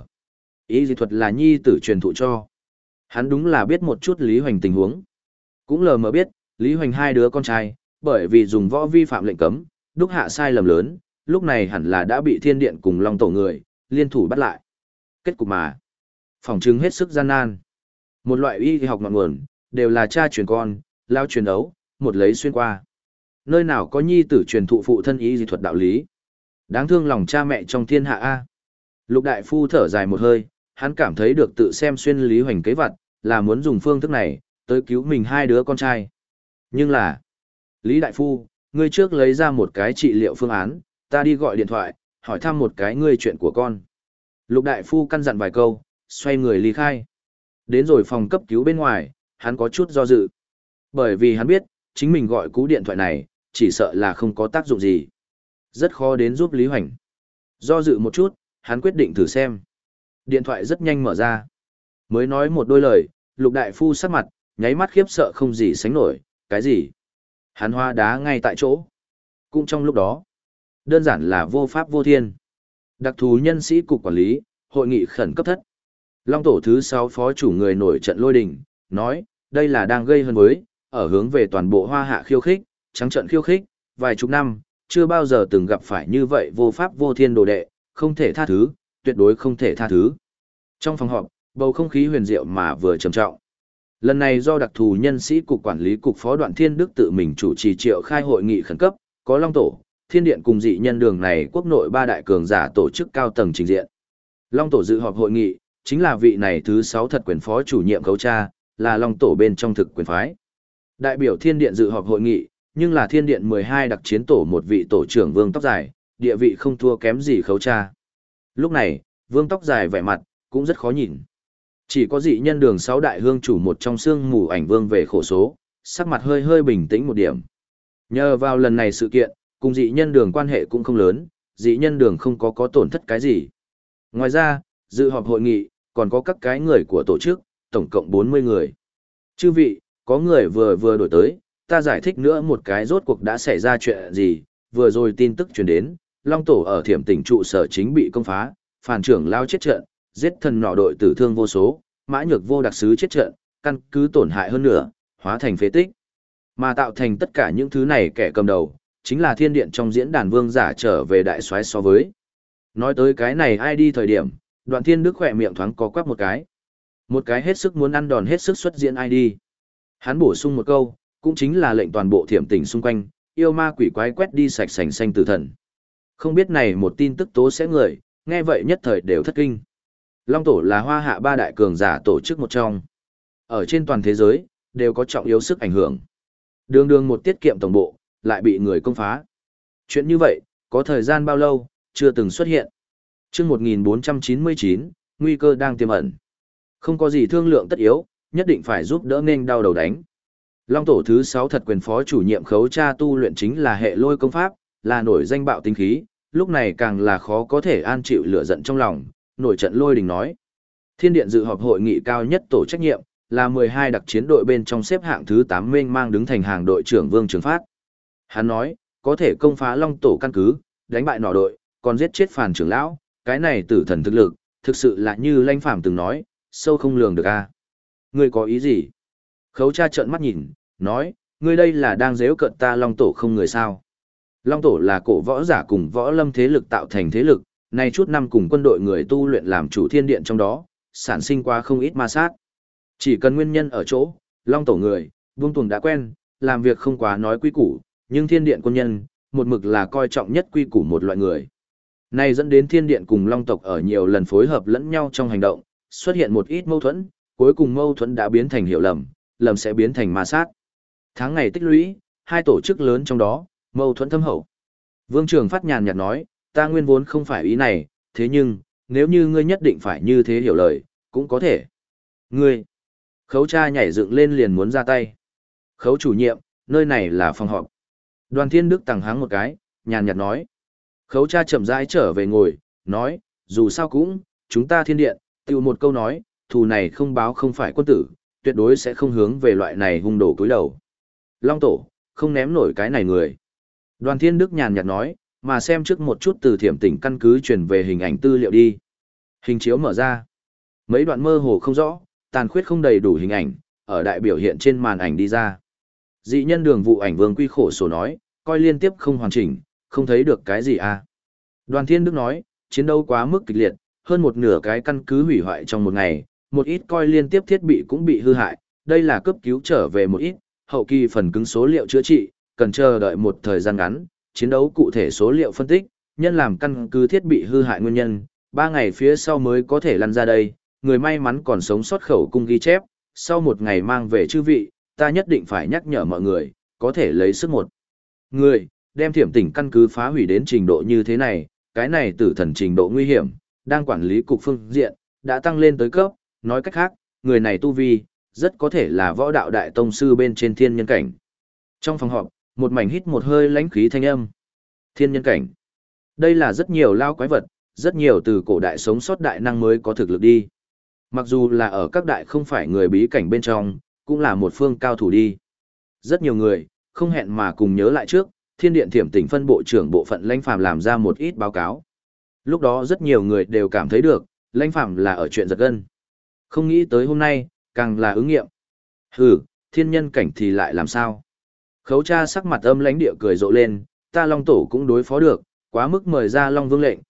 Y y thuật là nhi tử truyền thụ cho. Hắn đúng là biết một chút Lý Hoành tình huống. Cũng lờ mờ biết, Lý Hoành hai đứa con trai, bởi vì dùng võ vi phạm lệnh cấm, đúc hạ sai lầm lớn, lúc này hẳn là đã bị thiên điện cùng Long Tổ người, liên thủ bắt lại. Kết cục mà, phỏng chứng hết sức gian nan. Một loại y học ngọn nguồn, đều là cha truyền con, lao truyền ấu, một lấy xuyên qua. Nơi nào có nhi tử truyền thụ phụ thân y dị thuật đạo lý. Đáng thương lòng cha mẹ trong thiên hạ A. Lục Đại Phu thở dài một hơi, hắn cảm thấy được tự xem xuyên Lý Hoành kế vật, là muốn dùng phương thức này, tới cứu mình hai đứa con trai. Nhưng là, Lý Đại Phu, ngươi trước lấy ra một cái trị liệu phương án, ta đi gọi điện thoại, hỏi thăm một cái ngươi chuyện của con. Lục đại phu căn dặn vài câu, xoay người ly khai. Đến rồi phòng cấp cứu bên ngoài, hắn có chút do dự. Bởi vì hắn biết, chính mình gọi cú điện thoại này, chỉ sợ là không có tác dụng gì. Rất khó đến giúp Lý Hoành. Do dự một chút, hắn quyết định thử xem. Điện thoại rất nhanh mở ra. Mới nói một đôi lời, Lục đại phu sắc mặt, nháy mắt khiếp sợ không gì sánh nổi. Cái gì? Hắn hóa đá ngay tại chỗ. Cũng trong lúc đó, đơn giản là vô pháp vô thiên. Đặc thù nhân sĩ cục quản lý, hội nghị khẩn cấp thất. Long tổ thứ 6 phó chủ người nổi trận lôi đình, nói, đây là đang gây hấn với, ở hướng về toàn bộ hoa hạ khiêu khích, trắng trận khiêu khích, vài chục năm, chưa bao giờ từng gặp phải như vậy vô pháp vô thiên đồ đệ, không thể tha thứ, tuyệt đối không thể tha thứ. Trong phòng họp, bầu không khí huyền diệu mà vừa trầm trọng. Lần này do đặc thù nhân sĩ cục quản lý cục phó Đoạn Thiên Đức tự mình chủ trì triệu khai hội nghị khẩn cấp, có Long tổ, Thiên điện cùng dị nhân đường này quốc nội 3 đại cường giả tổ chức cao tầng trình diện. Long tổ dự họp hội nghị, chính là vị này thứ 6 thật quyền phó chủ nhiệm Khấu Tra, là Long tổ bên trong thực quyền phái. Đại biểu Thiên điện dự họp hội nghị, nhưng là Thiên điện 12 đặc chiến tổ một vị tổ trưởng Vương Tóc Dài, địa vị không thua kém gì Khấu Tra. Lúc này, Vương Tóc Dài vẻ mặt cũng rất khó nhìn. Chỉ có dị nhân đường 6 đại hương chủ một trong xương mù ảnh vương về khổ số, sắc mặt hơi hơi bình tĩnh một điểm. Nhờ vào lần này sự kiện, cùng dị nhân đường quan hệ cũng không lớn, dị nhân đường không có tổn thất cái gì. Ngoài ra, dự họp hội nghị, còn có các cái người của tổ chức, tổng cộng 40 người. Chư vị, có người vừa đổi tới, ta giải thích nữa một cái rốt cuộc đã xảy ra chuyện gì, vừa rồi tin tức truyền đến, Long tổ ở Thiểm Tỉnh trụ sở chính bị công phá, phản trưởng lao chết trận, giết thần nọ đội tử thương vô số, Mã Nhược Vô đặc sứ chết trận, căn cứ tổn hại hơn nữa, hóa thành phế tích. Mà tạo thành tất cả những thứ này kẻ cầm đầu, chính là Thiên điện trong diễn đàn vương giả trở về đại soái so với. Nói tới cái này ai đi thời điểm, Đoạn Thiên Đức khỏe miệng thoáng có quắc một cái. Một cái hết sức muốn ăn đòn hết sức xuất diễn ai đi. Hắn bổ sung một câu, cũng chính là lệnh toàn bộ Thiểm Tỉnh xung quanh, yêu ma quỷ quái quét đi sạch sành xanh tử thần. Không biết này một tin tức tố sẽ người, nghe vậy nhất thời đều thất kinh. Long tổ là hoa hạ 3 đại cường giả tổ chức một trong. Ở trên toàn thế giới, đều có trọng yếu sức ảnh hưởng. Đường đường một tiết kiệm tổng bộ, lại bị người công phá. Chuyện như vậy, có thời gian bao lâu, chưa từng xuất hiện. Trước 1499, nguy cơ đang tiềm ẩn. Không có gì thương lượng tất yếu, nhất định phải giúp đỡ nên đau đầu đánh. Long tổ thứ 6 thật quyền phó chủ nhiệm Khấu Tra tu luyện chính là hệ lôi công pháp, là nổi danh bạo tinh khí, lúc này càng là khó có thể an chịu lửa giận trong lòng, nổi trận lôi đình nói. Thiên điện dự họp hội nghị cao nhất tổ trách nhiệm, là 12 đặc chiến đội bên trong xếp hạng thứ 8 mênh mang đứng thành hàng đội trưởng Vương Trường Phát. Hắn nói, có thể công phá Long tổ căn cứ, đánh bại nọ đội, còn giết chết phàn trưởng lão, cái này tử thần thực lực, thực sự là như Lanh Phàm từng nói, sâu không lường được a. Ngươi có ý gì? Khấu Tra trợn mắt nhìn, nói, ngươi đây là đang giễu cợt ta Long tổ không người sao? Long tổ là cổ võ giả cùng võ lâm thế lực tạo thành thế lực, nay chút năm cùng quân đội người tu luyện làm chủ thiên điện trong đó, sản sinh qua không ít ma sát. Chỉ cần nguyên nhân ở chỗ, Long tổ người, Vương Tuồng đã quen, làm việc không quá nói quy củ, nhưng thiên điện quân nhân, một mực là coi trọng nhất quy củ một loại người. Này dẫn đến thiên điện cùng Long tộc ở nhiều lần phối hợp lẫn nhau trong hành động, xuất hiện một ít mâu thuẫn, cuối cùng mâu thuẫn đã biến thành hiểu lầm, lầm sẽ biến thành ma sát. Tháng ngày tích lũy, 2 tổ chức lớn trong đó, mâu thuẫn thâm hậu. Vương Trường Phát nhàn nhạt nói, ta nguyên vốn không phải ý này, thế nhưng, nếu như ngươi nhất định phải như thế hiểu lời, cũng có thể. Ngươi, Khấu Tra nhảy dựng lên liền muốn ra tay. Khấu chủ nhiệm, nơi này là phòng họp. Đoàn Thiên Đức tằng háng một cái, nhàn nhạt nói. Khấu Tra chậm rãi trở về ngồi, nói, dù sao cũng, chúng ta thiên điện, tiêu một câu nói, thù này không báo không phải quân tử, tuyệt đối sẽ không hướng về loại này hung đổ cúi đầu. Long tổ, không ném nổi cái này người. Đoàn Thiên Đức nhàn nhạt nói, mà xem trước một chút từ Thiểm Tỉnh căn cứ truyền về hình ảnh tư liệu đi. Hình chiếu mở ra. Mấy đoạn mơ hồ không rõ, tàn khuyết không đầy đủ hình ảnh, ở đại biểu hiện trên màn ảnh đi ra. Dị nhân đường vụ ảnh Vương Quy khổ sổ nói, coi liên tiếp không hoàn chỉnh, không thấy được cái gì à. Đoàn Thiên Đức nói, chiến đấu quá mức kịch liệt, hơn một nửa cái căn cứ hủy hoại trong một ngày, một ít coi liên tiếp thiết bị cũng bị hư hại, đây là cấp cứu trở về một ít, hậu kỳ phần cứng số liệu chữa trị, cần chờ đợi một thời gian ngắn, chiến đấu cụ thể số liệu phân tích, nhân làm căn cứ thiết bị hư hại nguyên nhân, 3 ngày phía sau mới có thể lăn ra đây, người may mắn còn sống sót khẩu cung ghi chép, sau một ngày mang về chư vị, ta nhất định phải nhắc nhở mọi người, có thể lấy sức một người, đem Thiểm Tỉnh căn cứ phá hủy đến trình độ như thế này, cái này tử thần trình độ nguy hiểm, đang quản lý cục phương diện, đã tăng lên tới cấp, nói cách khác, người này tu vi, rất có thể là võ đạo đại tông sư bên trên thiên nhân cảnh. Trong phòng họp, một mảnh hít một hơi lãnh khí thanh âm. Thiên nhân cảnh. Đây là rất nhiều lao quái vật, rất nhiều từ cổ đại sống sót đại năng mới có thực lực đi. Mặc dù là ở các đại không phải người bí cảnh bên trong, cũng là một phương cao thủ đi. Rất nhiều người, không hẹn mà cùng nhớ lại trước, Thiên Điện Thiểm Tỉnh phân bộ trưởng bộ phận Lãnh Phàm làm ra một ít báo cáo. Lúc đó rất nhiều người đều cảm thấy được, Lãnh Phàm là ở chuyện giật gân. Không nghĩ tới hôm nay, càng là ứng nghiệm. Hừ, thiên nhân cảnh thì lại làm sao? Khấu Tra sắc mặt âm lãnh địa cười rộ lên, ta Long Tổ cũng đối phó được, quá mức mời ra Long Vương lệnh,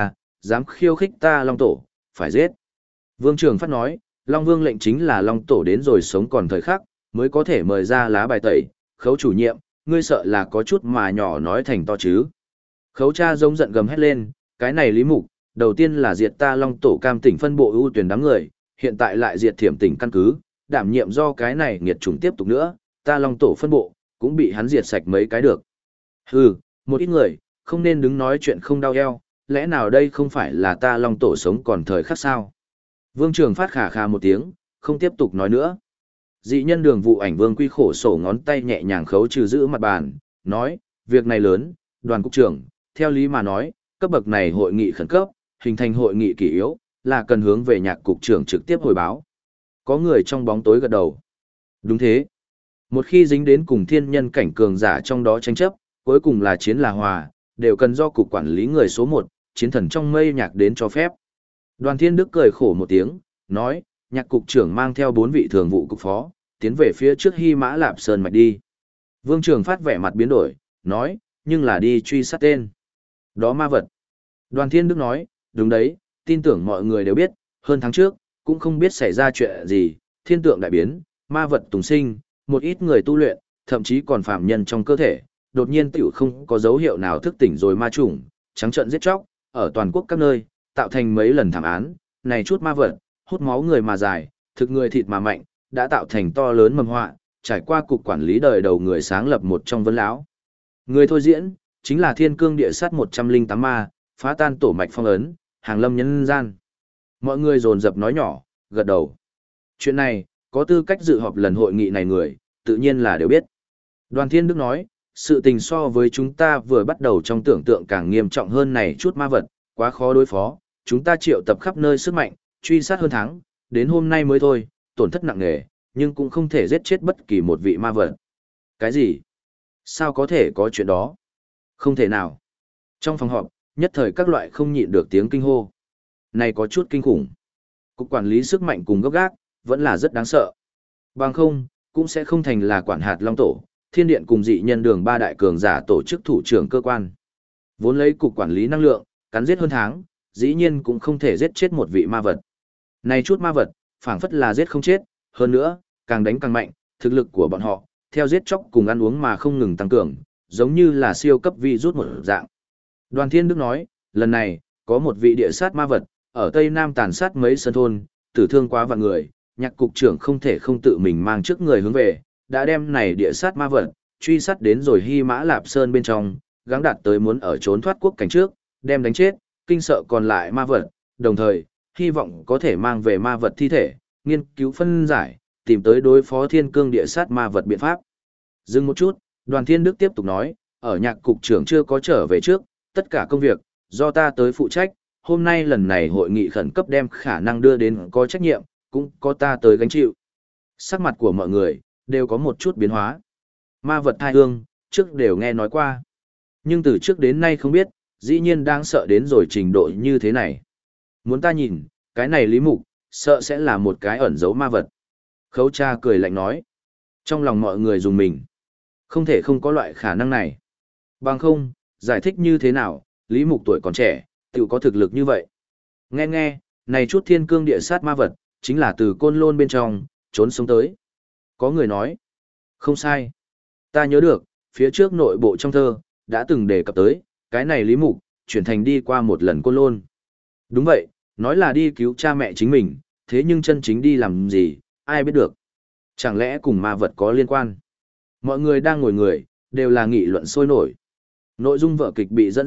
dám khiêu khích ta Long Tổ, phải giết. Vương Trường Phát nói, Long Vương lệnh chính là Long Tổ đến rồi sống còn thời khắc, mới có thể mời ra lá bài tẩy, Khấu chủ nhiệm, ngươi sợ là có chút mà nhỏ nói thành to chứ. Khấu Tra giống giận gầm hét lên, cái này Lý Mục, đầu tiên là diệt ta Long Tổ Cam Tỉnh phân bộ ưu tuyển đám người, hiện tại lại diệt Thiểm Tỉnh căn cứ, đảm nhiệm do cái này nghiệt chủng tiếp tục nữa, ta Long Tổ phân bộ, cũng bị hắn diệt sạch mấy cái được. Hừ, một ít người, không nên đứng nói chuyện không đau eo, lẽ nào đây không phải là ta Long Tổ sống còn thời khắc sao? Vương Trường Phát khà khà một tiếng, không tiếp tục nói nữa. Dị nhân Đường Vụ Ảnh Vương Quy khổ sổ ngón tay nhẹ nhàng khấu trừ giữ mặt bàn, nói, việc này lớn, đoàn cục trưởng, theo lý mà nói, cấp bậc này hội nghị khẩn cấp, hình thành hội nghị kỷ yếu, là cần hướng về Nhạc cục trưởng trực tiếp hồi báo. Có người trong bóng tối gật đầu. Đúng thế. Một khi dính đến cùng thiên nhân cảnh cường giả trong đó tranh chấp, cuối cùng là chiến là hòa, đều cần do cục quản lý người số 1, chiến thần trong mây Nhạc đến cho phép. Đoàn Thiên Đức cười khổ một tiếng, nói, Nhạc cục trưởng mang theo 4 vị thường vụ cục phó, tiến về phía trước Hy Mã Lạp Sơn mạch đi. Vương Trường Phát vẻ mặt biến đổi, nói, nhưng là đi truy sát tên. Đó ma vật. Đoàn Thiên Đức nói, đúng đấy, tin tưởng mọi người đều biết, hơn tháng trước, cũng không biết xảy ra chuyện gì, thiên tượng đại biến, ma vật tùng sinh, một ít người tu luyện, thậm chí còn phạm nhân trong cơ thể, đột nhiên tiểu không có dấu hiệu nào thức tỉnh rồi ma chủng, trắng trợn giết chóc, ở toàn quốc các nơi, tạo thành mấy lần thảm án, này chút ma vật, hút máu người mà dài, thực người thịt mà mạnh, đã tạo thành to lớn mầm họa, trải qua cục quản lý đời đầu người sáng lập một trong Vân lão. Người thôi diễn, chính là Thiên Cương Địa Sát 108 ma, phá tan tổ mạch phong ấn, hàng lâm nhân gian. Mọi người dồn dập nói nhỏ, gật đầu. Chuyện này, có tư cách dự họp lần hội nghị này người, tự nhiên là đều biết. Đoàn Thiên Đức nói, sự tình so với chúng ta vừa bắt đầu trong tưởng tượng càng nghiêm trọng hơn này chút ma vật, quá khó đối phó, chúng ta triệu tập khắp nơi sức mạnh, truy sát hơn tháng, đến hôm nay mới thôi, tổn thất nặng nề, nhưng cũng không thể giết chết bất kỳ một vị ma vật. Cái gì? Sao có thể có chuyện đó? Không thể nào. Trong phòng họp, nhất thời các loại không nhịn được tiếng kinh hô. Này có chút kinh khủng. Cục quản lý sức mạnh cùng gấp gác, vẫn là rất đáng sợ. Bằng không, cũng sẽ không thành là quản hạt Long Tổ, Thiên Điện cùng dị nhân Đường ba đại cường giả tổ chức thủ trưởng cơ quan. Vốn lấy cục quản lý năng lượng, cắn giết hơn tháng, dĩ nhiên cũng không thể giết chết một vị ma vật. Này chút ma vật, phảng phất là giết không chết, hơn nữa, càng đánh càng mạnh, thực lực của bọn họ, theo giết chóc cùng ăn uống mà không ngừng tăng cường, giống như là siêu cấp virus một dạng. Đoàn Thiên Đức nói, lần này, có một vị địa sát ma vật, ở Tây Nam tàn sát mấy sơn thôn, tử thương quá vạn người, Nhạc cục trưởng không thể không tự mình mang trước người hướng về, đã đem này địa sát ma vật, truy sát đến rồi Hy Mã Lạp Sơn bên trong, gắng đạt tới muốn ở trốn thoát quốc cảnh trước, đem đánh chết, kinh sợ còn lại ma vật, đồng thời, hy vọng có thể mang về ma vật thi thể, nghiên cứu phân giải, tìm tới đối phó Thiên Cương địa sát ma vật biện pháp. Dừng một chút, Đoàn Thiên Đức tiếp tục nói, ở Nhạc cục trưởng chưa có trở về trước, tất cả công việc, do ta tới phụ trách, hôm nay lần này hội nghị khẩn cấp đem khả năng đưa đến có trách nhiệm, cũng có ta tới gánh chịu. Sắc mặt của mọi người, đều có một chút biến hóa. Ma vật thai hương, trước đều nghe nói qua. Nhưng từ trước đến nay không biết, dĩ nhiên đang sợ đến rồi trình độ như thế này. Muốn ta nhìn, cái này Lý Mục, sợ sẽ là một cái ẩn giấu ma vật. Khấu Tra cười lạnh nói. Trong lòng mọi người dùng mình. Không thể không có loại khả năng này. Bằng không, giải thích như thế nào, Lý Mục tuổi còn trẻ, tự có thực lực như vậy. Nghe, này chút Thiên Cương địa sát ma vật, chính là từ Côn Lôn bên trong, trốn sống tới. Có người nói, không sai. Ta nhớ được, phía trước nội bộ trong thơ, đã từng đề cập tới, cái này Lý Mục, chuyển thành đi qua một lần Côn Lôn. Đúng vậy, nói là đi cứu cha mẹ chính mình, thế nhưng chân chính đi làm gì, ai biết được. Chẳng lẽ cùng ma vật có liên quan? Mọi người đang ngồi người, đều là nghị luận sôi nổi. Nội dung vở kịch bị dẫn dắt,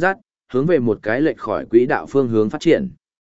hướng về một cái lệch khỏi quỹ đạo phương hướng phát triển.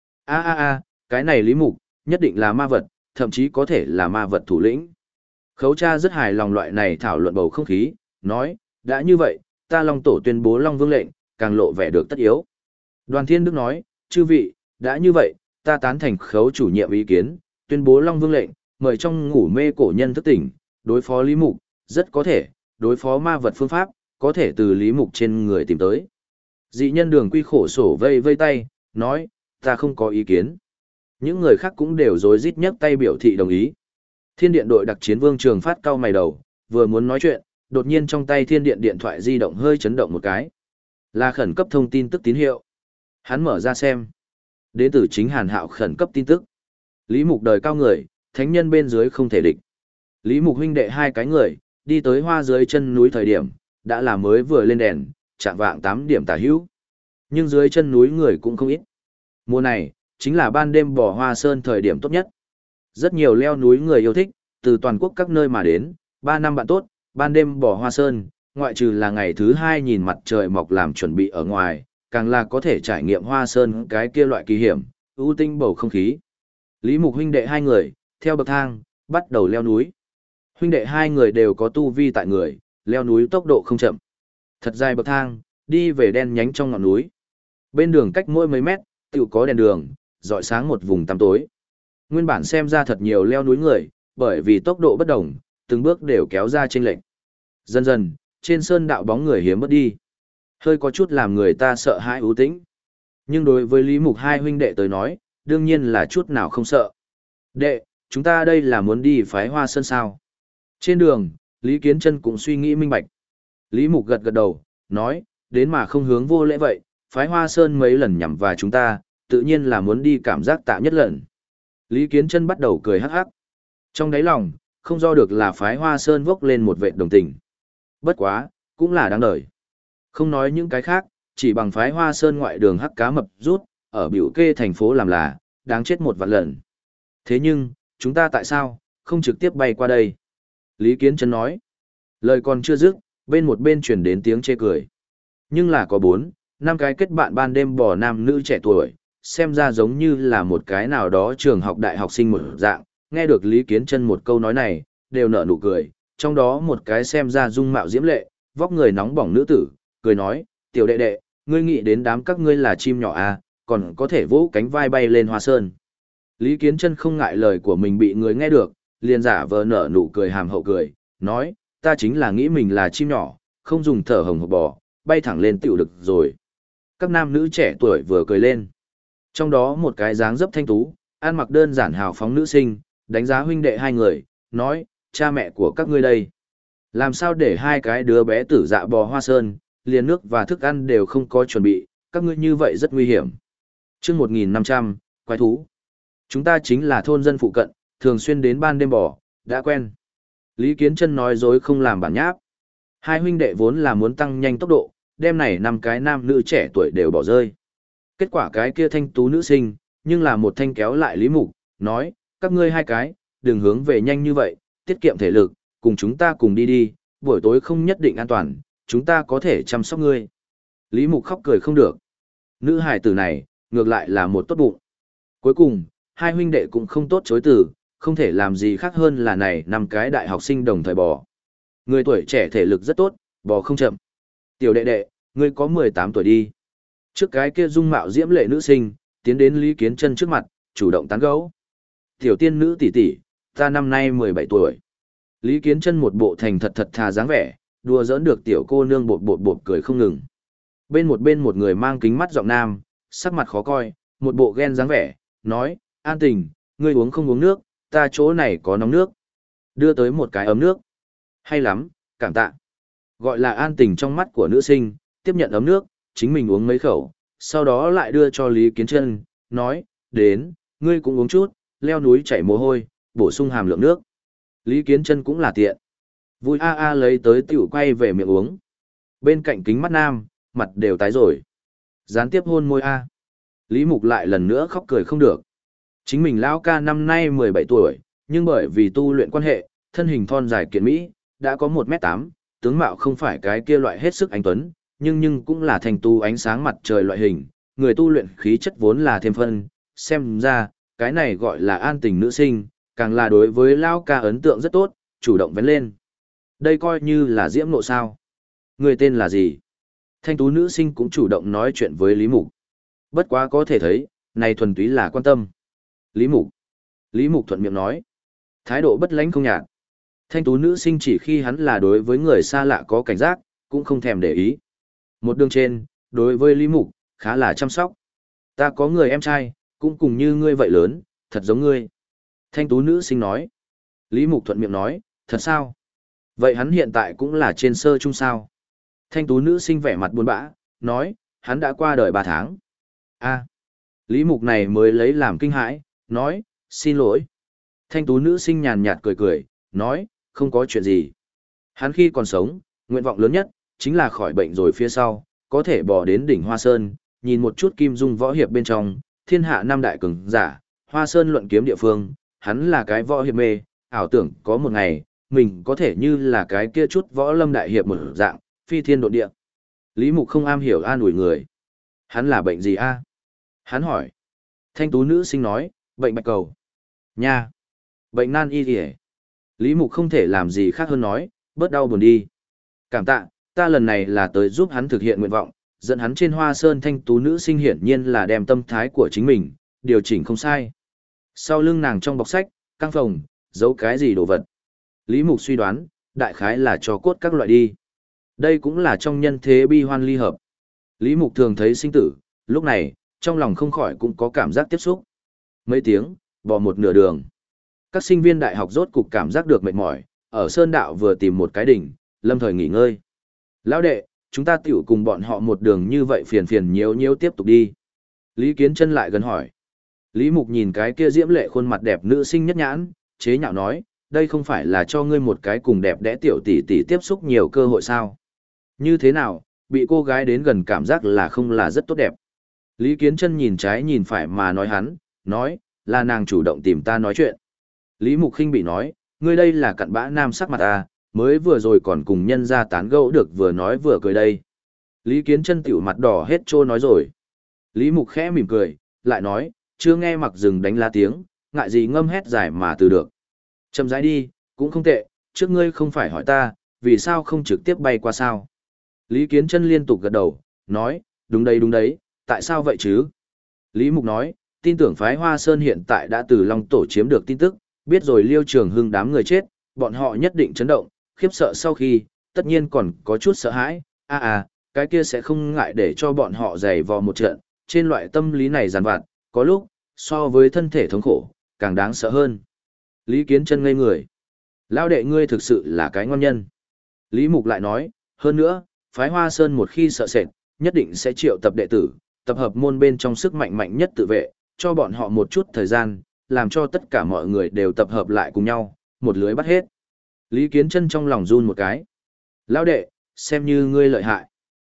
Cái này Lý Mục, nhất định là ma vật, thậm chí có thể là ma vật thủ lĩnh. Khấu Tra rất hài lòng loại này thảo luận bầu không khí, nói, đã như vậy, ta Long Tổ tuyên bố Long Vương lệnh, càng lộ vẻ được tất yếu. Đoàn Thiên Đức nói, chư vị, đã như vậy, ta tán thành Khấu chủ nhiệm ý kiến, tuyên bố Long Vương lệnh, mời trong ngủ mê cổ nhân thức tỉnh, đối phó Lý Mục, rất có thể, đối phó ma vật phương pháp, có thể từ Lý Mục trên người tìm tới. Dị nhân Đường Quy khổ sổ vây vây tay, nói, ta không có ý kiến. Những người khác cũng đều rối rít nhấc tay biểu thị đồng ý. Thiên điện đội đặc chiến Vương Trường Phát cau mày đầu, vừa muốn nói chuyện, đột nhiên trong tay thiên điện điện thoại di động hơi chấn động một cái. Là khẩn cấp thông tin tức tín hiệu. Hắn mở ra xem. Đến từ chính Hàn Hạo khẩn cấp tin tức. Lý Mục đời cao người, thánh nhân bên dưới không thể địch. Lý Mục huynh đệ hai cái người, đi tới hoa dưới chân núi thời điểm, đã là mới vừa lên đèn, chạm vạng 8 điểm tả hữu. Nhưng dưới chân núi người cũng không ít. Mùa này, chính là ban đêm bỏ hoa sơn thời điểm tốt nhất. Rất nhiều leo núi người yêu thích, từ toàn quốc các nơi mà đến, 3 năm bạn tốt, ban đêm bỏ hoa sơn, ngoại trừ là ngày thứ 2 nhìn mặt trời mọc làm chuẩn bị ở ngoài, càng là có thể trải nghiệm hoa sơn cái kia loại kỳ hiểm, ưu tinh bầu không khí. Lý Mục huynh đệ hai người, theo bậc thang, bắt đầu leo núi. Huynh đệ hai người đều có tu vi tại người, leo núi tốc độ không chậm. Thật dài bậc thang, đi về đen nhánh trong ngọn núi. Bên đường cách mỗi mấy mét, tựu có đèn đường, rọi sáng một vùng tăm tối. Nguyên bản xem ra thật nhiều leo núi người, bởi vì tốc độ bất đồng, từng bước đều kéo ra chênh lệch. Dần dần, trên sơn đạo bóng người hiếm mất đi. Hơi có chút làm người ta sợ hãi ưu tĩnh. Nhưng đối với Lý Mục hai huynh đệ tới nói, đương nhiên là chút nào không sợ. Đệ, chúng ta đây là muốn đi phái hoa sơn sao? Trên đường, Lý Kiến Chân cũng suy nghĩ minh bạch. Lý Mục gật gật đầu, nói, đến mà không hướng vô lễ vậy, phái hoa sơn mấy lần nhằm vào chúng ta, tự nhiên là muốn đi cảm giác tạ nhất lần. Lý Kiến Chân bắt đầu cười hắc hắc. Trong đáy lòng, không do được là phái hoa sơn vốc lên một vệt đồng tình. Bất quá, cũng là đáng đời. Không nói những cái khác, chỉ bằng phái hoa sơn ngoại đường hắc cá mập rút, ở biểu kê thành phố làm là, đáng chết một vạn lần. Thế nhưng, chúng ta tại sao, không trực tiếp bay qua đây? Lý Kiến Chân nói. Lời còn chưa dứt, một bên chuyển đến tiếng chê cười. Nhưng là có 4-5 cái kết bạn ban đêm bò nam nữ trẻ tuổi, xem ra giống như là một cái nào đó trường học đại học sinh một dạng, nghe được Lý Kiến Chân một câu nói này, đều nở nụ cười, trong đó một cái xem ra dung mạo diễm lệ, vóc người nóng bỏng nữ tử, cười nói, tiểu đệ đệ, ngươi nghĩ đến đám các ngươi là chim nhỏ à, còn có thể vỗ cánh vai bay lên hoa sơn. Lý Kiến Chân không ngại lời của mình bị người nghe được, liền giả vờ nở nụ cười hàm hậu cười, nói, ta chính là nghĩ mình là chim nhỏ, không dùng thở hồng hộc bò, bay thẳng lên tiểu được rồi. Các nam nữ trẻ tuổi vừa cười lên. Trong đó một cái dáng dấp thanh tú, ăn mặc đơn giản hào phóng nữ sinh, đánh giá huynh đệ hai người, nói, cha mẹ của các ngươi đây. Làm sao để hai cái đứa bé tử dạ bò hoa sơn, liền nước và thức ăn đều không có chuẩn bị, các ngươi như vậy rất nguy hiểm. Chương 1500, quái thú. Chúng ta chính là thôn dân phụ cận, thường xuyên đến ban đêm bò, đã quen. Lý Kiến Chân nói dối không làm bản nháp. Hai huynh đệ vốn là muốn tăng nhanh tốc độ, đêm này 5 cái nam nữ trẻ tuổi đều bỏ rơi. Kết quả cái kia thanh tú nữ sinh, nhưng là một thanh kéo lại Lý Mục, nói, các ngươi hai cái, đừng hướng về nhanh như vậy, tiết kiệm thể lực, cùng chúng ta cùng đi đi, buổi tối không nhất định an toàn, chúng ta có thể chăm sóc ngươi. Lý Mục khóc cười không được. Nữ hài tử này, ngược lại là một tốt bụng. Cuối cùng, hai huynh đệ cũng không tốt chối từ, không thể làm gì khác hơn là này 5 cái đại học sinh đồng thời bò. Người tuổi trẻ thể lực rất tốt, bò không chậm. Tiểu đệ đệ, ngươi có 18 tuổi đi. Trước cái kia dung mạo diễm lệ nữ sinh, tiến đến Lý Kiến Chân trước mặt, chủ động tán gẫu. Tiểu tiên nữ tỷ tỷ, ta năm nay 17 tuổi. Lý Kiến Chân một bộ thành thật thật thà dáng vẻ, đùa giỡn được tiểu cô nương bột bột bột cười không ngừng. Bên một người mang kính mắt giọng nam, sắc mặt khó coi, một bộ ghen dáng vẻ, nói, An Tình, ngươi uống không uống nước, ta chỗ này có nóng nước. Đưa tới một cái ấm nước. Hay lắm, cảm tạ. Gọi là An Tình trong mắt của nữ sinh, tiếp nhận ấm nước, chính mình uống mấy khẩu, sau đó lại đưa cho Lý Kiến Chân, nói, đến, ngươi cũng uống chút, leo núi chảy mồ hôi, bổ sung hàm lượng nước. Lý Kiến Chân cũng là tiện. Vui lấy tới tiểu quay về miệng uống. Bên cạnh kính mắt nam, mặt đều tái rồi. Gián tiếp hôn môi a. Lý Mục lại lần nữa khóc cười không được. Chính mình lão ca năm nay 17 tuổi, nhưng bởi vì tu luyện quan hệ, thân hình thon dài kiện mỹ, đã có 1m8, tướng mạo không phải cái kia loại hết sức anh tuấn, nhưng cũng là thành tu ánh sáng mặt trời loại hình, người tu luyện khí chất vốn là thêm phân, xem ra, cái này gọi là an tình nữ sinh, càng là đối với Lao ca ấn tượng rất tốt, chủ động vén lên. Đây coi như là diễm nộ sao. Người tên là gì? Thanh tú nữ sinh cũng chủ động nói chuyện với Lý Mục. Bất quá có thể thấy, này thuần túy là quan tâm. Lý Mục. Lý Mục thuận miệng nói. Thái độ bất lãnh không nhạt. Thanh tú nữ sinh chỉ khi hắn là đối với người xa lạ có cảnh giác, cũng không thèm để ý. Một đường trên, đối với Lý Mục, khá là chăm sóc. Ta có người em trai, cũng cùng như ngươi vậy lớn, thật giống ngươi. Thanh tú nữ sinh nói. Lý Mục thuận miệng nói, thật sao? Vậy hắn hiện tại cũng là trên sơ trung sao? Thanh tú nữ sinh vẻ mặt buồn bã, nói, hắn đã qua đời 3 tháng. A, Lý Mục này mới lấy làm kinh hãi, nói, xin lỗi. Thanh tú nữ sinh nhàn nhạt cười cười, nói, không có chuyện gì. Hắn khi còn sống, nguyện vọng lớn nhất, chính là khỏi bệnh rồi phía sau, có thể bỏ đến đỉnh Hoa Sơn, nhìn một chút kim dung võ hiệp bên trong, thiên hạ năm đại cường giả, Hoa Sơn luận kiếm địa phương, hắn là cái võ hiệp mê, ảo tưởng có một ngày, mình có thể như là cái kia chút võ lâm đại hiệp một dạng, phi thiên độ địa. Lý Mục không am hiểu an ủi người. Hắn là bệnh gì a? Hắn hỏi. Thanh tú nữ sinh nói, bệnh bạch cầu. Nha. Bệnh nan y kìa. Lý Mục không thể làm gì khác hơn nói, bớt đau buồn đi. Cảm tạ, ta lần này là tới giúp hắn thực hiện nguyện vọng, dẫn hắn trên Hoa Sơn. Thanh tú nữ sinh hiển nhiên là đem tâm thái của chính mình, điều chỉnh không sai. Sau lưng nàng trong bọc sách, căng phòng, giấu cái gì đồ vật. Lý Mục suy đoán, đại khái là cho cốt các loại đi. Đây cũng là trong nhân thế bi hoan ly hợp. Lý Mục thường thấy sinh tử, lúc này, trong lòng không khỏi cũng có cảm giác tiếp xúc. Mấy tiếng, bỏ một nửa đường. Các sinh viên đại học rốt cục cảm giác được mệt mỏi, ở Sơn Đạo vừa tìm một cái đỉnh, lâm thời nghỉ ngơi. Lão đệ, chúng ta tiểu cùng bọn họ một đường như vậy phiền phiền nhiễu nhiễu tiếp tục đi. Lý Kiến Chân lại gần hỏi. Lý Mục nhìn cái kia diễm lệ khuôn mặt đẹp nữ sinh nhất nhãn, chế nhạo nói, đây không phải là cho ngươi một cái cùng đẹp đẽ tiểu tỷ tỷ tiếp xúc nhiều cơ hội sao? Như thế nào, bị cô gái đến gần cảm giác là không là rất tốt đẹp. Lý Kiến Chân nhìn trái nhìn phải mà nói hắn, nói, là nàng chủ động tìm ta nói chuyện. Lý Mục Khinh bị nói, ngươi đây là cặn bã nam sắc mặt à, mới vừa rồi còn cùng nhân ra tán gẫu được vừa nói vừa cười đây. Lý Kiến Chân tiểu mặt đỏ hết trô nói rồi. Lý Mục khẽ mỉm cười, lại nói, chưa nghe mặc rừng đánh lá tiếng, ngại gì ngâm hét dài mà từ được. Chậm rãi đi, cũng không tệ, trước ngươi không phải hỏi ta, vì sao không trực tiếp bay qua sao? Lý Kiến Chân liên tục gật đầu, nói, đúng đấy, tại sao vậy chứ? Lý Mục nói, tin tưởng phái Hoa Sơn hiện tại đã từ Long Tổ chiếm được tin tức, biết rồi Liêu Trường Hưng đám người chết, bọn họ nhất định chấn động, khiếp sợ sau khi, tất nhiên còn có chút sợ hãi, cái kia sẽ không ngại để cho bọn họ giày vò một trận, trên loại tâm lý này giàn vặt, có lúc, so với thân thể thống khổ, càng đáng sợ hơn. Lý Kiến Chân ngây người. Lão đệ ngươi thực sự là cái ngon nhân. Lý Mục lại nói, hơn nữa, phái Hoa Sơn một khi sợ sệt, nhất định sẽ triệu tập đệ tử, tập hợp môn bên trong sức mạnh mạnh nhất tự vệ, cho bọn họ một chút thời gian, làm cho tất cả mọi người đều tập hợp lại cùng nhau, một lưới bắt hết. Lý Kiến Chân trong lòng run một cái. Lão đệ, xem như ngươi lợi hại.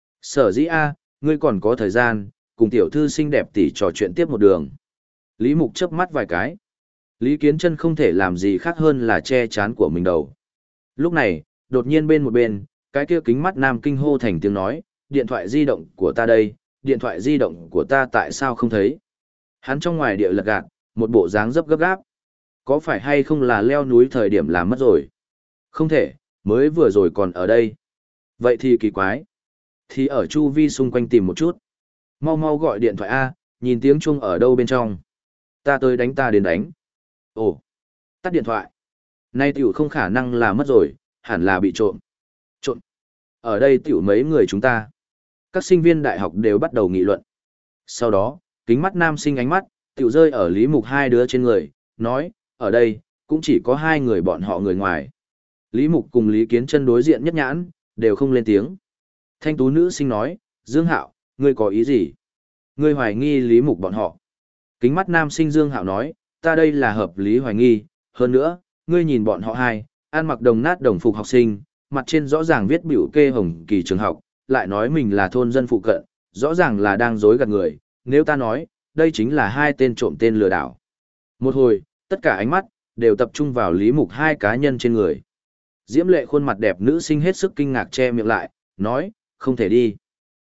Sở dĩ ngươi còn có thời gian, cùng tiểu thư xinh đẹp tỷ trò chuyện tiếp một đường. Lý Mục chớp mắt vài cái. Lý Kiến Chân không thể làm gì khác hơn là che chán của mình đầu. Lúc này, đột nhiên bên một bên, cái kia kính mắt nam kinh hô thành tiếng nói, điện thoại di động của ta đây, điện thoại di động của ta tại sao không thấy? Hắn trong ngoài địa lật gạt, một bộ dáng dấp gấp gáp. Có phải hay không là leo núi thời điểm làm mất rồi? Không thể, mới vừa rồi còn ở đây. Vậy thì kỳ quái. Thì ở chu vi xung quanh tìm một chút. Mau mau gọi điện thoại nhìn tiếng chuông ở đâu bên trong. Ta tới đánh ta đến đánh. Ồ, tắt điện thoại. Nay tiểu không khả năng là mất rồi, hẳn là bị trộm. Trộm. Ở đây tiểu mấy người chúng ta. Các sinh viên đại học đều bắt đầu nghị luận. Sau đó, kính mắt nam sinh ánh mắt, tiểu rơi ở Lý Mục hai đứa trên người, nói, ở đây, cũng chỉ có hai người bọn họ người ngoài. Lý Mục cùng Lý Kiến Chân đối diện nhất nhãn, đều không lên tiếng. Thanh tú nữ sinh nói, Dương Hạo, ngươi có ý gì? Ngươi hoài nghi Lý Mục bọn họ. Kính mắt nam sinh Dương Hạo nói, ta đây là hợp lý hoài nghi, hơn nữa, ngươi nhìn bọn họ hai, ăn mặc đồng nát đồng phục học sinh, mặt trên rõ ràng viết biểu kê Hồng Kỳ trường học, lại nói mình là thôn dân phụ cận, rõ ràng là đang dối gạt người, nếu ta nói, đây chính là hai tên trộm tên lừa đảo. Một hồi, tất cả ánh mắt, đều tập trung vào Lý Mục hai cá nhân trên người. Diễm lệ khuôn mặt đẹp nữ sinh hết sức kinh ngạc che miệng lại, nói, không thể đi.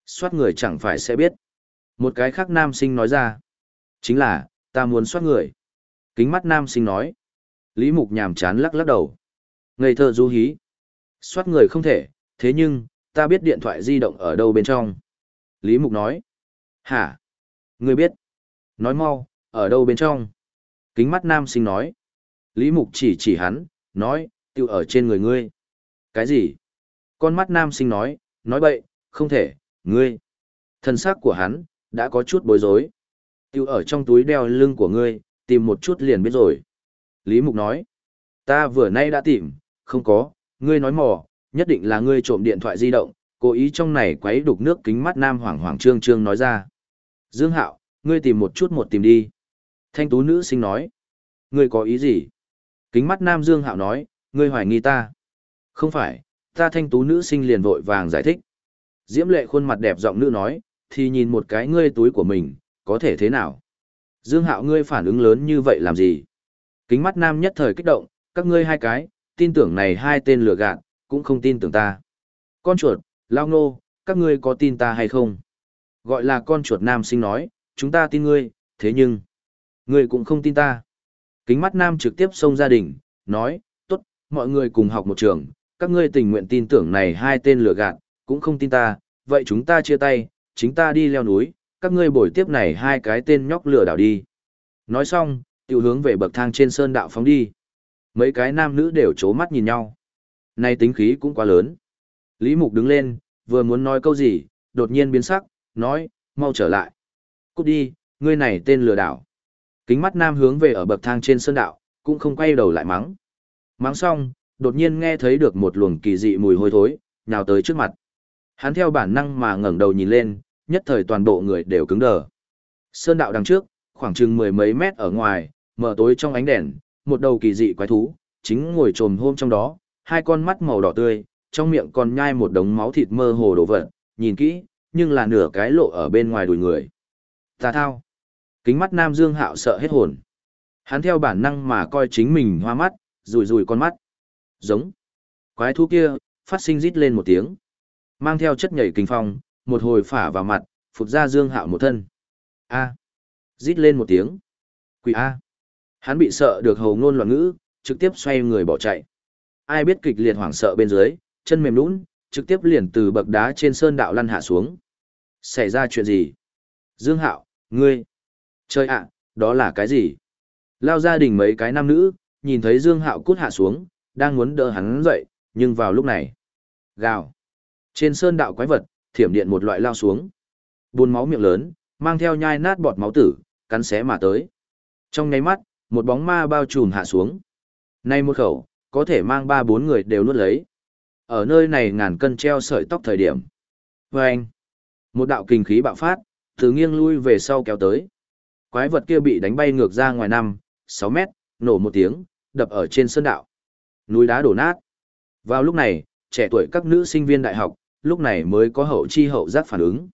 Soát người chẳng phải sẽ biết. Một cái khác nam sinh nói ra. Chính là, ta muốn soát người. Kính mắt nam sinh nói. Lý Mục nhàm chán lắc lắc đầu. Ngây thơ du hí. Soát người không thể, thế nhưng, ta biết điện thoại di động ở đâu bên trong. Lý Mục nói. Hả? Ngươi biết? Nói mau, ở đâu bên trong? Kính mắt nam sinh nói. Lý Mục chỉ hắn, nói, tiêu ở trên người ngươi. Cái gì? Con mắt nam sinh nói bậy, không thể, ngươi. Thân xác của hắn, đã có chút bối rối. Tiêu ở trong túi đeo lưng của ngươi, tìm một chút liền biết rồi. Lý Mục nói. Ta vừa nay đã tìm, không có, ngươi nói mò, nhất định là ngươi trộm điện thoại di động, cố ý trong này quấy đục nước. Kính mắt nam hoảng trương nói ra. Dương Hạo, ngươi tìm một chút một tìm đi. Thanh tú nữ sinh nói. Ngươi có ý gì? Kính mắt nam Dương Hạo nói, ngươi hoài nghi ta. Không phải, ta thanh tú nữ sinh liền vội vàng giải thích. Diễm lệ khuôn mặt đẹp giọng nữ nói, thì nhìn một cái ngươi túi của mình, có thể thế nào? Dương Hạo, ngươi phản ứng lớn như vậy làm gì? Kính mắt nam nhất thời kích động, các ngươi hai cái, tin tưởng này hai tên lừa gạt, cũng không tin tưởng ta. Con chuột, lao ngô, các ngươi có tin ta hay không? Gọi là con chuột nam sinh nói, chúng ta tin ngươi, thế nhưng, ngươi cũng không tin ta. Kính mắt nam trực tiếp xông gia đình, nói, tốt, mọi người cùng học một trường, các ngươi tình nguyện tin tưởng này hai tên lừa gạt, cũng không tin ta, vậy chúng ta chia tay, chính ta đi leo núi, các ngươi bồi tiếp này hai cái tên nhóc lừa đảo đi. Nói xong, tiểu hướng về bậc thang trên sơn đạo phóng đi. Mấy cái nam nữ đều chố mắt nhìn nhau. Này tính khí cũng quá lớn. Lý Mục đứng lên, vừa muốn nói câu gì, đột nhiên biến sắc, nói, mau trở lại. Cút đi, ngươi này tên lừa đảo. Kính mắt nam hướng về ở bậc thang trên sơn đạo, cũng không quay đầu lại mắng. Mắng xong, đột nhiên nghe thấy được một luồng kỳ dị mùi hôi thối, nhào tới trước mặt. Hắn theo bản năng mà ngẩng đầu nhìn lên, nhất thời toàn bộ người đều cứng đờ. Sơn đạo đằng trước, khoảng chừng mười mấy mét ở ngoài, mờ tối trong ánh đèn, một đầu kỳ dị quái thú, chính ngồi trồm hôm trong đó, hai con mắt màu đỏ tươi, trong miệng còn nhai một đống máu thịt mơ hồ đổ vật, nhìn kỹ, nhưng là nửa cái lộ ở bên ngoài đùi người. Tà thao. Kính mắt nam Dương Hạo sợ hết hồn. Hắn theo bản năng mà coi chính mình hoa mắt, rùi con mắt. Giống. Quái thú kia, phát sinh rít lên một tiếng. Mang theo chất nhảy kinh phong, một hồi phả vào mặt, phụt ra Dương Hạo một thân. A. Rít lên một tiếng. Quỷ A. Hắn bị sợ được hầu ngôn loạn ngữ, trực tiếp xoay người bỏ chạy. Ai biết kịch liệt hoảng sợ bên dưới, chân mềm nhũn, trực tiếp liền từ bậc đá trên sơn đạo lăn hạ xuống. Xảy ra chuyện gì? Dương Hạo, ngươi. Trời ạ, đó là cái gì? Lao gia đình mấy cái nam nữ, nhìn thấy Dương Hạo cút hạ xuống, đang muốn đỡ hắn dậy, nhưng vào lúc này. Gào. Trên sơn đạo quái vật, thiểm điện một loại lao xuống. Buồn máu miệng lớn, mang theo nhai nát bọt máu tử, cắn xé mà tới. Trong nháy mắt, một bóng ma bao trùm hạ xuống. Nay một khẩu, có thể mang 3-4 người đều nuốt lấy. Ở nơi này ngàn cân treo sợi tóc thời điểm. Vâng! Một đạo kinh khí bạo phát, từ nghiêng lui về sau kéo tới. Quái vật kia bị đánh bay ngược ra ngoài 5-6 mét, nổ một tiếng, đập ở trên sơn đạo. Núi đá đổ nát. Vào lúc này, trẻ tuổi các nữ sinh viên đại học, lúc này mới có hậu chi hậu giác phản ứng.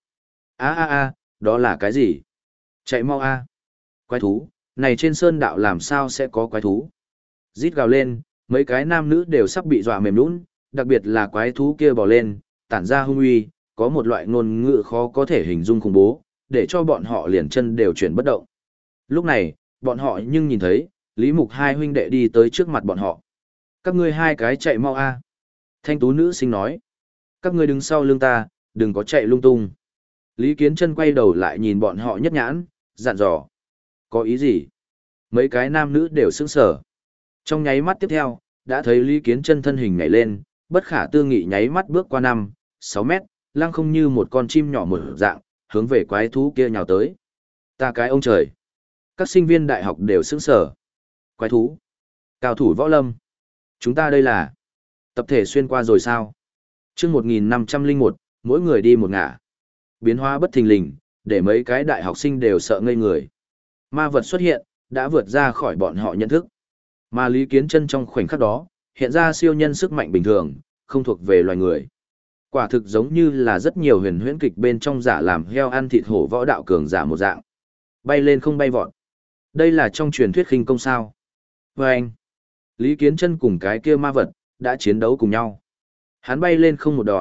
Đó là cái gì? Chạy mau a! Quái thú, này trên sơn đạo làm sao sẽ có quái thú? Rít gào lên, mấy cái nam nữ đều sắp bị dọa mềm nhũn, đặc biệt là quái thú kia bò lên, tản ra hung uy, có một loại ngôn ngữ khó có thể hình dung khủng bố, để cho bọn họ liền chân đều chuyển bất động. Lúc này, bọn họ nhưng nhìn thấy, Lý Mục hai huynh đệ đi tới trước mặt bọn họ. Các ngươi hai cái chạy mau a! Thanh tú nữ sinh nói. Các ngươi đứng sau lưng ta, đừng có chạy lung tung. Lý Kiến Chân quay đầu lại nhìn bọn họ nhất nhãn, dặn dò. Có ý gì? Mấy cái nam nữ đều sững sờ. Trong nháy mắt tiếp theo, đã thấy Lý Kiến Chân thân hình nhảy lên, bất khả tư nghị nháy mắt bước qua 5-6 mét, lăng không như một con chim nhỏ một dạng, hướng về quái thú kia nhào tới. Ta cái ông trời! Các sinh viên đại học đều sững sờ. Quái thú! Cao thủ võ lâm! Chúng ta đây là tập thể xuyên qua rồi sao? Chương 1501, mỗi người đi một ngả. Biến hóa bất thình lình, để mấy cái đại học sinh đều sợ ngây người. Ma vật xuất hiện, đã vượt ra khỏi bọn họ nhận thức. Mà Lý Kiến Chân trong khoảnh khắc đó, hiện ra siêu nhân sức mạnh bình thường, không thuộc về loài người. Quả thực giống như là rất nhiều huyền huyễn kịch bên trong giả làm heo ăn thịt hổ võ đạo cường giả một dạng. Bay lên không bay vọt. Đây là trong truyền thuyết khinh công sao? Và anh, Lý Kiến Chân cùng cái kia ma vật, đã chiến đấu cùng nhau. Hắn bay lên không một đòn,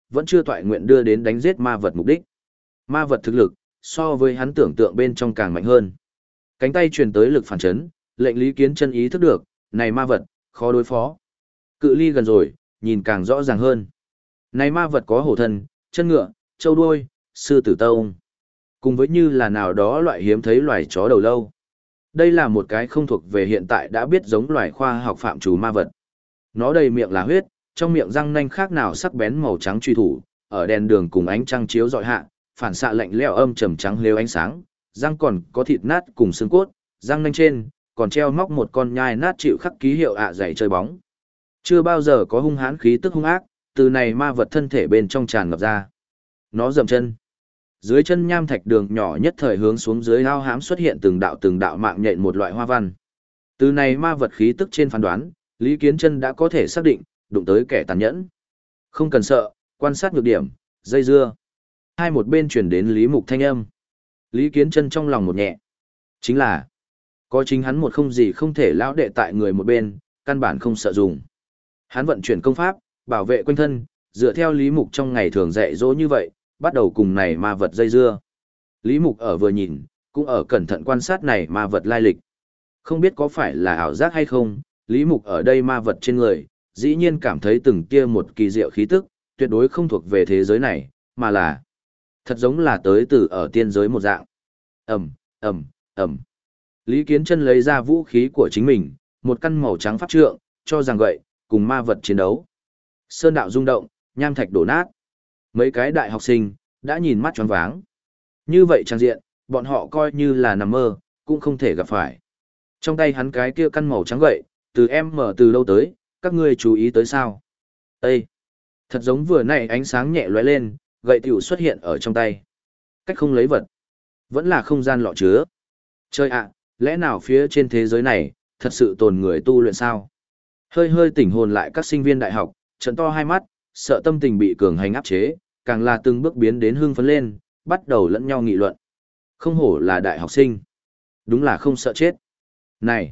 vẫn chưa toại nguyện đưa đến đánh giết ma vật mục đích. Ma vật thực lực, so với hắn tưởng tượng bên trong càng mạnh hơn. Cánh tay truyền tới lực phản chấn, lệnh Lý Kiến Chân ý thức được, này ma vật, khó đối phó. Cự ly gần rồi, nhìn càng rõ ràng hơn. Này ma vật có hổ thân, chân ngựa, trâu đuôi, sư tử tông. Cùng với như là nào đó loại hiếm thấy loài chó đầu lâu. Đây là một cái không thuộc về hiện tại đã biết giống loài khoa học phạm trù ma vật. Nó đầy miệng là huyết, trong miệng răng nanh khác nào sắc bén màu trắng truy thủ, ở đèn đường cùng ánh trăng chiếu rọi hạ, phản xạ lạnh lẽo âm trầm trắng lếu ánh sáng, răng còn có thịt nát cùng xương cốt, răng nanh trên còn treo móc một con nhai nát chịu khắc ký hiệu dày chơi bóng. Chưa bao giờ có hung hãn khí tức hung ác, từ này ma vật thân thể bên trong tràn ngập ra. Nó dậm chân. Dưới chân nham thạch đường nhỏ nhất thời hướng xuống dưới ao hãm xuất hiện từng đạo mạng nhện một loại hoa văn. Từ này ma vật khí tức trên phán đoán, Lý Kiến Chân đã có thể xác định, đụng tới kẻ tàn nhẫn. Không cần sợ, quan sát nhược điểm, dây dưa. Hai một bên chuyển đến Lý Mục thanh âm. Lý Kiến Chân trong lòng một nhẹ. Chính là, có chính hắn một không gì không thể lão đệ tại người một bên, căn bản không sợ dùng. Hắn vận chuyển công pháp, bảo vệ quanh thân, dựa theo Lý Mục trong ngày thường dạy dỗ như vậy, bắt đầu cùng này ma vật dây dưa. Lý Mục ở vừa nhìn, cũng ở cẩn thận quan sát này ma vật lai lịch. Không biết có phải là ảo giác hay không, Lý Mục ở đây ma vật trên người, dĩ nhiên cảm thấy từng tia một kỳ diệu khí tức, tuyệt đối không thuộc về thế giới này, mà là thật giống là tới từ ở tiên giới một dạng. Ầm, ầm, ầm. Lý Kiến Chân lấy ra vũ khí của chính mình, một căn màu trắng pháp trượng, cho rằng vậy, cùng ma vật chiến đấu. Sơn đạo rung động, nham thạch đổ nát. Mấy cái đại học sinh đã nhìn mắt choáng váng. Như vậy trang diện, bọn họ coi như là nằm mơ, cũng không thể gặp phải. Trong tay hắn cái kia căn màu trắng gậy, từ em mở từ lâu tới, các ngươi chú ý tới sao? Ê! Thật giống vừa nãy ánh sáng nhẹ lóe lên, gậy tiểu xuất hiện ở trong tay. Cách không lấy vật. Vẫn là không gian lọ chứa. Chơi ạ, lẽ nào phía trên thế giới này, thật sự tồn người tu luyện sao? Hơi hơi tỉnh hồn lại các sinh viên đại học, trợn to hai mắt, sợ tâm tình bị cường hành áp chế, càng là từng bước biến đến hưng phấn lên, bắt đầu lẫn nhau nghị luận. Không hổ là đại học sinh. Đúng là không sợ chết. Này,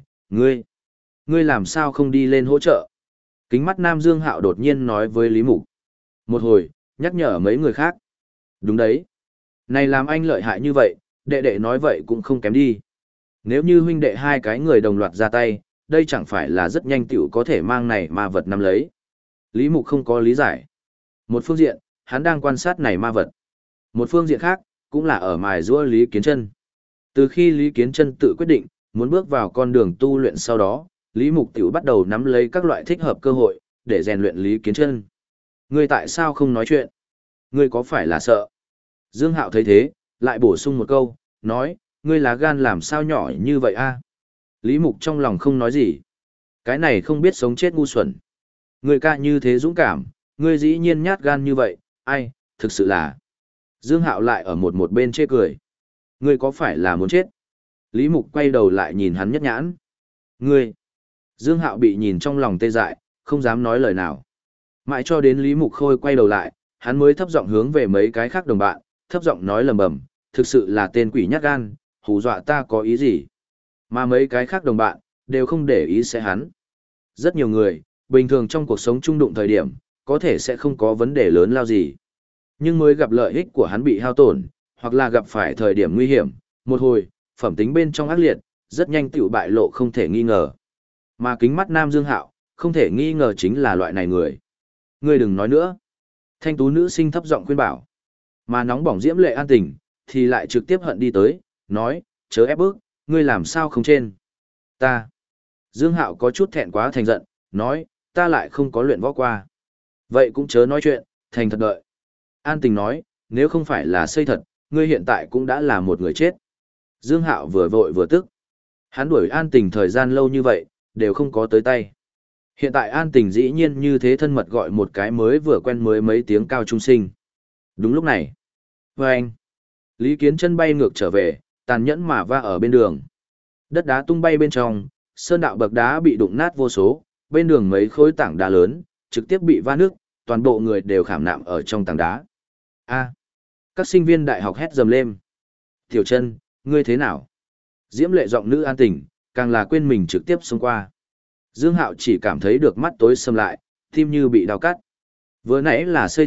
ngươi làm sao không đi lên hỗ trợ? Kính mắt Nam Dương Hạo đột nhiên nói với Lý Mục. Một hồi, nhắc nhở mấy người khác. Đúng đấy. Này làm anh lợi hại như vậy, đệ đệ nói vậy cũng không kém đi. Nếu như huynh đệ hai cái người đồng loạt ra tay, đây chẳng phải là rất nhanh tiểu có thể mang này ma vật nắm lấy. Lý Mục không có lý giải. Một phương diện, hắn đang quan sát này ma vật. Một phương diện khác, cũng là ở mài giũa Lý Kiến Chân. Từ khi Lý Kiến Chân tự quyết định, muốn bước vào con đường tu luyện sau đó, Lý Mục tiểu bắt đầu nắm lấy các loại thích hợp cơ hội, để rèn luyện Lý Kiến Chân. Ngươi tại sao không nói chuyện? Ngươi có phải là sợ? Dương Hạo thấy thế, lại bổ sung một câu, nói, ngươi lá gan làm sao nhỏ như vậy a? Lý Mục trong lòng không nói gì. Cái này không biết sống chết ngu xuẩn. Ngươi ca như thế dũng cảm, ngươi dĩ nhiên nhát gan như vậy, ai, thực sự là. Dương Hạo lại ở một bên chê cười. Ngươi có phải là muốn chết? Lý Mục quay đầu lại nhìn hắn nhất nhãn. Ngươi. Dương Hạo bị nhìn trong lòng tê dại, không dám nói lời nào. Mãi cho đến Lý Mục Khôi quay đầu lại, hắn mới thấp giọng hướng về mấy cái khác đồng bạn, thấp giọng nói lầm bầm, thực sự là tên quỷ nhát gan, hù dọa ta có ý gì. Mà mấy cái khác đồng bạn, đều không để ý sẽ hắn. Rất nhiều người, bình thường trong cuộc sống chung đụng thời điểm, có thể sẽ không có vấn đề lớn lao gì. Nhưng mới gặp lợi ích của hắn bị hao tổn, hoặc là gặp phải thời điểm nguy hiểm, một hồi, phẩm tính bên trong ác liệt, rất nhanh tiểu bại lộ không thể nghi ngờ. Mà kính mắt Nam Dương Hạo, không thể nghi ngờ chính là loại này người. Ngươi đừng nói nữa. Thanh tú nữ sinh thấp giọng khuyên bảo. Mà nóng bỏng Diễm Lệ An Tình, thì lại trực tiếp hận đi tới, nói, chớ ép bước, ngươi làm sao không trên. Ta. Dương Hạo có chút thẹn quá thành giận, nói, ta lại không có luyện võ qua. Vậy cũng chớ nói chuyện, thành thật đợi. An Tình nói, nếu không phải là xây thật, ngươi hiện tại cũng đã là một người chết. Dương Hạo vừa vội vừa tức. Hắn đuổi An Tình thời gian lâu như vậy, đều không có tới tay. Hiện tại An Tình dĩ nhiên như thế thân mật gọi một cái mới vừa quen mới mấy tiếng cao trung sinh. Đúng lúc này. Vâng! Lý Kiến Chân bay ngược trở về, tàn nhẫn mà va ở bên đường. Đất đá tung bay bên trong, sơn đạo bậc đá bị đụng nát vô số, bên đường mấy khối tảng đá lớn, trực tiếp bị va nước, toàn bộ người đều khảm nạm ở trong tảng đá. A! Các sinh viên đại học hét dầm lên. Tiểu Chân, ngươi thế nào? Diễm Lệ giọng nữ An Tình, càng là quên mình trực tiếp xông qua. Dương Hạo chỉ cảm thấy được mắt tối sầm lại, tim như bị đau cắt. Vừa nãy là xây thật,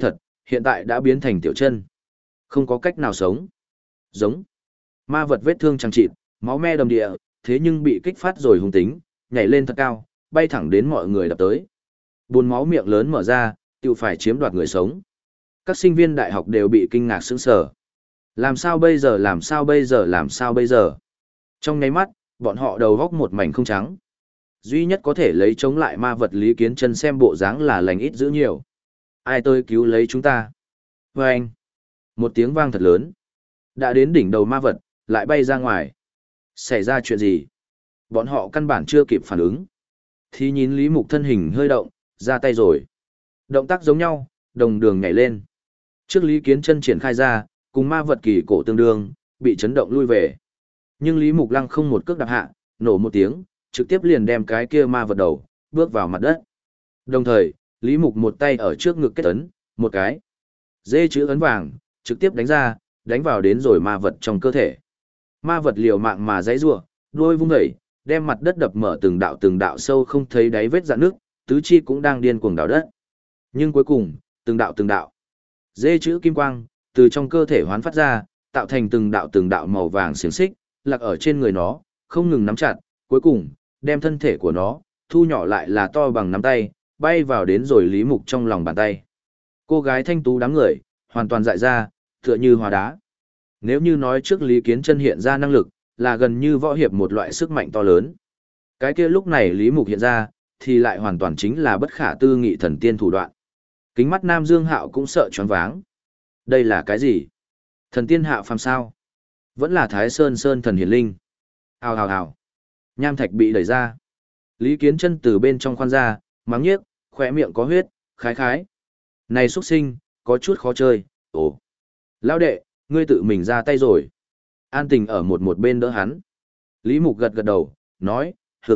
hiện tại đã biến thành tiểu chân. Không có cách nào sống. Giống. Ma vật vết thương chằng chịt, máu me đầm địa, thế nhưng bị kích phát rồi hung tính, nhảy lên thật cao, bay thẳng đến mọi người đập tới. Buồn máu miệng lớn mở ra, tự phải chiếm đoạt người sống. Các sinh viên đại học đều bị kinh ngạc sững sờ. Làm sao bây giờ, làm sao bây giờ, làm sao bây giờ? Trong nháy mắt, bọn họ đầu góc một mảnh không trắng. Duy nhất có thể lấy chống lại ma vật Lý Kiến Chân xem bộ dáng là lành ít dữ nhiều. Ai tới cứu lấy chúng ta? Vâng! Một tiếng vang thật lớn. Đã đến đỉnh đầu ma vật, lại bay ra ngoài. Xảy ra chuyện gì? Bọn họ căn bản chưa kịp phản ứng. Thì nhìn Lý Mục thân hình hơi động, ra tay rồi. Động tác giống nhau, đồng đường nhảy lên. Trước Lý Kiến Chân triển khai ra, cùng ma vật kỳ cổ tương đương, bị chấn động lui về. Nhưng Lý Mục lăng không một cước đạp hạ, nổ một tiếng, trực tiếp liền đem cái kia ma vật đầu, bước vào mặt đất. Đồng thời, Lý Mục một tay ở trước ngực kết ấn, một cái. Dê chữ ấn vàng, trực tiếp đánh ra, đánh vào đến rồi ma vật trong cơ thể. Ma vật liều mạng mà giãy giụa, đuôi vung dậy, đem mặt đất đập mở từng đạo sâu không thấy đáy vết rạn nước, tứ chi cũng đang điên cuồng đào đất. Nhưng cuối cùng, từng đạo. Dê chữ kim quang, từ trong cơ thể hoán phát ra, tạo thành từng đạo màu vàng xiềng xích, lạc ở trên người nó, không ngừng nắm chặt, cuối cùng, đem thân thể của nó, thu nhỏ lại là to bằng nắm tay, bay vào đến rồi Lý Mục trong lòng bàn tay. Cô gái thanh tú đám người, hoàn toàn dại ra, tựa như hóa đá. Nếu như nói trước Lý Kiến Chân hiện ra năng lực, là gần như võ hiệp một loại sức mạnh to lớn. Cái kia lúc này Lý Mục hiện ra, thì lại hoàn toàn chính là bất khả tư nghị thần tiên thủ đoạn. Kính mắt Nam Dương Hạo cũng sợ choáng váng. Đây là cái gì? Thần tiên hạ phàm sao? Vẫn là Thái Sơn Sơn thần hiển linh. Hào hào hào. Nham thạch bị đẩy ra. Lý Kiến Chân từ bên trong khoan ra, mắng nhiếc, khóe miệng có huyết, khái khái. Này xuất sinh, có chút khó chơi, ồ. Lão đệ, ngươi tự mình ra tay rồi. An Tình ở một bên đỡ hắn. Lý Mục gật gật đầu, nói,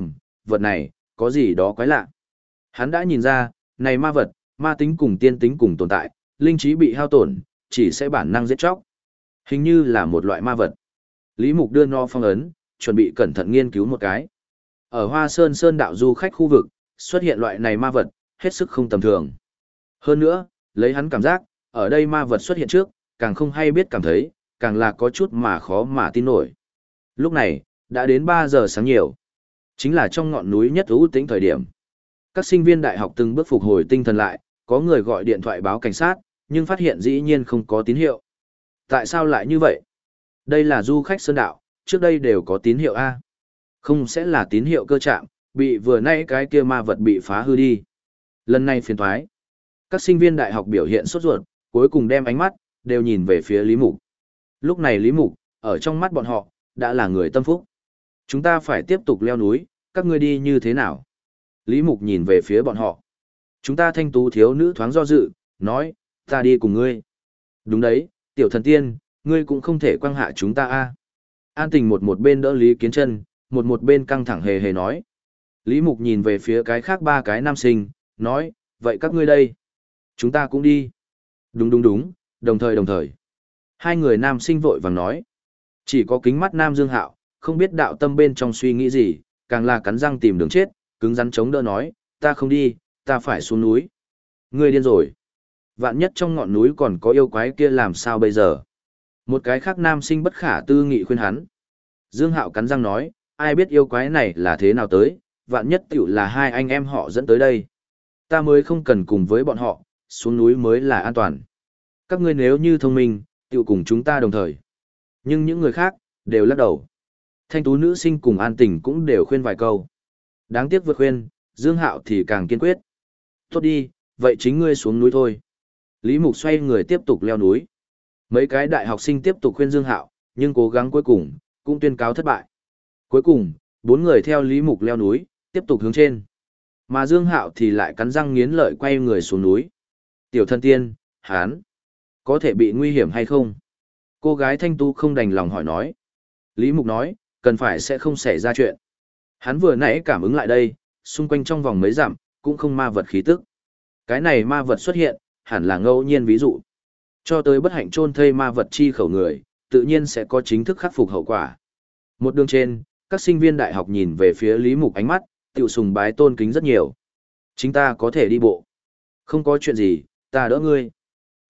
vật này, có gì đó quái lạ. Hắn đã nhìn ra, này ma vật, ma tính cùng tiên tính cùng tồn tại, linh trí bị hao tổn, chỉ sẽ bản năng giết chóc. Hình như là một loại ma vật. Lý Mục đưa nó phong ấn, chuẩn bị cẩn thận nghiên cứu một cái. Ở Hoa Sơn Sơn đạo du khách khu vực, xuất hiện loại này ma vật, hết sức không tầm thường. Hơn nữa, lấy hắn cảm giác, ở đây ma vật xuất hiện trước, càng không hay biết cảm thấy, càng là có chút mà khó mà tin nổi. Lúc này, đã đến 3 giờ sáng nhiều. Chính là trong ngọn núi nhất ưu tĩnh thời điểm. Các sinh viên đại học từng bước phục hồi tinh thần lại, có người gọi điện thoại báo cảnh sát, nhưng phát hiện dĩ nhiên không có tín hiệu. Tại sao lại như vậy? Đây là du khách sơn đạo, trước đây đều có tín hiệu A. Không sẽ là tín hiệu cơ trạm, bị vừa nãy cái kia ma vật bị phá hư đi. Lần này phiền thoái. Các sinh viên đại học biểu hiện sốt ruột, cuối cùng đem ánh mắt, đều nhìn về phía Lý Mục. Lúc này Lý Mục, ở trong mắt bọn họ, đã là người tâm phúc. Chúng ta phải tiếp tục leo núi, các ngươi đi như thế nào? Lý Mục nhìn về phía bọn họ. Chúng ta thanh tú thiếu nữ thoáng do dự, nói, ta đi cùng ngươi. Đúng đấy, tiểu thần tiên, ngươi cũng không thể quăng hạ chúng ta a. An Tình một bên đỡ Lý Kiến Chân, một bên căng thẳng hề hề nói. Lý Mục nhìn về phía cái khác 3 cái nam sinh, nói, vậy các ngươi đây. Chúng ta cũng đi. Đúng, đồng thời. 2 người nam sinh vội vàng nói. Chỉ có kính mắt Nam Dương Hạo, không biết đạo tâm bên trong suy nghĩ gì, càng là cắn răng tìm đường chết, cứng rắn chống đỡ nói, ta không đi, ta phải xuống núi. Ngươi điên rồi. Vạn nhất trong ngọn núi còn có yêu quái kia làm sao bây giờ? Một cái khác nam sinh bất khả tư nghị khuyên hắn. Dương Hạo cắn răng nói, ai biết yêu quái này là thế nào tới, vạn nhất tiểu là 2 anh em họ dẫn tới đây. Ta mới không cần cùng với bọn họ, xuống núi mới là an toàn. Các ngươi nếu như thông minh, tiểu cùng chúng ta đồng thời. Nhưng những người khác, đều lắc đầu. Thanh tú nữ sinh cùng An Tình cũng đều khuyên vài câu. Đáng tiếc vượt khuyên, Dương Hạo thì càng kiên quyết. Tốt đi, vậy chính ngươi xuống núi thôi. Lý Mục xoay người tiếp tục leo núi. Mấy cái đại học sinh tiếp tục khuyên Dương Hạo, nhưng cố gắng cuối cùng, cũng tuyên cáo thất bại. Cuối cùng, 4 người theo Lý Mục leo núi, tiếp tục hướng trên. Mà Dương Hạo thì lại cắn răng nghiến lợi quay người xuống núi. Tiểu thân tiên, hán, có thể bị nguy hiểm hay không? Cô gái thanh tu không đành lòng hỏi nói. Lý Mục nói, cần phải sẽ không xảy ra chuyện. Hắn vừa nãy cảm ứng lại đây, xung quanh trong vòng mấy dặm, cũng không ma vật khí tức. Cái này ma vật xuất hiện, hẳn là ngẫu nhiên ví dụ. Cho tới bất hạnh chôn thây ma vật chi khẩu người, tự nhiên sẽ có chính thức khắc phục hậu quả. Một đường trên, các sinh viên đại học nhìn về phía Lý Mục ánh mắt, tiểu sùng bái tôn kính rất nhiều. Chính ta có thể đi bộ. Không có chuyện gì, ta đỡ ngươi.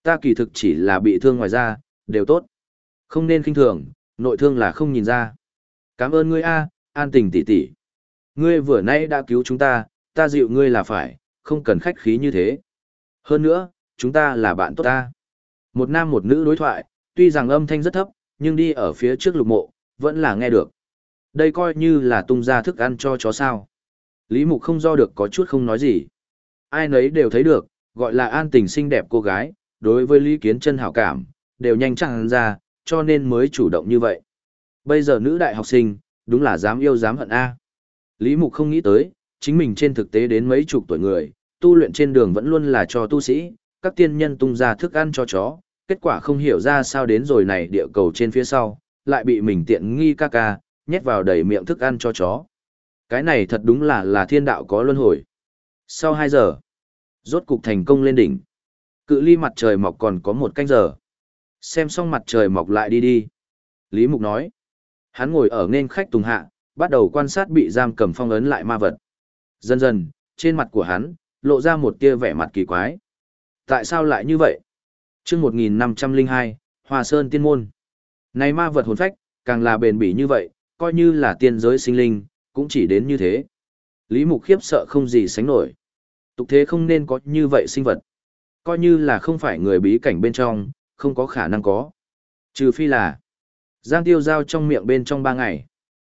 Ta kỳ thực chỉ là bị thương ngoài da, đều tốt. Không nên khinh thường, nội thương là không nhìn ra. Cảm ơn ngươi a, An Tình tỷ tỷ. Ngươi vừa nãy đã cứu chúng ta dịu ngươi là phải, không cần khách khí như thế. Hơn nữa, chúng ta là bạn tốt ta. Một nam một nữ đối thoại, tuy rằng âm thanh rất thấp, nhưng đi ở phía trước Lục Mộ, vẫn là nghe được. Đây coi như là tung ra thức ăn cho chó sao. Lý Mục không do được có chút không nói gì. Ai nấy đều thấy được, gọi là An Tình xinh đẹp cô gái, đối với Lý Kiến Chân hảo cảm, đều nhanh chóng ra, cho nên mới chủ động như vậy. Bây giờ nữ đại học sinh, đúng là dám yêu dám hận A. Lý Mục không nghĩ tới, chính mình trên thực tế đến mấy chục tuổi người, tu luyện trên đường vẫn luôn là cho tu sĩ, các tiên nhân tung ra thức ăn cho chó, kết quả không hiểu ra sao đến rồi này địa cầu trên phía sau, lại bị mình tiện nghi ca ca, nhét vào đầy miệng thức ăn cho chó. Cái này thật đúng là thiên đạo có luân hồi. Sau 2 giờ, rốt cục thành công lên đỉnh. Cự ly mặt trời mọc còn có 1 canh giờ. Xem xong mặt trời mọc lại đi đi. Lý Mục nói. Hắn ngồi ở nên khách tùng hạ, bắt đầu quan sát bị giam cầm phong ấn lại ma vật. Dần dần, trên mặt của hắn, lộ ra một tia vẻ mặt kỳ quái. Tại sao lại như vậy? Chương 1502, Hoa Sơn Tiên Môn. Này ma vật hồn phách, càng là bền bỉ như vậy, coi như là tiên giới sinh linh, cũng chỉ đến như thế. Lý Mục khiếp sợ không gì sánh nổi. Tục thế không nên có như vậy sinh vật. Coi như là không phải người bí cảnh bên trong, không có khả năng có. Trừ phi là Giang Tiêu Giao trong miệng bên trong 3 ngày.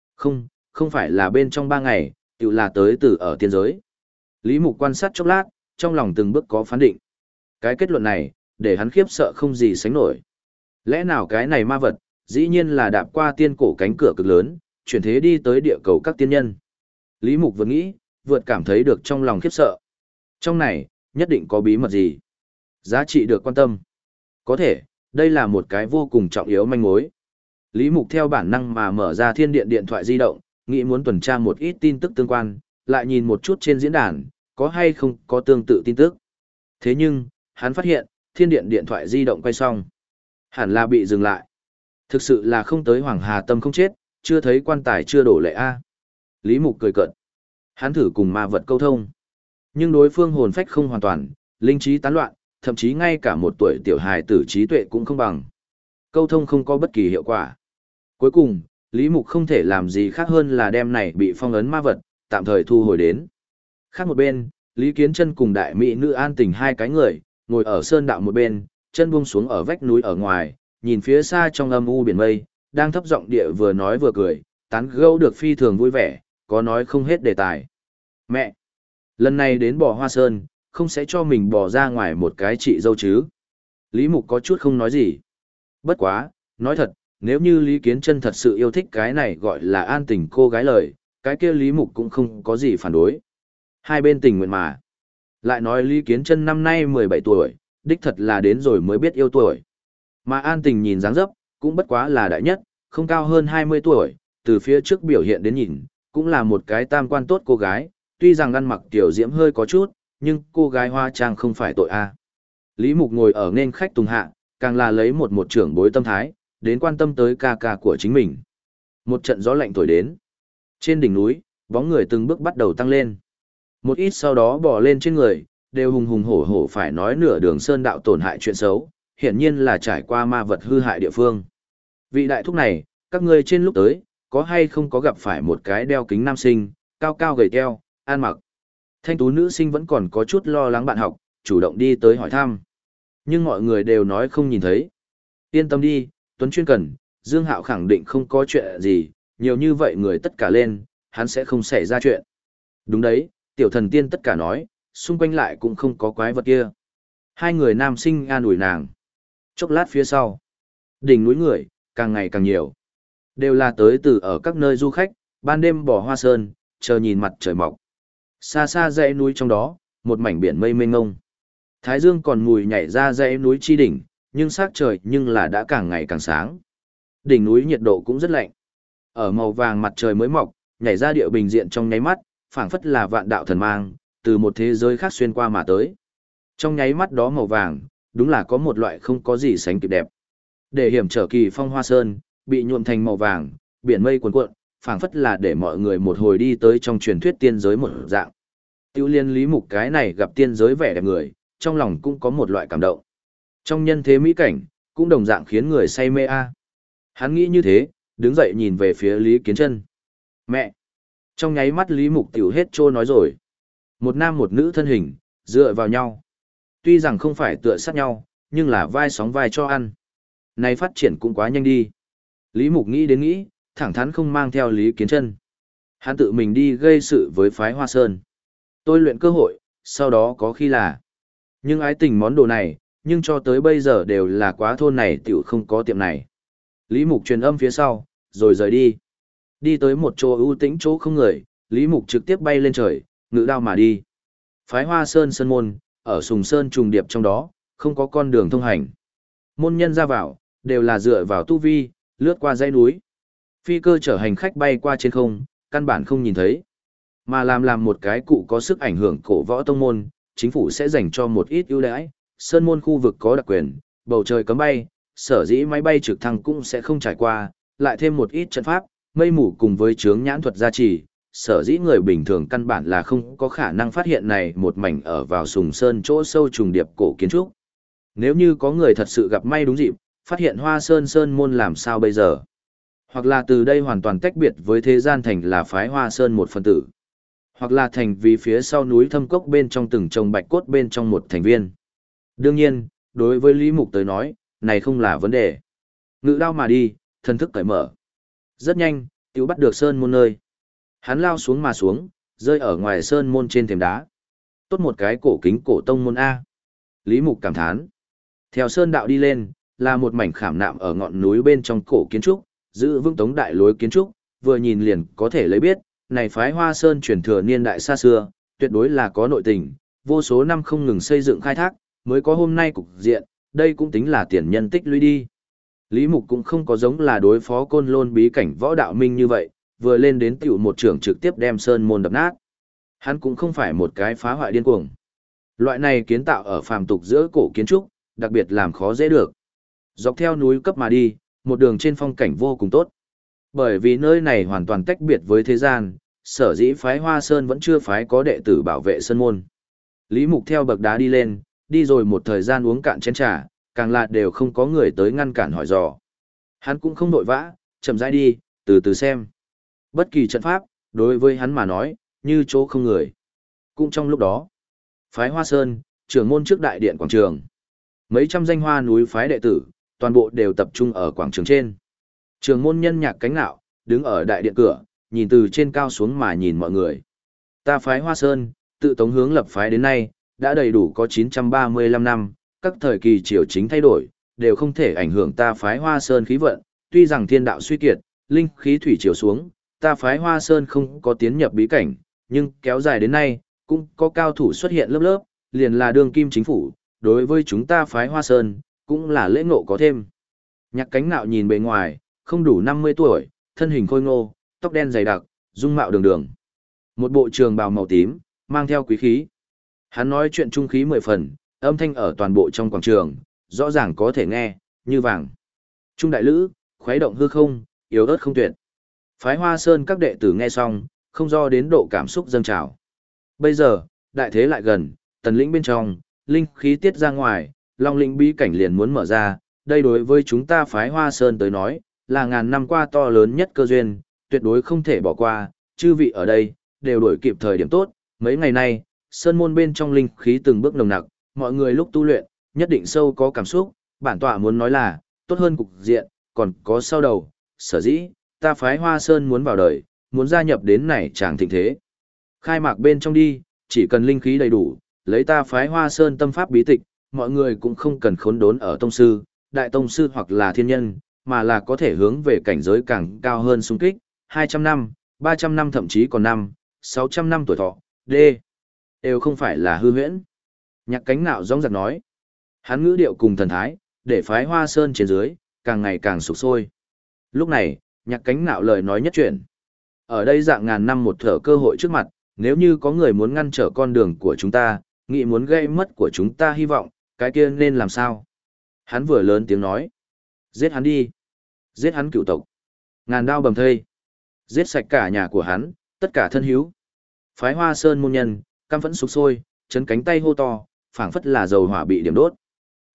Không phải là bên trong 3 ngày, tự là tới từ ở tiên giới. Lý Mục quan sát chốc lát, trong lòng từng bước có phán định. Cái kết luận này, để hắn khiếp sợ không gì sánh nổi. Lẽ nào cái này ma vật, dĩ nhiên là đạp qua tiên cổ cánh cửa cực lớn, chuyển thế đi tới địa cầu các tiên nhân. Lý Mục vừa nghĩ, vượt cảm thấy được trong lòng khiếp sợ. Trong này, nhất định có bí mật gì? Giá trị được quan tâm. Có thể, đây là một cái vô cùng trọng yếu manh mối. Lý Mục theo bản năng mà mở ra thiên điện điện thoại di động, nghĩ muốn tuần tra một ít tin tức tương quan, lại nhìn một chút trên diễn đàn, có hay không có tương tự tin tức. Thế nhưng, hắn phát hiện, thiên điện điện thoại di động quay xong. Hẳn là bị dừng lại. Thực sự là không tới Hoàng Hà Tâm không chết, chưa thấy quan tài chưa đổ lệ a. Lý Mục cười cợt. Hắn thử cùng ma vật câu thông. Nhưng đối phương hồn phách không hoàn toàn, linh trí tán loạn, thậm chí ngay cả một tuổi tiểu hài tử trí tuệ cũng không bằng. Câu thông không có bất kỳ hiệu quả. Cuối cùng, Lý Mục không thể làm gì khác hơn là đem này bị phong ấn ma vật, tạm thời thu hồi đến. Khác một bên, Lý Kiến Chân cùng đại mỹ nữ An Tình hai cái người, ngồi ở sơn đạo một bên, chân buông xuống ở vách núi ở ngoài, nhìn phía xa trong âm u biển mây, đang thấp giọng địa vừa nói vừa cười, tán gẫu được phi thường vui vẻ, có nói không hết đề tài. Mẹ! Lần này đến Bỏ Hoa Sơn, không sẽ cho mình bỏ ra ngoài một cái chị dâu chứ. Lý Mục có chút không nói gì. Bất quá, nói thật, nếu như Lý Kiến Chân thật sự yêu thích cái này gọi là An Tình cô gái lời, cái kia Lý Mục cũng không có gì phản đối. Hai bên tình nguyện mà. Lại nói Lý Kiến Chân năm nay 17 tuổi, đích thật là đến rồi mới biết yêu tuổi. Mà An Tình nhìn dáng dấp, cũng bất quá là đại nhất, không cao hơn 20 tuổi, từ phía trước biểu hiện đến nhìn, cũng là một cái tam quan tốt cô gái, tuy rằng ăn mặc tiểu diễm hơi có chút, nhưng cô gái hoa trang không phải tội a. Lý Mục ngồi ở nên khách tùng hạ, càng là lấy một trưởng bối tâm thái, đến quan tâm tới ca ca của chính mình. Một trận gió lạnh thổi đến. Trên đỉnh núi, bóng người từng bước bắt đầu tăng lên. Một ít sau đó bò lên trên người, đều hùng hùng hổ hổ phải nói nửa đường sơn đạo tổn hại chuyện xấu, hiển nhiên là trải qua ma vật hư hại địa phương. Vị đại thúc này, các ngươi trên lúc tới, có hay không có gặp phải một cái đeo kính nam sinh, cao cao gầy teo, ăn mặc. Thanh tú nữ sinh vẫn còn có chút lo lắng bạn học, chủ động đi tới hỏi thăm. Nhưng mọi người đều nói không nhìn thấy. Yên tâm đi, Tuấn chuyên cần, Dương Hạo khẳng định không có chuyện gì, nhiều như vậy người tất cả lên, hắn sẽ không xảy ra chuyện. Đúng đấy, tiểu thần tiên tất cả nói, xung quanh lại cũng không có quái vật kia. Hai người nam sinh an ủi nàng. Chốc lát phía sau, đỉnh núi người, càng ngày càng nhiều. Đều là tới từ ở các nơi du khách, ban đêm bỏ Hoa Sơn, chờ nhìn mặt trời mọc. Xa xa dãy núi trong đó, một mảnh biển mây mênh mông. Thái dương còn mùi nhảy ra dãy núi chi đỉnh, nhưng sắc trời nhưng là đã càng ngày càng sáng. Đỉnh núi nhiệt độ cũng rất lạnh. Ở màu vàng mặt trời mới mọc, nhảy ra địa bình diện trong nháy mắt, phảng phất là vạn đạo thần mang, từ một thế giới khác xuyên qua mà tới. Trong nháy mắt đó màu vàng, đúng là có một loại không có gì sánh kịp đẹp. Để hiểm trở kỳ phong Hoa Sơn, bị nhuộm thành màu vàng, biển mây cuồn cuộn, phảng phất là để mọi người một hồi đi tới trong truyền thuyết tiên giới một dạng. Tiêu liên Lý Mục cái này gặp tiên giới vẻ đẹp người, trong lòng cũng có một loại cảm động. Trong nhân thế mỹ cảnh, cũng đồng dạng khiến người say mê a. Hắn nghĩ như thế, đứng dậy nhìn về phía Lý Kiến Chân. Mẹ! Trong nháy mắt Lý Mục tiểu hết trô nói rồi. Một nam một nữ thân hình, dựa vào nhau. Tuy rằng không phải tựa sát nhau, nhưng là vai sóng vai cho ăn. Này phát triển cũng quá nhanh đi. Lý Mục nghĩ đến nghĩ, thẳng thắn không mang theo Lý Kiến Chân. Hắn tự mình đi gây sự với phái Hoa Sơn. Tôi luyện cơ hội, sau đó có khi là. Nhưng ái tình món đồ này, nhưng cho tới bây giờ đều là quá thôn này tiểu không có tiệm này. Lý Mục truyền âm phía sau, rồi rời đi. Đi tới một chỗ ưu tĩnh chỗ không người, Lý Mục trực tiếp bay lên trời, ngự đao mà đi. Phái Hoa Sơn Sơn Môn, ở Sùng Sơn trùng điệp trong đó, không có con đường thông hành. Môn nhân ra vào, đều là dựa vào tu vi, lướt qua dãy núi. Phi cơ chở hành khách bay qua trên không, căn bản không nhìn thấy. Mà làm một cái cụ có sức ảnh hưởng cổ võ tông môn, chính phủ sẽ dành cho một ít ưu đãi. Sơn Môn khu vực có đặc quyền, bầu trời cấm bay, sở dĩ máy bay trực thăng cũng sẽ không trải qua, lại thêm một ít trận pháp, mây mù cùng với chướng nhãn thuật gia trì, sở dĩ người bình thường căn bản là không có khả năng phát hiện này một mảnh ở vào Sùng Sơn chỗ sâu trùng điệp cổ kiến trúc. Nếu như có người thật sự gặp may đúng dịp, phát hiện Hoa Sơn Sơn Môn làm sao bây giờ? Hoặc là từ đây hoàn toàn tách biệt với thế gian thành là phái Hoa Sơn một phần tử. Hoặc là thành vì phía sau núi thâm cốc bên trong từng trồng bạch cốt bên trong một thành viên. Đương nhiên, đối với Lý Mục tới nói, này không là vấn đề. Ngự đao mà đi, thần thức cởi mở. Rất nhanh, tiểu bắt được Sơn Môn nơi. Hắn lao xuống mà xuống, rơi ở ngoài Sơn Môn trên thềm đá. Tốt một cái cổ kính cổ tông môn A. Lý Mục cảm thán. Theo Sơn đạo đi lên, là một mảnh khảm nạm ở ngọn núi bên trong cổ kiến trúc, giữ vững tống đại lối kiến trúc, vừa nhìn liền có thể lấy biết, này phái Hoa Sơn truyền thừa niên đại xa xưa, tuyệt đối là có nội tình, vô số năm không ngừng xây dựng khai thác, mới có hôm nay cục diện, đây cũng tính là tiền nhân tích lũy đi. Lý Mục cũng không có giống là đối phó côn lôn bí cảnh võ đạo minh như vậy, vừa lên đến tiểu một trưởng trực tiếp đem Sơn Môn đập nát. Hắn cũng không phải một cái phá hoại điên cuồng. Loại này kiến tạo ở phàm tục giữa cổ kiến trúc, đặc biệt làm khó dễ được. Dọc theo núi cấp mà đi, một đường trên phong cảnh vô cùng tốt. Bởi vì nơi này hoàn toàn tách biệt với thế gian, sở dĩ phái Hoa Sơn vẫn chưa phái có đệ tử bảo vệ Sơn Môn. Lý Mục theo bậc đá đi lên, đi rồi một thời gian uống cạn chén trà, càng là đều không có người tới ngăn cản hỏi dò. Hắn cũng không vội vã, chậm rãi đi, từ từ xem. Bất kỳ trận pháp, đối với hắn mà nói, như chỗ không người. Cũng trong lúc đó, phái Hoa Sơn, trưởng môn trước đại điện quảng trường. Mấy trăm danh hoa núi phái đệ tử, toàn bộ đều tập trung ở quảng trường trên. Trường môn nhân Nhạc Cánh Nạo, đứng ở đại điện cửa, nhìn từ trên cao xuống mà nhìn mọi người. Ta phái Hoa Sơn, tự tống hướng lập phái đến nay, đã đầy đủ có 935 năm, các thời kỳ triều chính thay đổi, đều không thể ảnh hưởng ta phái Hoa Sơn khí vận, tuy rằng thiên đạo suy kiệt, linh khí thủy triều xuống, ta phái Hoa Sơn không có tiến nhập bí cảnh, nhưng kéo dài đến nay, cũng có cao thủ xuất hiện lớp lớp, liền là đương kim chính phủ, đối với chúng ta phái Hoa Sơn, cũng là lễ ngộ có thêm. Nhạc Cánh Nạo nhìn bề ngoài, không đủ 50 tuổi, thân hình khôi ngô, tóc đen dày đặc, dung mạo đường đường. Một bộ trường bào màu tím, mang theo quý khí. Hắn nói chuyện trung khí 10 phần, âm thanh ở toàn bộ trong quảng trường, rõ ràng có thể nghe, như vàng. Trung đại lữ, khuấy động hư không, yếu ớt không tuyệt. Phái Hoa Sơn các đệ tử nghe xong, không do đến độ cảm xúc dâng trào. Bây giờ, đại thế lại gần, tần lĩnh bên trong, linh khí tiết ra ngoài, long lĩnh bí cảnh liền muốn mở ra, đây đối với chúng ta phái Hoa Sơn tới nói, là ngàn năm qua to lớn nhất cơ duyên, tuyệt đối không thể bỏ qua, chư vị ở đây, đều đổi kịp thời điểm tốt, mấy ngày nay, Sơn môn bên trong linh khí từng bước nồng nặc, mọi người lúc tu luyện, nhất định sâu có cảm xúc, bản tọa muốn nói là, tốt hơn cục diện, còn có sau đầu, sở dĩ, ta phái Hoa Sơn muốn vào đời, muốn gia nhập đến này chàng thịnh thế. Khai mạc bên trong đi, chỉ cần linh khí đầy đủ, lấy ta phái Hoa Sơn tâm pháp bí tịch, mọi người cũng không cần khốn đốn ở tông sư, đại tông sư hoặc là thiên nhân, mà là có thể hướng về cảnh giới càng cao hơn xung kích, 200 năm, 300 năm thậm chí còn 600 năm tuổi thọ, đều không phải là hư huyễn. Nhạc Cánh Nạo rõng rạc nói. Hắn ngữ điệu cùng thần thái, để phái Hoa Sơn trên dưới, càng ngày càng sục sôi. Lúc này, Nhạc Cánh Nạo lời nói nhất chuyển. Ở đây dạng ngàn năm một thở cơ hội trước mặt, nếu như có người muốn ngăn trở con đường của chúng ta, nghĩ muốn gây mất của chúng ta hy vọng, cái kia nên làm sao? Hắn vừa lớn tiếng nói. Giết hắn đi. Giết hắn cựu tộc. Ngàn đao bầm thây. Giết sạch cả nhà của hắn, tất cả thân hữu. Phái Hoa Sơn môn nhân, căm phẫn sục sôi, chấn cánh tay hô to, phảng phất là dầu hỏa bị điểm đốt. Tốt,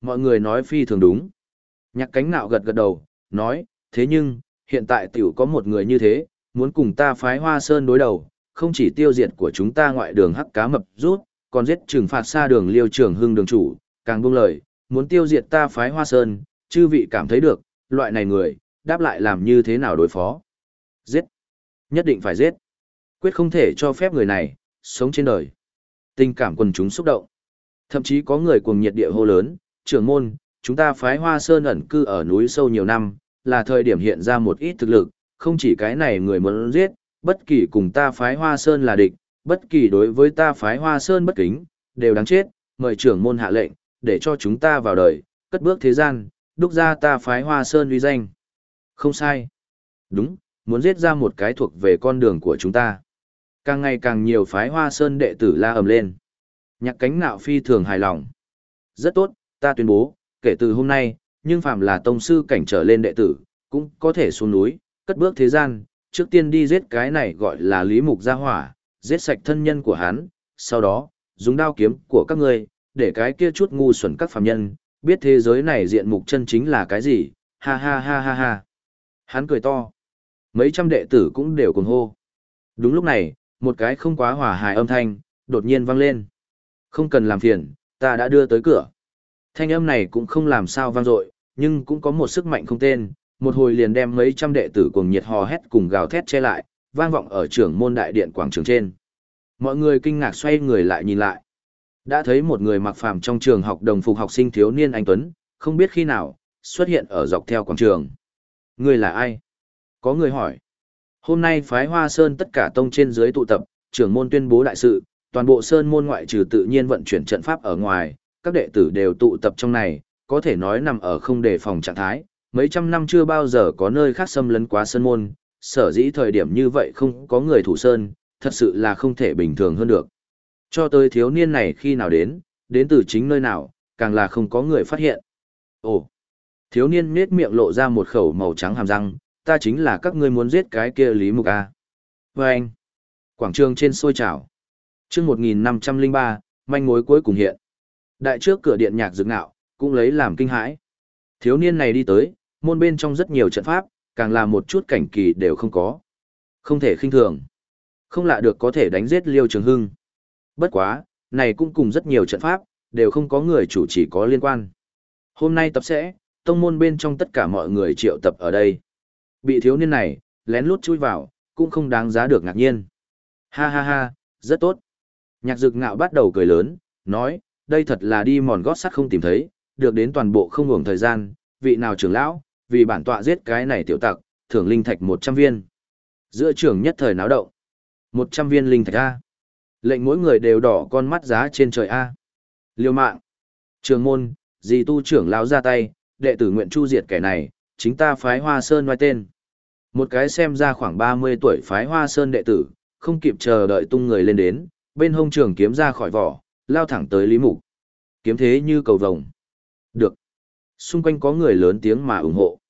Mọi người nói phi thường đúng. Nhạc Cánh Nạo gật gật đầu, nói, thế nhưng, hiện tại tiểu có một người như thế, muốn cùng ta phái Hoa Sơn đối đầu, không chỉ tiêu diệt của chúng ta ngoại đường hắc cá mập rút, còn giết trừng phạt xa đường Liêu Trường Hưng đường chủ, càng buông lời, muốn tiêu diệt ta phái Hoa Sơn, chư vị cảm thấy được, loại này người, đáp lại làm như thế nào đối phó. Giết. Nhất định phải giết. Quyết không thể cho phép người này, sống trên đời. Tình cảm quần chúng xúc động. Thậm chí có người cuồng nhiệt địa hô lớn, trưởng môn, chúng ta phái Hoa Sơn ẩn cư ở núi sâu nhiều năm, là thời điểm hiện ra một ít thực lực, không chỉ cái này người muốn giết, bất kỳ cùng ta phái Hoa Sơn là địch, bất kỳ đối với ta phái Hoa Sơn bất kính, đều đáng chết, mời trưởng môn hạ lệnh, để cho chúng ta vào đời, cất bước thế gian, đúc ra ta phái Hoa Sơn uy danh. Không sai. Đúng, muốn giết ra một cái thuộc về con đường của chúng ta. Càng ngày càng nhiều phái Hoa Sơn đệ tử la ầm lên. Nhạc Cánh Nạo phi thường hài lòng. Rất tốt, ta tuyên bố, kể từ hôm nay, nhưng phàm là tông sư cảnh trở lên đệ tử, cũng có thể xuống núi, cất bước thế gian, trước tiên đi giết cái này gọi là Lý Mục Gia Hỏa, giết sạch thân nhân của hắn, sau đó, dùng đao kiếm của các ngươi, để cái kia chút ngu xuẩn các phàm nhân, biết thế giới này diện mục chân chính là cái gì, ha ha ha ha ha. Hắn cười to. Mấy trăm đệ tử cũng đều cùng hô. Đúng lúc này, một cái không quá hòa hài âm thanh, đột nhiên vang lên. Không cần làm phiền, ta đã đưa tới cửa. Thanh âm này cũng không làm sao vang dội, nhưng cũng có một sức mạnh không tên, một hồi liền đem mấy trăm đệ tử cùng nhiệt hò hét cùng gào thét che lại, vang vọng ở trưởng môn đại điện quảng trường trên. Mọi người kinh ngạc xoay người lại nhìn lại. Đã thấy một người mặc phàm trong trường học đồng phục học sinh thiếu niên anh tuấn, không biết khi nào, xuất hiện ở dọc theo quảng trường. Người là ai? Có người hỏi. Hôm nay phái Hoa Sơn tất cả tông trên dưới tụ tập, trưởng môn tuyên bố đại sự, toàn bộ sơn môn ngoại trừ tự nhiên vận chuyển trận pháp ở ngoài, các đệ tử đều tụ tập trong này, có thể nói nằm ở không đề phòng trạng thái, mấy trăm năm chưa bao giờ có nơi khác xâm lấn quá sơn môn, sở dĩ thời điểm như vậy không có người thủ sơn, thật sự là không thể bình thường hơn được. Cho tới thiếu niên này khi nào đến từ chính nơi nào, càng là không có người phát hiện. Ồ, thiếu niên nết miệng lộ ra một khẩu màu trắng hàm răng, ta chính là các ngươi muốn giết cái kia Lý Mục A. Và anh, quảng trường trên sôi trào. Trước 1503, manh mối cuối cùng hiện. Đại trước cửa điện Nhạc Dực Nạo, cũng lấy làm kinh hãi. Thiếu niên này đi tới, môn bên trong rất nhiều trận pháp, càng là một chút cảnh kỳ đều không có. Không thể khinh thường. Không lạ được có thể đánh giết Liêu Trường Hưng. Bất quá, này cũng cùng rất nhiều trận pháp, đều không có người chủ chỉ có liên quan. Hôm nay tập sẽ, tông môn bên trong tất cả mọi người triệu tập ở đây. Bị thiếu niên này, lén lút chui vào, cũng không đáng giá được ngạc nhiên. Ha ha ha, rất tốt. Nhạc Dực Ngạo bắt đầu cười lớn, nói, đây thật là đi mòn gót sắt không tìm thấy, được đến toàn bộ không ngủng thời gian, vị nào trưởng lão, vì bản tọa giết cái này tiểu tặc, thưởng linh thạch 100 viên. Giữa trưởng nhất thời náo động. 100 viên linh thạch A. Lệnh mỗi người đều đỏ con mắt giá trên trời A. Liêu mạng. Trường môn, dì tu trưởng lão ra tay, đệ tử nguyện chu diệt kẻ này, chính ta phái Hoa Sơn ngoài tên. Một cái xem ra khoảng 30 tuổi phái Hoa Sơn đệ tử, không kịp chờ đợi tung người lên đến, bên hông trường kiếm ra khỏi vỏ, lao thẳng tới Lý Mục. Kiếm thế như cầu vồng. Được. Xung quanh có người lớn tiếng mà ủng hộ.